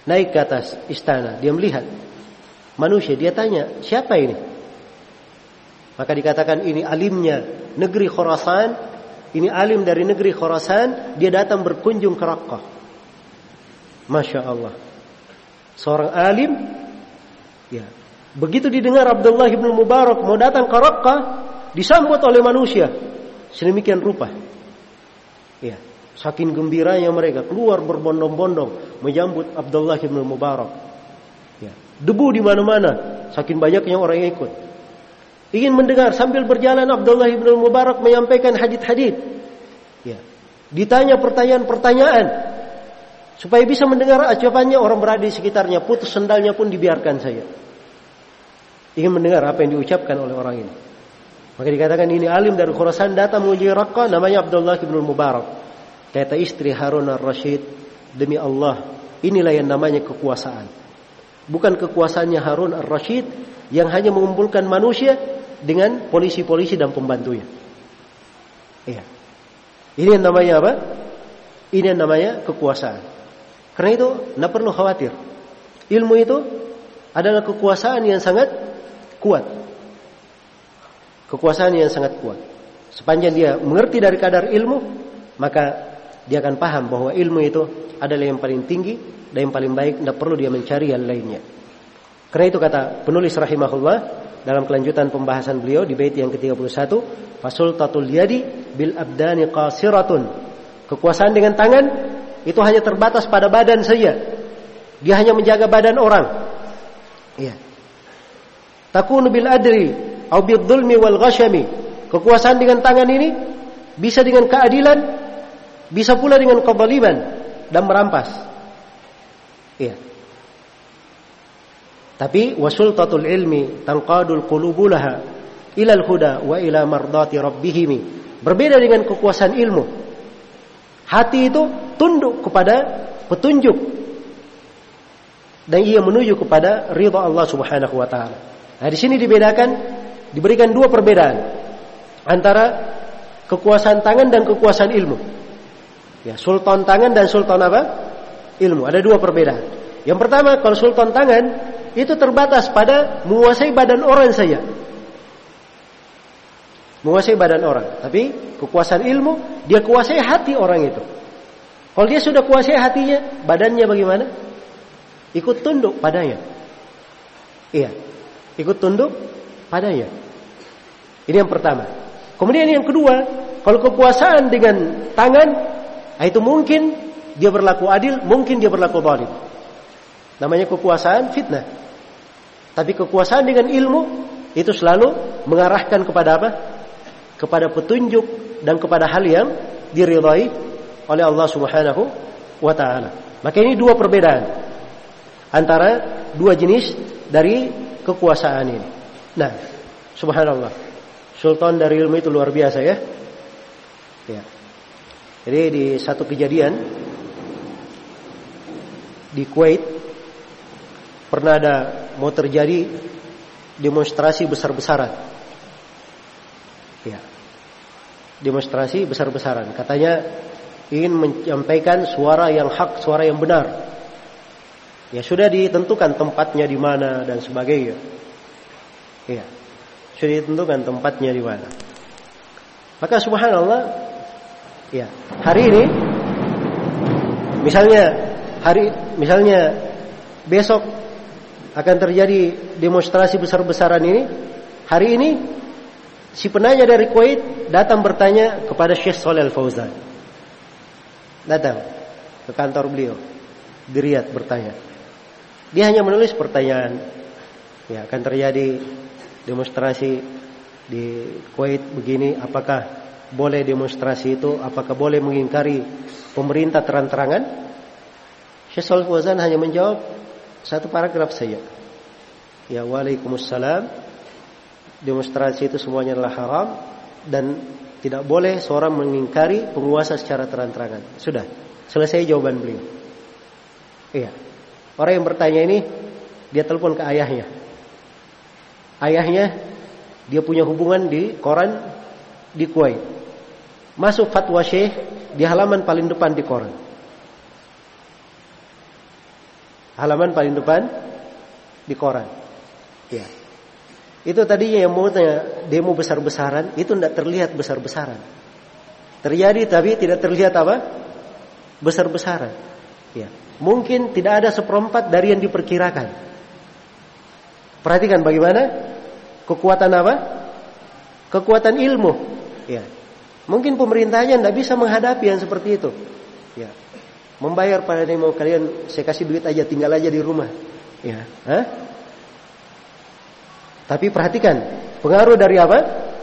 naik ke atas istana, dia melihat manusia, dia tanya, siapa ini? Maka dikatakan ini alimnya negeri Khurasan, ini alim dari negeri Khurasan, dia datang berkunjung ke Raqqah. Masya Allah. Seorang alim, ya. Begitu didengar Abdullah bin Mubarak mau datang ke Raqqah, disambut oleh manusia sedemikian rupa. Ya, saking gembiranya mereka keluar berbondong-bondong menyambut Abdullah bin Mubarak. Ya, debu di mana-mana, saking banyaknya orang yang ikut. Ingin mendengar, sambil berjalan Abdullah bin Mubarak menyampaikan hadits-hadits. Ya, ditanya pertanyaan-pertanyaan supaya bisa mendengar jawabannya. Orang berada di sekitarnya, putus sendalnya pun dibiarkan saja. Ingin mendengar apa yang diucapkan oleh orang ini. Maka dikatakan ini alim dari Khurasan datang menuju Raqqah, namanya Abdullah bin Mubarak. Kata istri Harun ar-Rasyid, demi Allah, inilah yang namanya kekuasaan. Bukan kekuasaannya Harun ar-Rasyid yang hanya mengumpulkan manusia dengan polisi-polisi dan pembantunya. Iya. Ini yang namanya apa? Ini yang namanya kekuasaan. Karena itu, tidak perlu khawatir. Ilmu itu adalah kekuasaan yang sangat kuat. Kekuasaan yang sangat kuat. Sepanjang dia mengerti dari kadar ilmu, maka dia akan paham bahwa ilmu itu adalah yang paling tinggi dan yang paling baik, tidak perlu dia mencari yang lainnya. Karena itu kata penulis rahimahullah dalam kelanjutan pembahasan beliau di bait yang ke-31, fasultatul yadi bil abdani qasiratun. Kekuasaan dengan tangan itu hanya terbatas pada badan saja. Dia hanya menjaga badan orang. Iya. Takunu bil adri au bil dzulmi wal ghashami. Kekuasaan dengan tangan ini bisa dengan keadilan, bisa pula dengan kezaliman dan merampas. Iya. Tapi wasultatul ilmi tanqadul qulubu laha ila al-huda wa ila mardati rabbihim. Berbeda dengan kekuasaan ilmu. Hati itu tunduk kepada petunjuk dan ia menuju kepada ridha Allah Subhanahu wa taala. Nah, di sini dibedakan, diberikan dua perbedaan antara kekuasaan tangan dan kekuasaan ilmu. Ya, sultan tangan dan sultan apa? Ilmu. Ada dua perbedaan. Yang pertama, kalau sultan tangan itu terbatas pada menguasai badan orang saja. Menguasai badan orang. Tapi kekuasaan ilmu, dia kuasai hati orang itu. Kalau dia sudah kuasai hatinya, badannya bagaimana? Ikut tunduk padanya. Iya. Ikut tunduk padanya. Ini yang pertama. Kemudian yang kedua, kalau kekuasaan dengan tangan, itu mungkin dia berlaku adil, mungkin dia berlaku zalim. Namanya kekuasaan fitnah. Tapi kekuasaan dengan ilmu itu selalu mengarahkan kepada apa? Kepada petunjuk dan kepada hal yang diridhai oleh Allah Subhanahu wa taala. Maka ini dua perbedaan antara dua jenis dari kekuasaan ini. Nah, subhanallah. Sultan dari ilmu itu luar biasa ya. Ya. Jadi di satu kejadian di Kuwait pernah ada mau terjadi demonstrasi besar-besaran. Ya. Demonstrasi besar-besaran. Katanya ingin menyampaikan suara yang hak, suara yang benar. Ya sudah ditentukan tempatnya di mana dan sebagainya. Ya. Sudah ditentukan tempatnya di mana. Maka subhanallah, ya, hari ini misalnya besok akan terjadi demonstrasi besar-besaran ini. Hari ini si penanya dari Kuwait datang bertanya kepada Syekh Shalih Al-Fauzan. Datang ke kantor beliau di Riyadh bertanya. Dia hanya menulis pertanyaan. Ya, akan terjadi demonstrasi di Kuwait begini, apakah boleh demonstrasi itu, apakah boleh mengingkari pemerintah terang-terangan? Syekh Shalih Al-Fauzan hanya menjawab satu paragraf saja. Ya, waalaikumsalam. Demonstrasi itu semuanya adalah haram dan tidak boleh seorang mengingkari penguasa secara terang-terangan. Sudah, selesai jawaban beliau. Iya. Orang yang bertanya ini dia telepon ke ayahnya. Ayahnya dia punya hubungan di koran di Kuwait. Masuk fatwa Syekh di halaman paling depan di koran. halaman paling depan di koran. Ya. Itu tadinya yang mau demo besar-besaran, itu tidak terlihat besar-besaran. Terjadi tapi tidak terlihat apa? Besar-besaran. Ya. Mungkin tidak ada 1/4 dari yang diperkirakan. Perhatikan bagaimana kekuatan apa? Kekuatan ilmu. Ya. Mungkin pemerintahnya tidak bisa menghadapi yang seperti itu. Ya. Membayar pada demo, kalian saya kasih duit aja, tinggal aja di rumah. Ya. Hah? Tapi perhatikan pengaruh dari apa?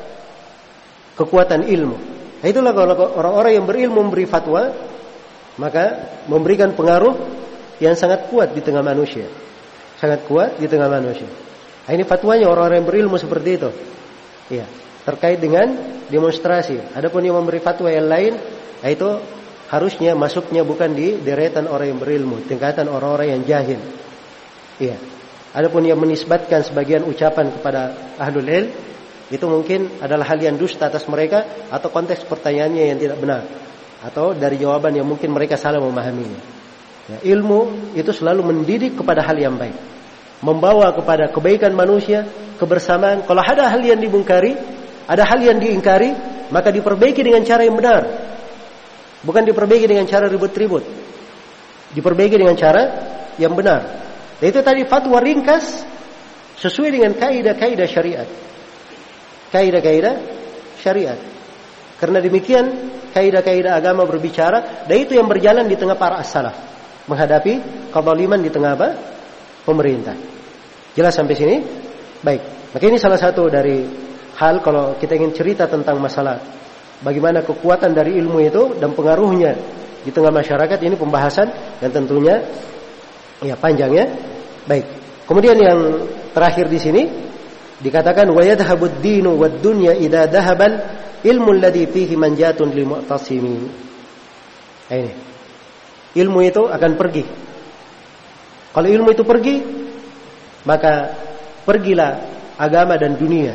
Kekuatan ilmu. Nah, itulah kalau orang-orang yang berilmu memberi fatwa, maka memberikan pengaruh yang sangat kuat di tengah manusia. Sangat kuat di tengah manusia. Nah, ini fatwanya orang-orang yang berilmu seperti itu. Ya, terkait dengan demonstrasi. Adapun yang memberi fatwa yang lain, nah itu harusnya masuknya bukan di deretan orang yang berilmu, tingkatan orang-orang yang jahil. Iya. Adapun yang menisbatkan sebagian ucapan kepada ahlul ilm, itu mungkin adalah hal yang dusta atas mereka, atau konteks pertanyaannya yang tidak benar, atau dari jawaban yang mungkin mereka salah memahaminya. Ya, ilmu itu selalu mendidik kepada hal yang baik, membawa kepada kebaikan manusia, kebersamaan. Kalau ada hal yang dimungkari, ada hal yang diingkari, maka diperbaiki dengan cara yang benar, bukan diperbaiki dengan cara ribut-ribut. Diperbaiki dengan cara yang benar. Itu tadi fatwa ringkas sesuai dengan kaidah-kaidah syariat. Kaidah-kaidah syariat. Karena demikian kaidah-kaidah agama berbicara, dan itu yang berjalan di tengah para as-salaf menghadapi kezaliman di tengah apa? Pemerintah. Jelas sampai sini? Baik. Maka ini salah satu dari hal kalau kita ingin cerita tentang masalah bagaimana kekuatan dari ilmu itu dan pengaruhnya di tengah masyarakat. Ini pembahasan dan tentunya ya panjang ya. Baik. Kemudian yang terakhir di sini dikatakan wa yadhhabud dinu wad dunya idza dhahabal ilmu alladhi fihi manjatun lil mu'tasimin. Ini. Ilmu itu akan pergi. Kalau ilmu itu pergi, maka pergilah agama dan dunia.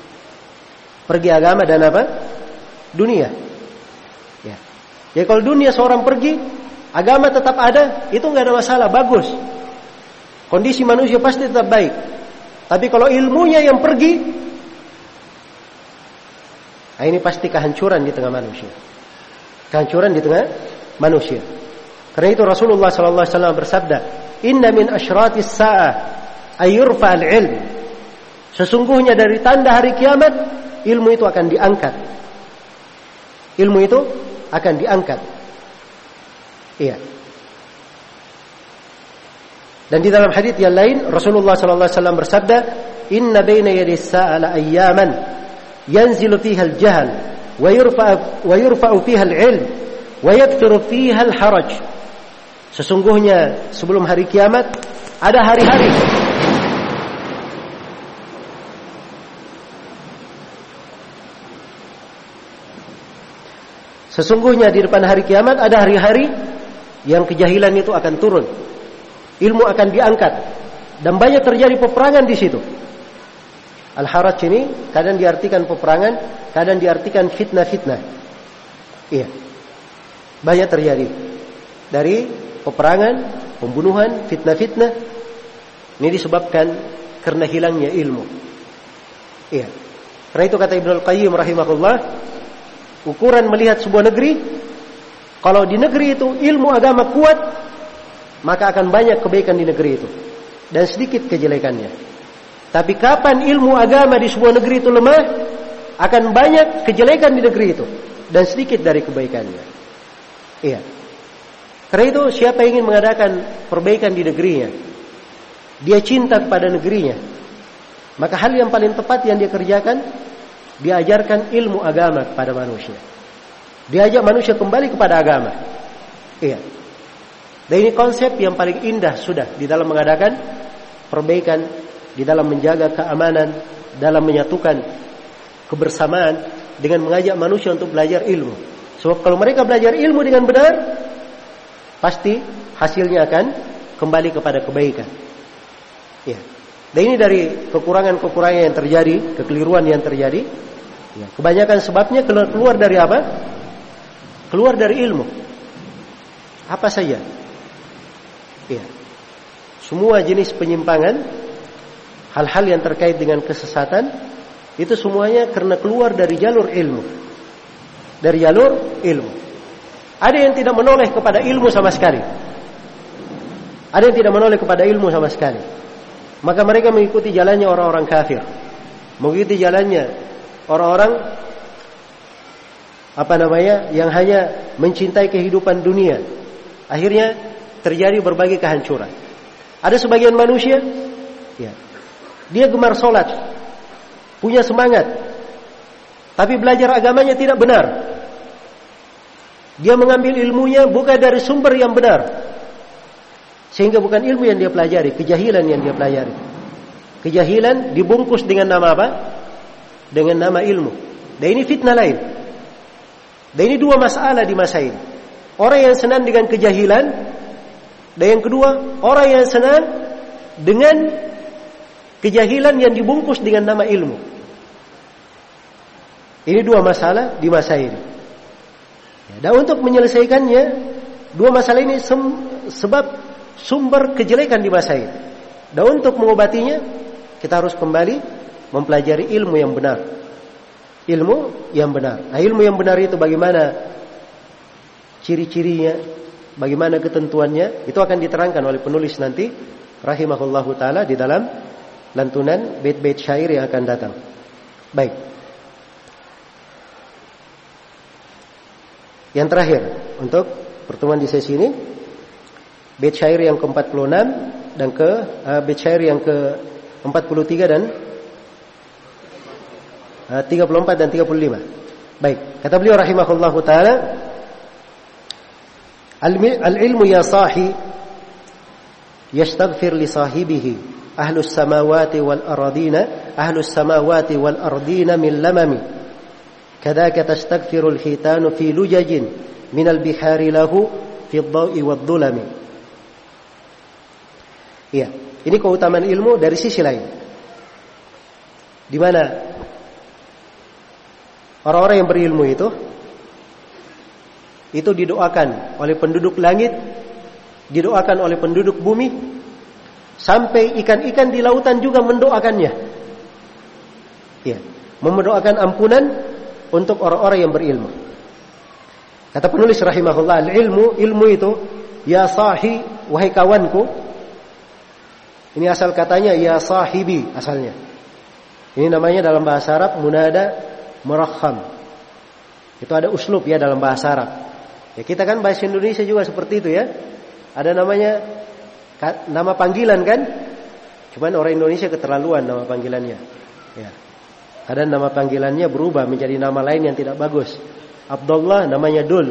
Pergi agama dan apa? Dunia. Ya. Jadi kalau dunia seorang pergi, agama tetap ada, itu enggak ada masalah, bagus. Kondisi manusia pasti tetap baik. Tapi kalau ilmunya yang pergi, nah ini pasti kehancuran di tengah manusia. Kehancuran di tengah manusia. Karena itu Rasulullah sallallahu alaihi wasallam bersabda, "Inna min asyratis sa'ah ayurfa al-ilm." Sesungguhnya dari tanda hari kiamat, ilmu itu akan diangkat. Ilmu itu akan diangkat. Iya. Dan di dalam hadits yang lain Rasulullah sallallahu alaihi wasallam bersabda, "Inna baina yadis sa'a la ayyaman yanzilu fiha al-jahl wa yurfa'u fiha al-'ilm wa yakthuru fiha al-haraj." Sesungguhnya sebelum hari kiamat ada hari-hari Sesungguhnya di depan hari kiamat ada hari-hari yang kejahilan itu akan turun. Ilmu akan diangkat dan banyak terjadi peperangan di situ. Al-haraj ini kadang diartikan peperangan, kadang diartikan fitnah-fitnah. Iya. Banyak terjadi dari peperangan, pembunuhan, fitnah-fitnah. Ini disebabkan karena hilangnya ilmu. Iya. Karena itu kata Ibnu Al-Qayyim rahimahullah, ukuran melihat sebuah negeri, kalau di negeri itu ilmu agama kuat, maka akan banyak kebaikan di negeri itu dan sedikit kejelekannya. Tapi kapan ilmu agama di sebuah negeri itu lemah, akan banyak kejelekan di negeri itu dan sedikit dari kebaikannya. Iya. Karena itu siapa yang ingin mengadakan perbaikan di negerinya, dia cinta kepada negerinya, maka hal yang paling tepat yang dia kerjakan, diajarkan ilmu agama kepada manusia. Diajak manusia kembali kepada agama. Iya. Dan ini konsep yang paling indah sudah di dalam mengadakan perbaikan, di dalam menjaga keamanan, dalam menyatukan kebersamaan dengan mengajak manusia untuk belajar ilmu. Sebab kalau mereka belajar ilmu dengan benar, pasti hasilnya akan kembali kepada kebaikan. Ya. Dan ini dari kekurangan-kekurangan yang terjadi, kekeliruan yang terjadi. Ya. Kebanyakan sebabnya keluar dari apa? Keluar dari ilmu. Apa saja? Ya. semua jenis penyimpangan, hal-hal yang terkait dengan kesesatan, itu semuanya karena keluar dari jalur ilmu. Dari jalur ilmu. Ada yang tidak menoleh kepada ilmu sama sekali. Ada yang tidak menoleh kepada ilmu sama sekali. Maka mereka mengikuti jalannya orang-orang kafir. Mengikuti jalannya orang-orang yang hanya mencintai kehidupan dunia. Akhirnya terjadi berbagai kehancuran. Ada sebagian manusia, ya, dia gemar sholat, punya semangat, tapi belajar agamanya tidak benar. Dia mengambil ilmunya bukan dari sumber yang benar, sehingga bukan ilmu yang dia pelajari, kejahilan yang dia pelajari. Kejahilan dibungkus dengan nama apa? Dengan nama ilmu. Dan ini fitnah lain. Dan ini dua masalah di masa ini. Orang yang senang dengan kejahilan, dan yang kedua, orang yang senang dengan kejahilan yang dibungkus dengan nama ilmu. Ini dua masalah di masa ini. Dan untuk menyelesaikannya, dua masalah ini sebab sumber kejelekan di masa ini. Dan untuk mengobatinya, kita harus kembali mempelajari ilmu yang benar. Ilmu yang benar. Nah, ilmu yang benar itu bagaimana ciri-cirinya, bagaimana ketentuannya, itu akan diterangkan oleh penulis nanti rahimahullahu taala di dalam lantunan bait-bait syair yang akan datang. Baik. Yang terakhir untuk pertemuan di sesi ini, bait syair yang ke-46 dan bait syair yang ke-43 dan 34 dan 35. Baik, kata beliau rahimahullahu taala, al-ilmu ya sahi yastaghfir li sahibihi ahlus samawati wal ardina min lamami kadaka tastaghfiru al-hitanu fi lujajin min al-bihari lahu fi ad-dawi wad-dhulami. Iya, ini keutamaan ilmu dari sisi lain, di mana orang-orang yang berilmu itu didoakan oleh penduduk langit, didoakan oleh penduduk bumi, sampai ikan-ikan di lautan juga mendoakannya. Ya, mendoakan ampunan untuk orang-orang yang berilmu. Kata penulis rahimahullah, ilmu itu ya sahi, wahai kawanku. Ini asal katanya ya sahibi asalnya. Ini namanya dalam bahasa Arab munada murakham. Itu ada uslub ya dalam bahasa Arab. Ya, kita kan bahasa Indonesia juga seperti itu ya. Ada namanya nama panggilan kan? Cuman orang Indonesia keterlaluan nama panggilannya. Ya. Kadang nama panggilannya berubah menjadi nama lain yang tidak bagus. Abdullah namanya Dul.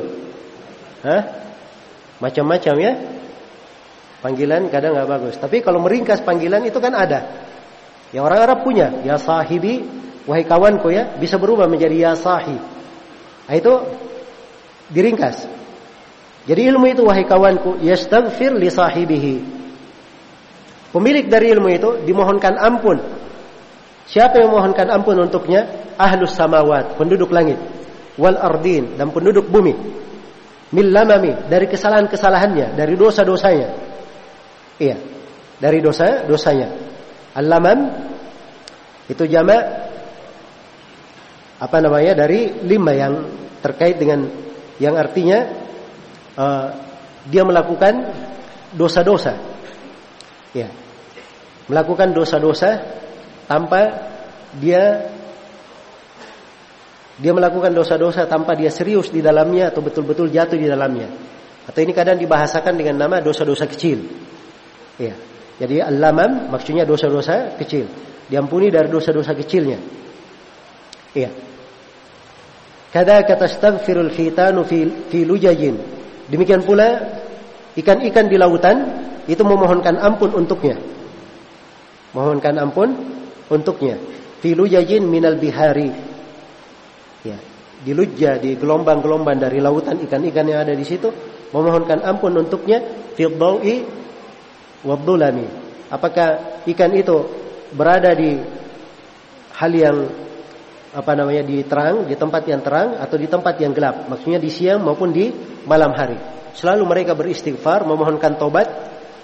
Macam-macam ya. Panggilan kadang enggak bagus. Tapi kalau meringkas panggilan itu kan ada. Ya orang Arab punya, ya sahibi, wahai kawanku ya, bisa berubah menjadi ya sahi. Nah, itu diringkas. Jadi ilmu itu wahai kawanku, yastaghfir li sahibihi. Pemilik dari ilmu itu dimohonkan ampun. Siapa yang memohonkan ampun untuknya? Ahlus samawat, penduduk langit, wal ardin, dan penduduk bumi. Min lamami, dari kesalahan-kesalahannya, dari dosa-dosanya. Iya, dari dosa-dosanya. Al-lamam itu jamak dari lima yang terkait dengan yang artinya dia melakukan dosa-dosa. Ya. Melakukan dosa-dosa tanpa dia melakukan dosa-dosa tanpa dia serius di dalamnya atau betul-betul jatuh di dalamnya. Atau ini kadang dibahasakan dengan nama dosa-dosa kecil. Ya. Jadi al-lamam maksudnya dosa-dosa kecil. Diampuni dari dosa-dosa kecilnya. Iya. Kadaka tastaghfirul khitanu fi lujajin. Demikian pula ikan-ikan di lautan itu memohonkan ampun untuknya. Mohonkan ampun untuknya. Fi lujajin minal bihari. Ya. Di lujja, di gelombang-gelombang dari lautan, ikan-ikan yang ada di situ memohonkan ampun untuknya fi dhawi wad-dhulami. Apakah ikan itu berada di hal yang di terang, di tempat yang terang atau di tempat yang gelap, maksudnya di siang maupun di malam hari. Selalu mereka beristighfar, memohonkan taubat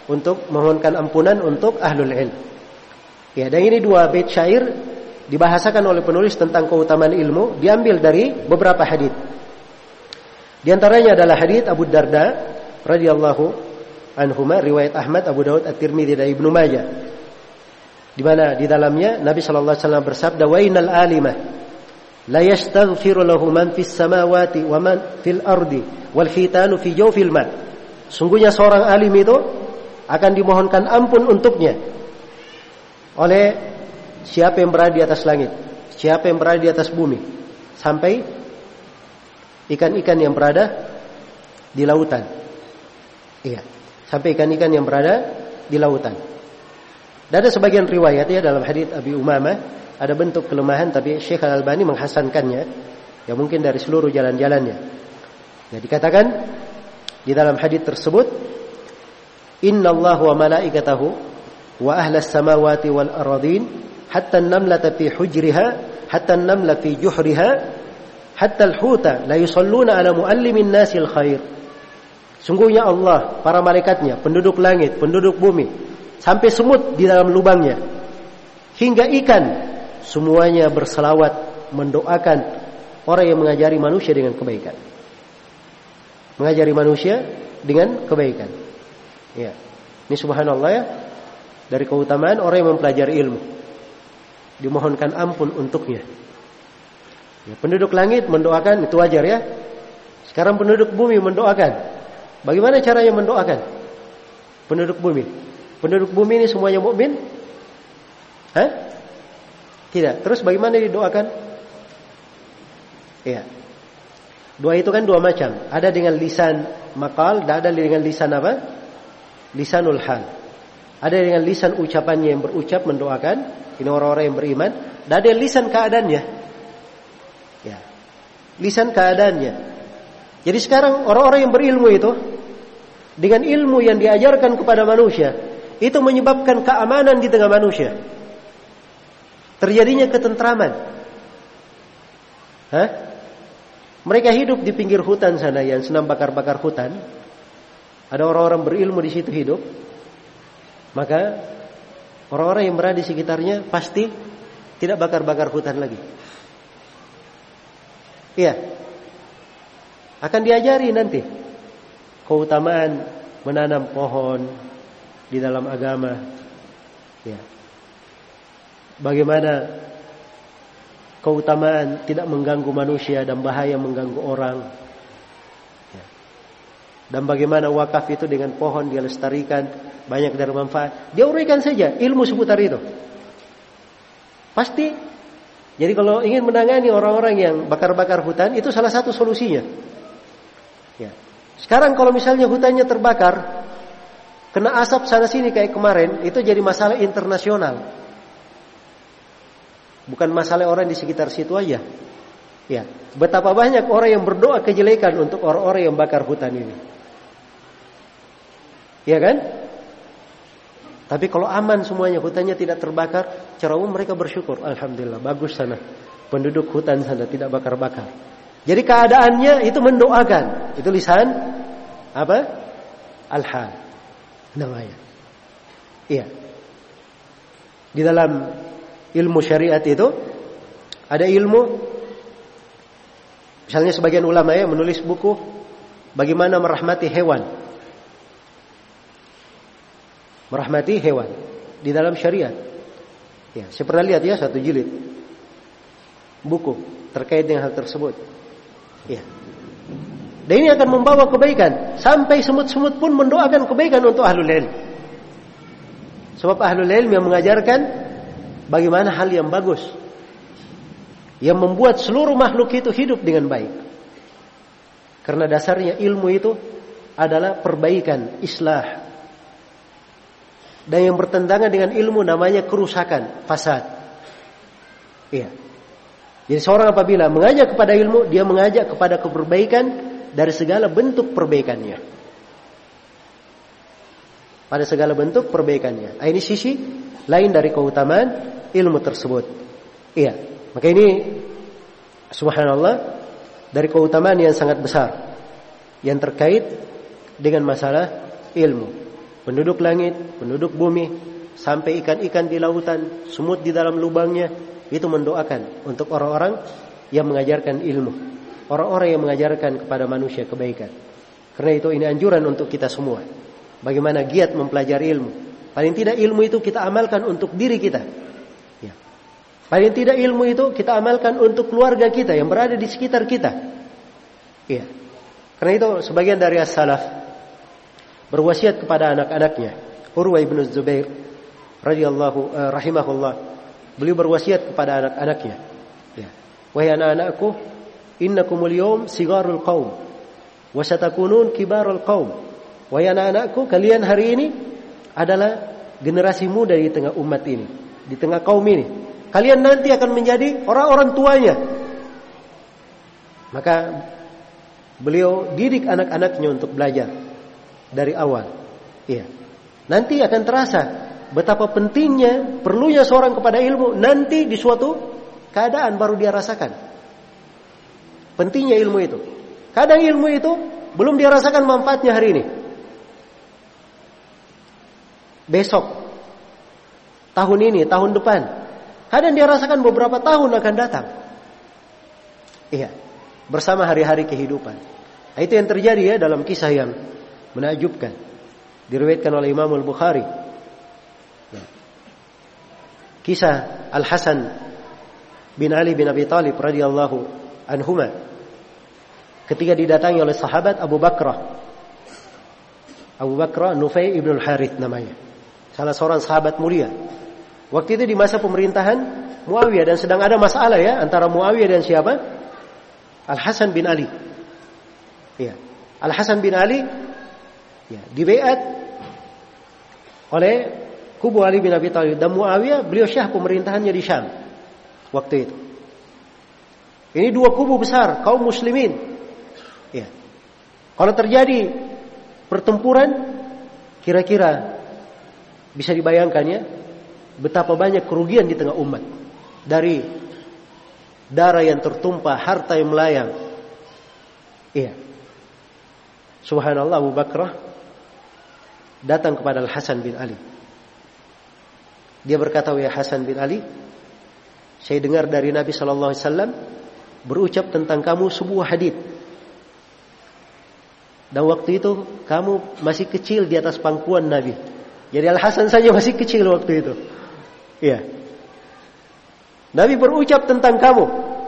untuk memohonkan ampunan untuk ahlul ilm. Ya, dan ini dua bait syair dibahasakan oleh penulis tentang keutamaan ilmu, diambil dari beberapa hadis. Di antaranya adalah hadis Abu Darda radhiyallahu anhuma, riwayat Ahmad, Abu Daud, At-Tirmidzi dan Ibnu Majah. Di mana di dalamnya Nabi sallallahu alaihi wasallam bersabda, "Wa innal alimah la yastaghfiru lahu man fis samawati wa man fil ardi wal khitanu fi jawfil ma." Sungguhnya seorang alim itu akan dimohonkan ampun untuknya oleh siapa yang berada di atas langit, siapa yang berada di atas bumi, sampai ikan-ikan yang berada di lautan. Iya, sampai ikan-ikan yang berada di lautan. Dan ada sebagian riwayat ya dalam hadits Abi Umamah ada bentuk kelemahan, tapi Syekh Al-Albani menghasankannya, ya mungkin dari seluruh jalan-jalannya. Ya, dikatakan di dalam hadits tersebut, "Innallaha wa malaikatahu wa ahlas samawati wal aradin hatta an-namlata fi hujriha hatta an-namla fi juhriha hatta al-huta la yusalluna ala muallimin nasil khair." Sungguhnya Allah, para malaikatnya, penduduk langit, penduduk bumi, sampai semut di dalam lubangnya, hingga ikan, semuanya berselawat mendoakan orang yang mengajari manusia dengan kebaikan. Mengajari manusia dengan kebaikan. Ya. Ini subhanallah ya, dari keutamaan orang yang mempelajari ilmu, dimohonkan ampun untuknya. Ya, penduduk langit mendoakan, itu wajar ya. Sekarang penduduk bumi mendoakan. Bagaimana caranya mendoakan penduduk bumi? Penduduk bumi ini semuanya mukmin? Hah? Tidak. Terus bagaimana didoakan? Ya. Doa itu kan dua macam. Ada dengan lisan maqal, dan ada dengan lisan apa? Lisanul hal. Ada dengan lisan ucapannya yang berucap mendoakan, ini orang-orang yang beriman, dan ada lisan keadaannya. Ya. Lisan keadaannya. Jadi sekarang orang-orang yang berilmu itu, dengan ilmu yang diajarkan kepada manusia, itu menyebabkan keamanan di tengah manusia. Terjadinya ketentraman. Hah? Mereka hidup di pinggir hutan sana yang senang bakar-bakar hutan. Ada orang-orang berilmu di situ hidup. Maka orang-orang yang berada di sekitarnya pasti tidak bakar-bakar hutan lagi. Iya. Akan diajari nanti keutamaan menanam pohon di dalam agama. Ya. Bagaimana keutamaan tidak mengganggu manusia dan bahaya mengganggu orang. Ya. Dan bagaimana wakaf itu dengan pohon dia lestarikan, banyak dari manfaat. Dia uraikan saja ilmu seputar itu. Pasti. Jadi kalau ingin menangani orang-orang yang bakar-bakar hutan, itu salah satu solusinya. Ya. Sekarang kalau misalnya hutannya terbakar, kena asap sana sini kayak kemarin, itu jadi masalah internasional. Bukan masalah orang di sekitar situ aja. Ya, betapa banyak orang yang berdoa kejelekan untuk orang-orang yang bakar hutan ini. Ya kan? Tapi kalau aman semuanya, hutannya tidak terbakar, secara umum mereka bersyukur, alhamdulillah, bagus sana. Penduduk hutan sana tidak bakar-bakar. Jadi keadaannya itu mendoakan. Itu lisan apa? Al-hal namanya. Iya. Di dalam ilmu syariat itu ada ilmu, misalnya sebagian ulama ya menulis buku bagaimana merahmati hewan. Merahmati hewan di dalam syariat. Ya, saya pernah lihat ya satu jilid buku terkait dengan hal tersebut. Ya. Dan ini akan membawa kebaikan. Sampai semut-semut pun mendoakan kebaikan untuk ahlul ilm. Sebab ahlul ilm yang mengajarkan bagaimana hal yang bagus, yang membuat seluruh makhluk itu hidup dengan baik. Karena dasarnya ilmu itu adalah perbaikan, islah. Dan yang bertentangan dengan ilmu namanya kerusakan, fasad. Iya. Jadi seorang apabila mengajak kepada ilmu, dia mengajak kepada keperbaikan dari segala bentuk perbaikannya. Pada segala bentuk perbaikannya. Ini sisi lain dari keutamaan ilmu tersebut. Iya. Maka ini subhanallah dari keutamaan yang sangat besar yang terkait dengan masalah ilmu. penduduk langit, penduduk bumi, sampai ikan-ikan di lautan, semut di dalam lubangnya, itu mendoakan untuk orang-orang yang mengajarkan ilmu, orang-orang yang mengajarkan kepada manusia kebaikan. Karena itu ini anjuran untuk kita semua. Bagaimana giat mempelajari ilmu. Paling tidak ilmu itu kita amalkan untuk diri kita. Ya. Paling tidak ilmu itu kita amalkan untuk keluarga kita yang berada di sekitar kita. Ya. Karena itu sebagian dari as-salaf berwasiat kepada anak-anaknya. Urwah ibn Zubair rahimahullah, beliau berwasiat kepada anak-anaknya. Ya. Wahai anak-anakku, innakumul yawm sigarul qaum wa satakunun kibarul qaum. Wahai anak-anakku, kalian hari ini adalah generasi muda di tengah umat ini, di tengah kaum ini. Kalian nanti akan menjadi orang-orang tuanya. Maka beliau didik anak-anaknya untuk belajar dari awal. Iya. Nanti akan terasa betapa pentingnya, perlunya seorang kepada ilmu. Nanti di suatu keadaan baru dia rasakan pentingnya ilmu itu. Kadang ilmu itu belum dia rasakan manfaatnya hari ini. Besok, tahun ini, tahun depan, kadang dia rasakan beberapa tahun akan datang. Iya, bersama hari-hari kehidupan. Nah, itu yang terjadi ya dalam kisah yang menakjubkan, diriwayatkan oleh Imam Al-Bukhari. Nah, kisah Al-Hasan bin Ali bin Abi Thalib radhiyallahu anhuma ketika didatangi oleh sahabat Abu Bakrah Nufai ibn al-Harith namanya, salah seorang sahabat mulia. Waktu itu di masa pemerintahan Muawiyah, dan sedang ada masalah ya antara Muawiyah dan siapa? Al-Hasan bin Ali. Ya, Al-Hasan bin Ali ya, dibaiat oleh kubu Ali bin Abi Thalib, dan Muawiyah beliau syah pemerintahannya di Syam waktu itu. Ini dua kubu besar kaum muslimin. Ya. Kalau terjadi pertempuran, kira-kira bisa dibayangkan ya betapa banyak kerugian di tengah umat, dari darah yang tertumpah, harta yang melayang. Iya. Subhanallah, Abu Bakrah datang kepada Al-Hasan bin Ali. Dia berkata, "Ya Hasan bin Ali, saya dengar dari Nabi sallallahu alaihi wasallam berucap tentang kamu sebuah hadits. Dan waktu itu kamu masih kecil di atas pangkuan Nabi." Jadi Al-Hasan saja masih kecil waktu itu. Iya. Nabi berucap tentang kamu.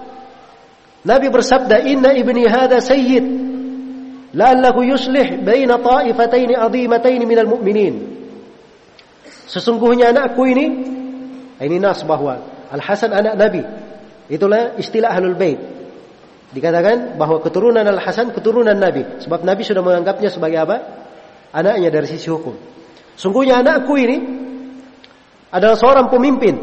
Nabi bersabda, "Inna ibni hada sayyid, la'allahu yuslih baina ta'ifataini 'azimataini minal mu'minin." Sesungguhnya anakku ini nas bahwa Al-Hasan anak Nabi. Itulah istilah Ahlul Bait. Dikatakan bahwa keturunan Al-Hasan keturunan Nabi, sebab Nabi sudah menganggapnya sebagai apa? Anaknya dari sisi hukum. Sungguhnya anakku ini adalah seorang pemimpin.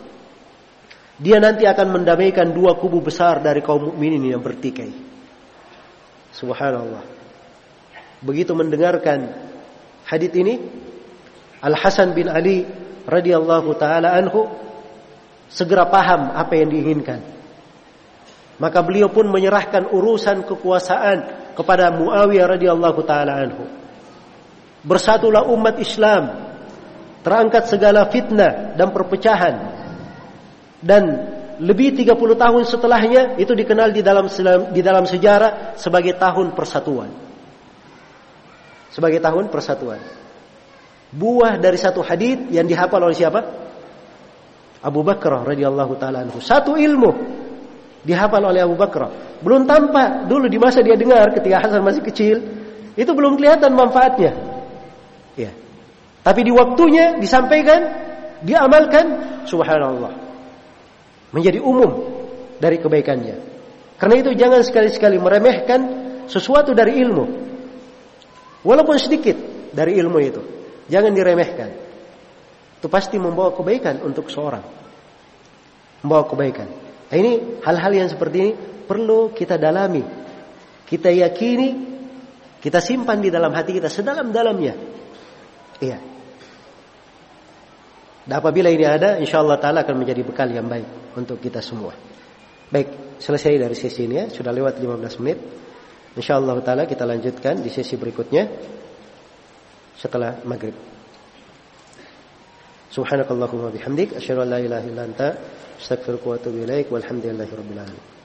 Dia nanti akan mendamaikan dua kubu besar dari kaum mukminin yang bertikai. Subhanallah. Begitu mendengarkan hadits ini, Al-Hasan bin Ali radhiyallahu taala anhu segera paham apa yang diinginkan. Maka beliau pun menyerahkan urusan kekuasaan kepada Muawiyah radhiyallahu taala anhu. Bersatulah umat Islam, terangkat segala fitnah dan perpecahan. Dan lebih 30 tahun setelahnya itu dikenal di dalam sejarah sebagai tahun persatuan. Sebagai tahun persatuan. Buah dari satu hadits yang dihafal oleh siapa? Abu Bakrah radhiyallahu taala anhu. Satu ilmu dihafal oleh Abu Bakrah. Belum tampak dulu di masa dia dengar ketika Hasan masih kecil, itu belum kelihatan manfaatnya. Ya. Tapi di waktunya disampaikan, diamalkan, subhanallah, menjadi umum dari kebaikannya. Karena itu jangan sekali-sekali meremehkan sesuatu dari ilmu. Walaupun sedikit dari ilmu itu, jangan diremehkan. Itu pasti membawa kebaikan untuk seorang. Membawa kebaikan. Nah, ini hal-hal yang seperti ini perlu kita dalami, kita yakini, kita simpan di dalam hati kita sedalam-dalamnya. Iya. Dan apabila ini ada, insyaallah taala akan menjadi bekal yang baik untuk kita semua. Baik, selesai dari sesi ini ya, sudah lewat 15 menit. Insyaallah taala kita lanjutkan di sesi berikutnya. setelah maghrib. Subhanakallahumma bihamdik asyhadu an la ilaha illa anta astaghfiruka wa atubu ilaik walhamdulillahi rabbil alamin.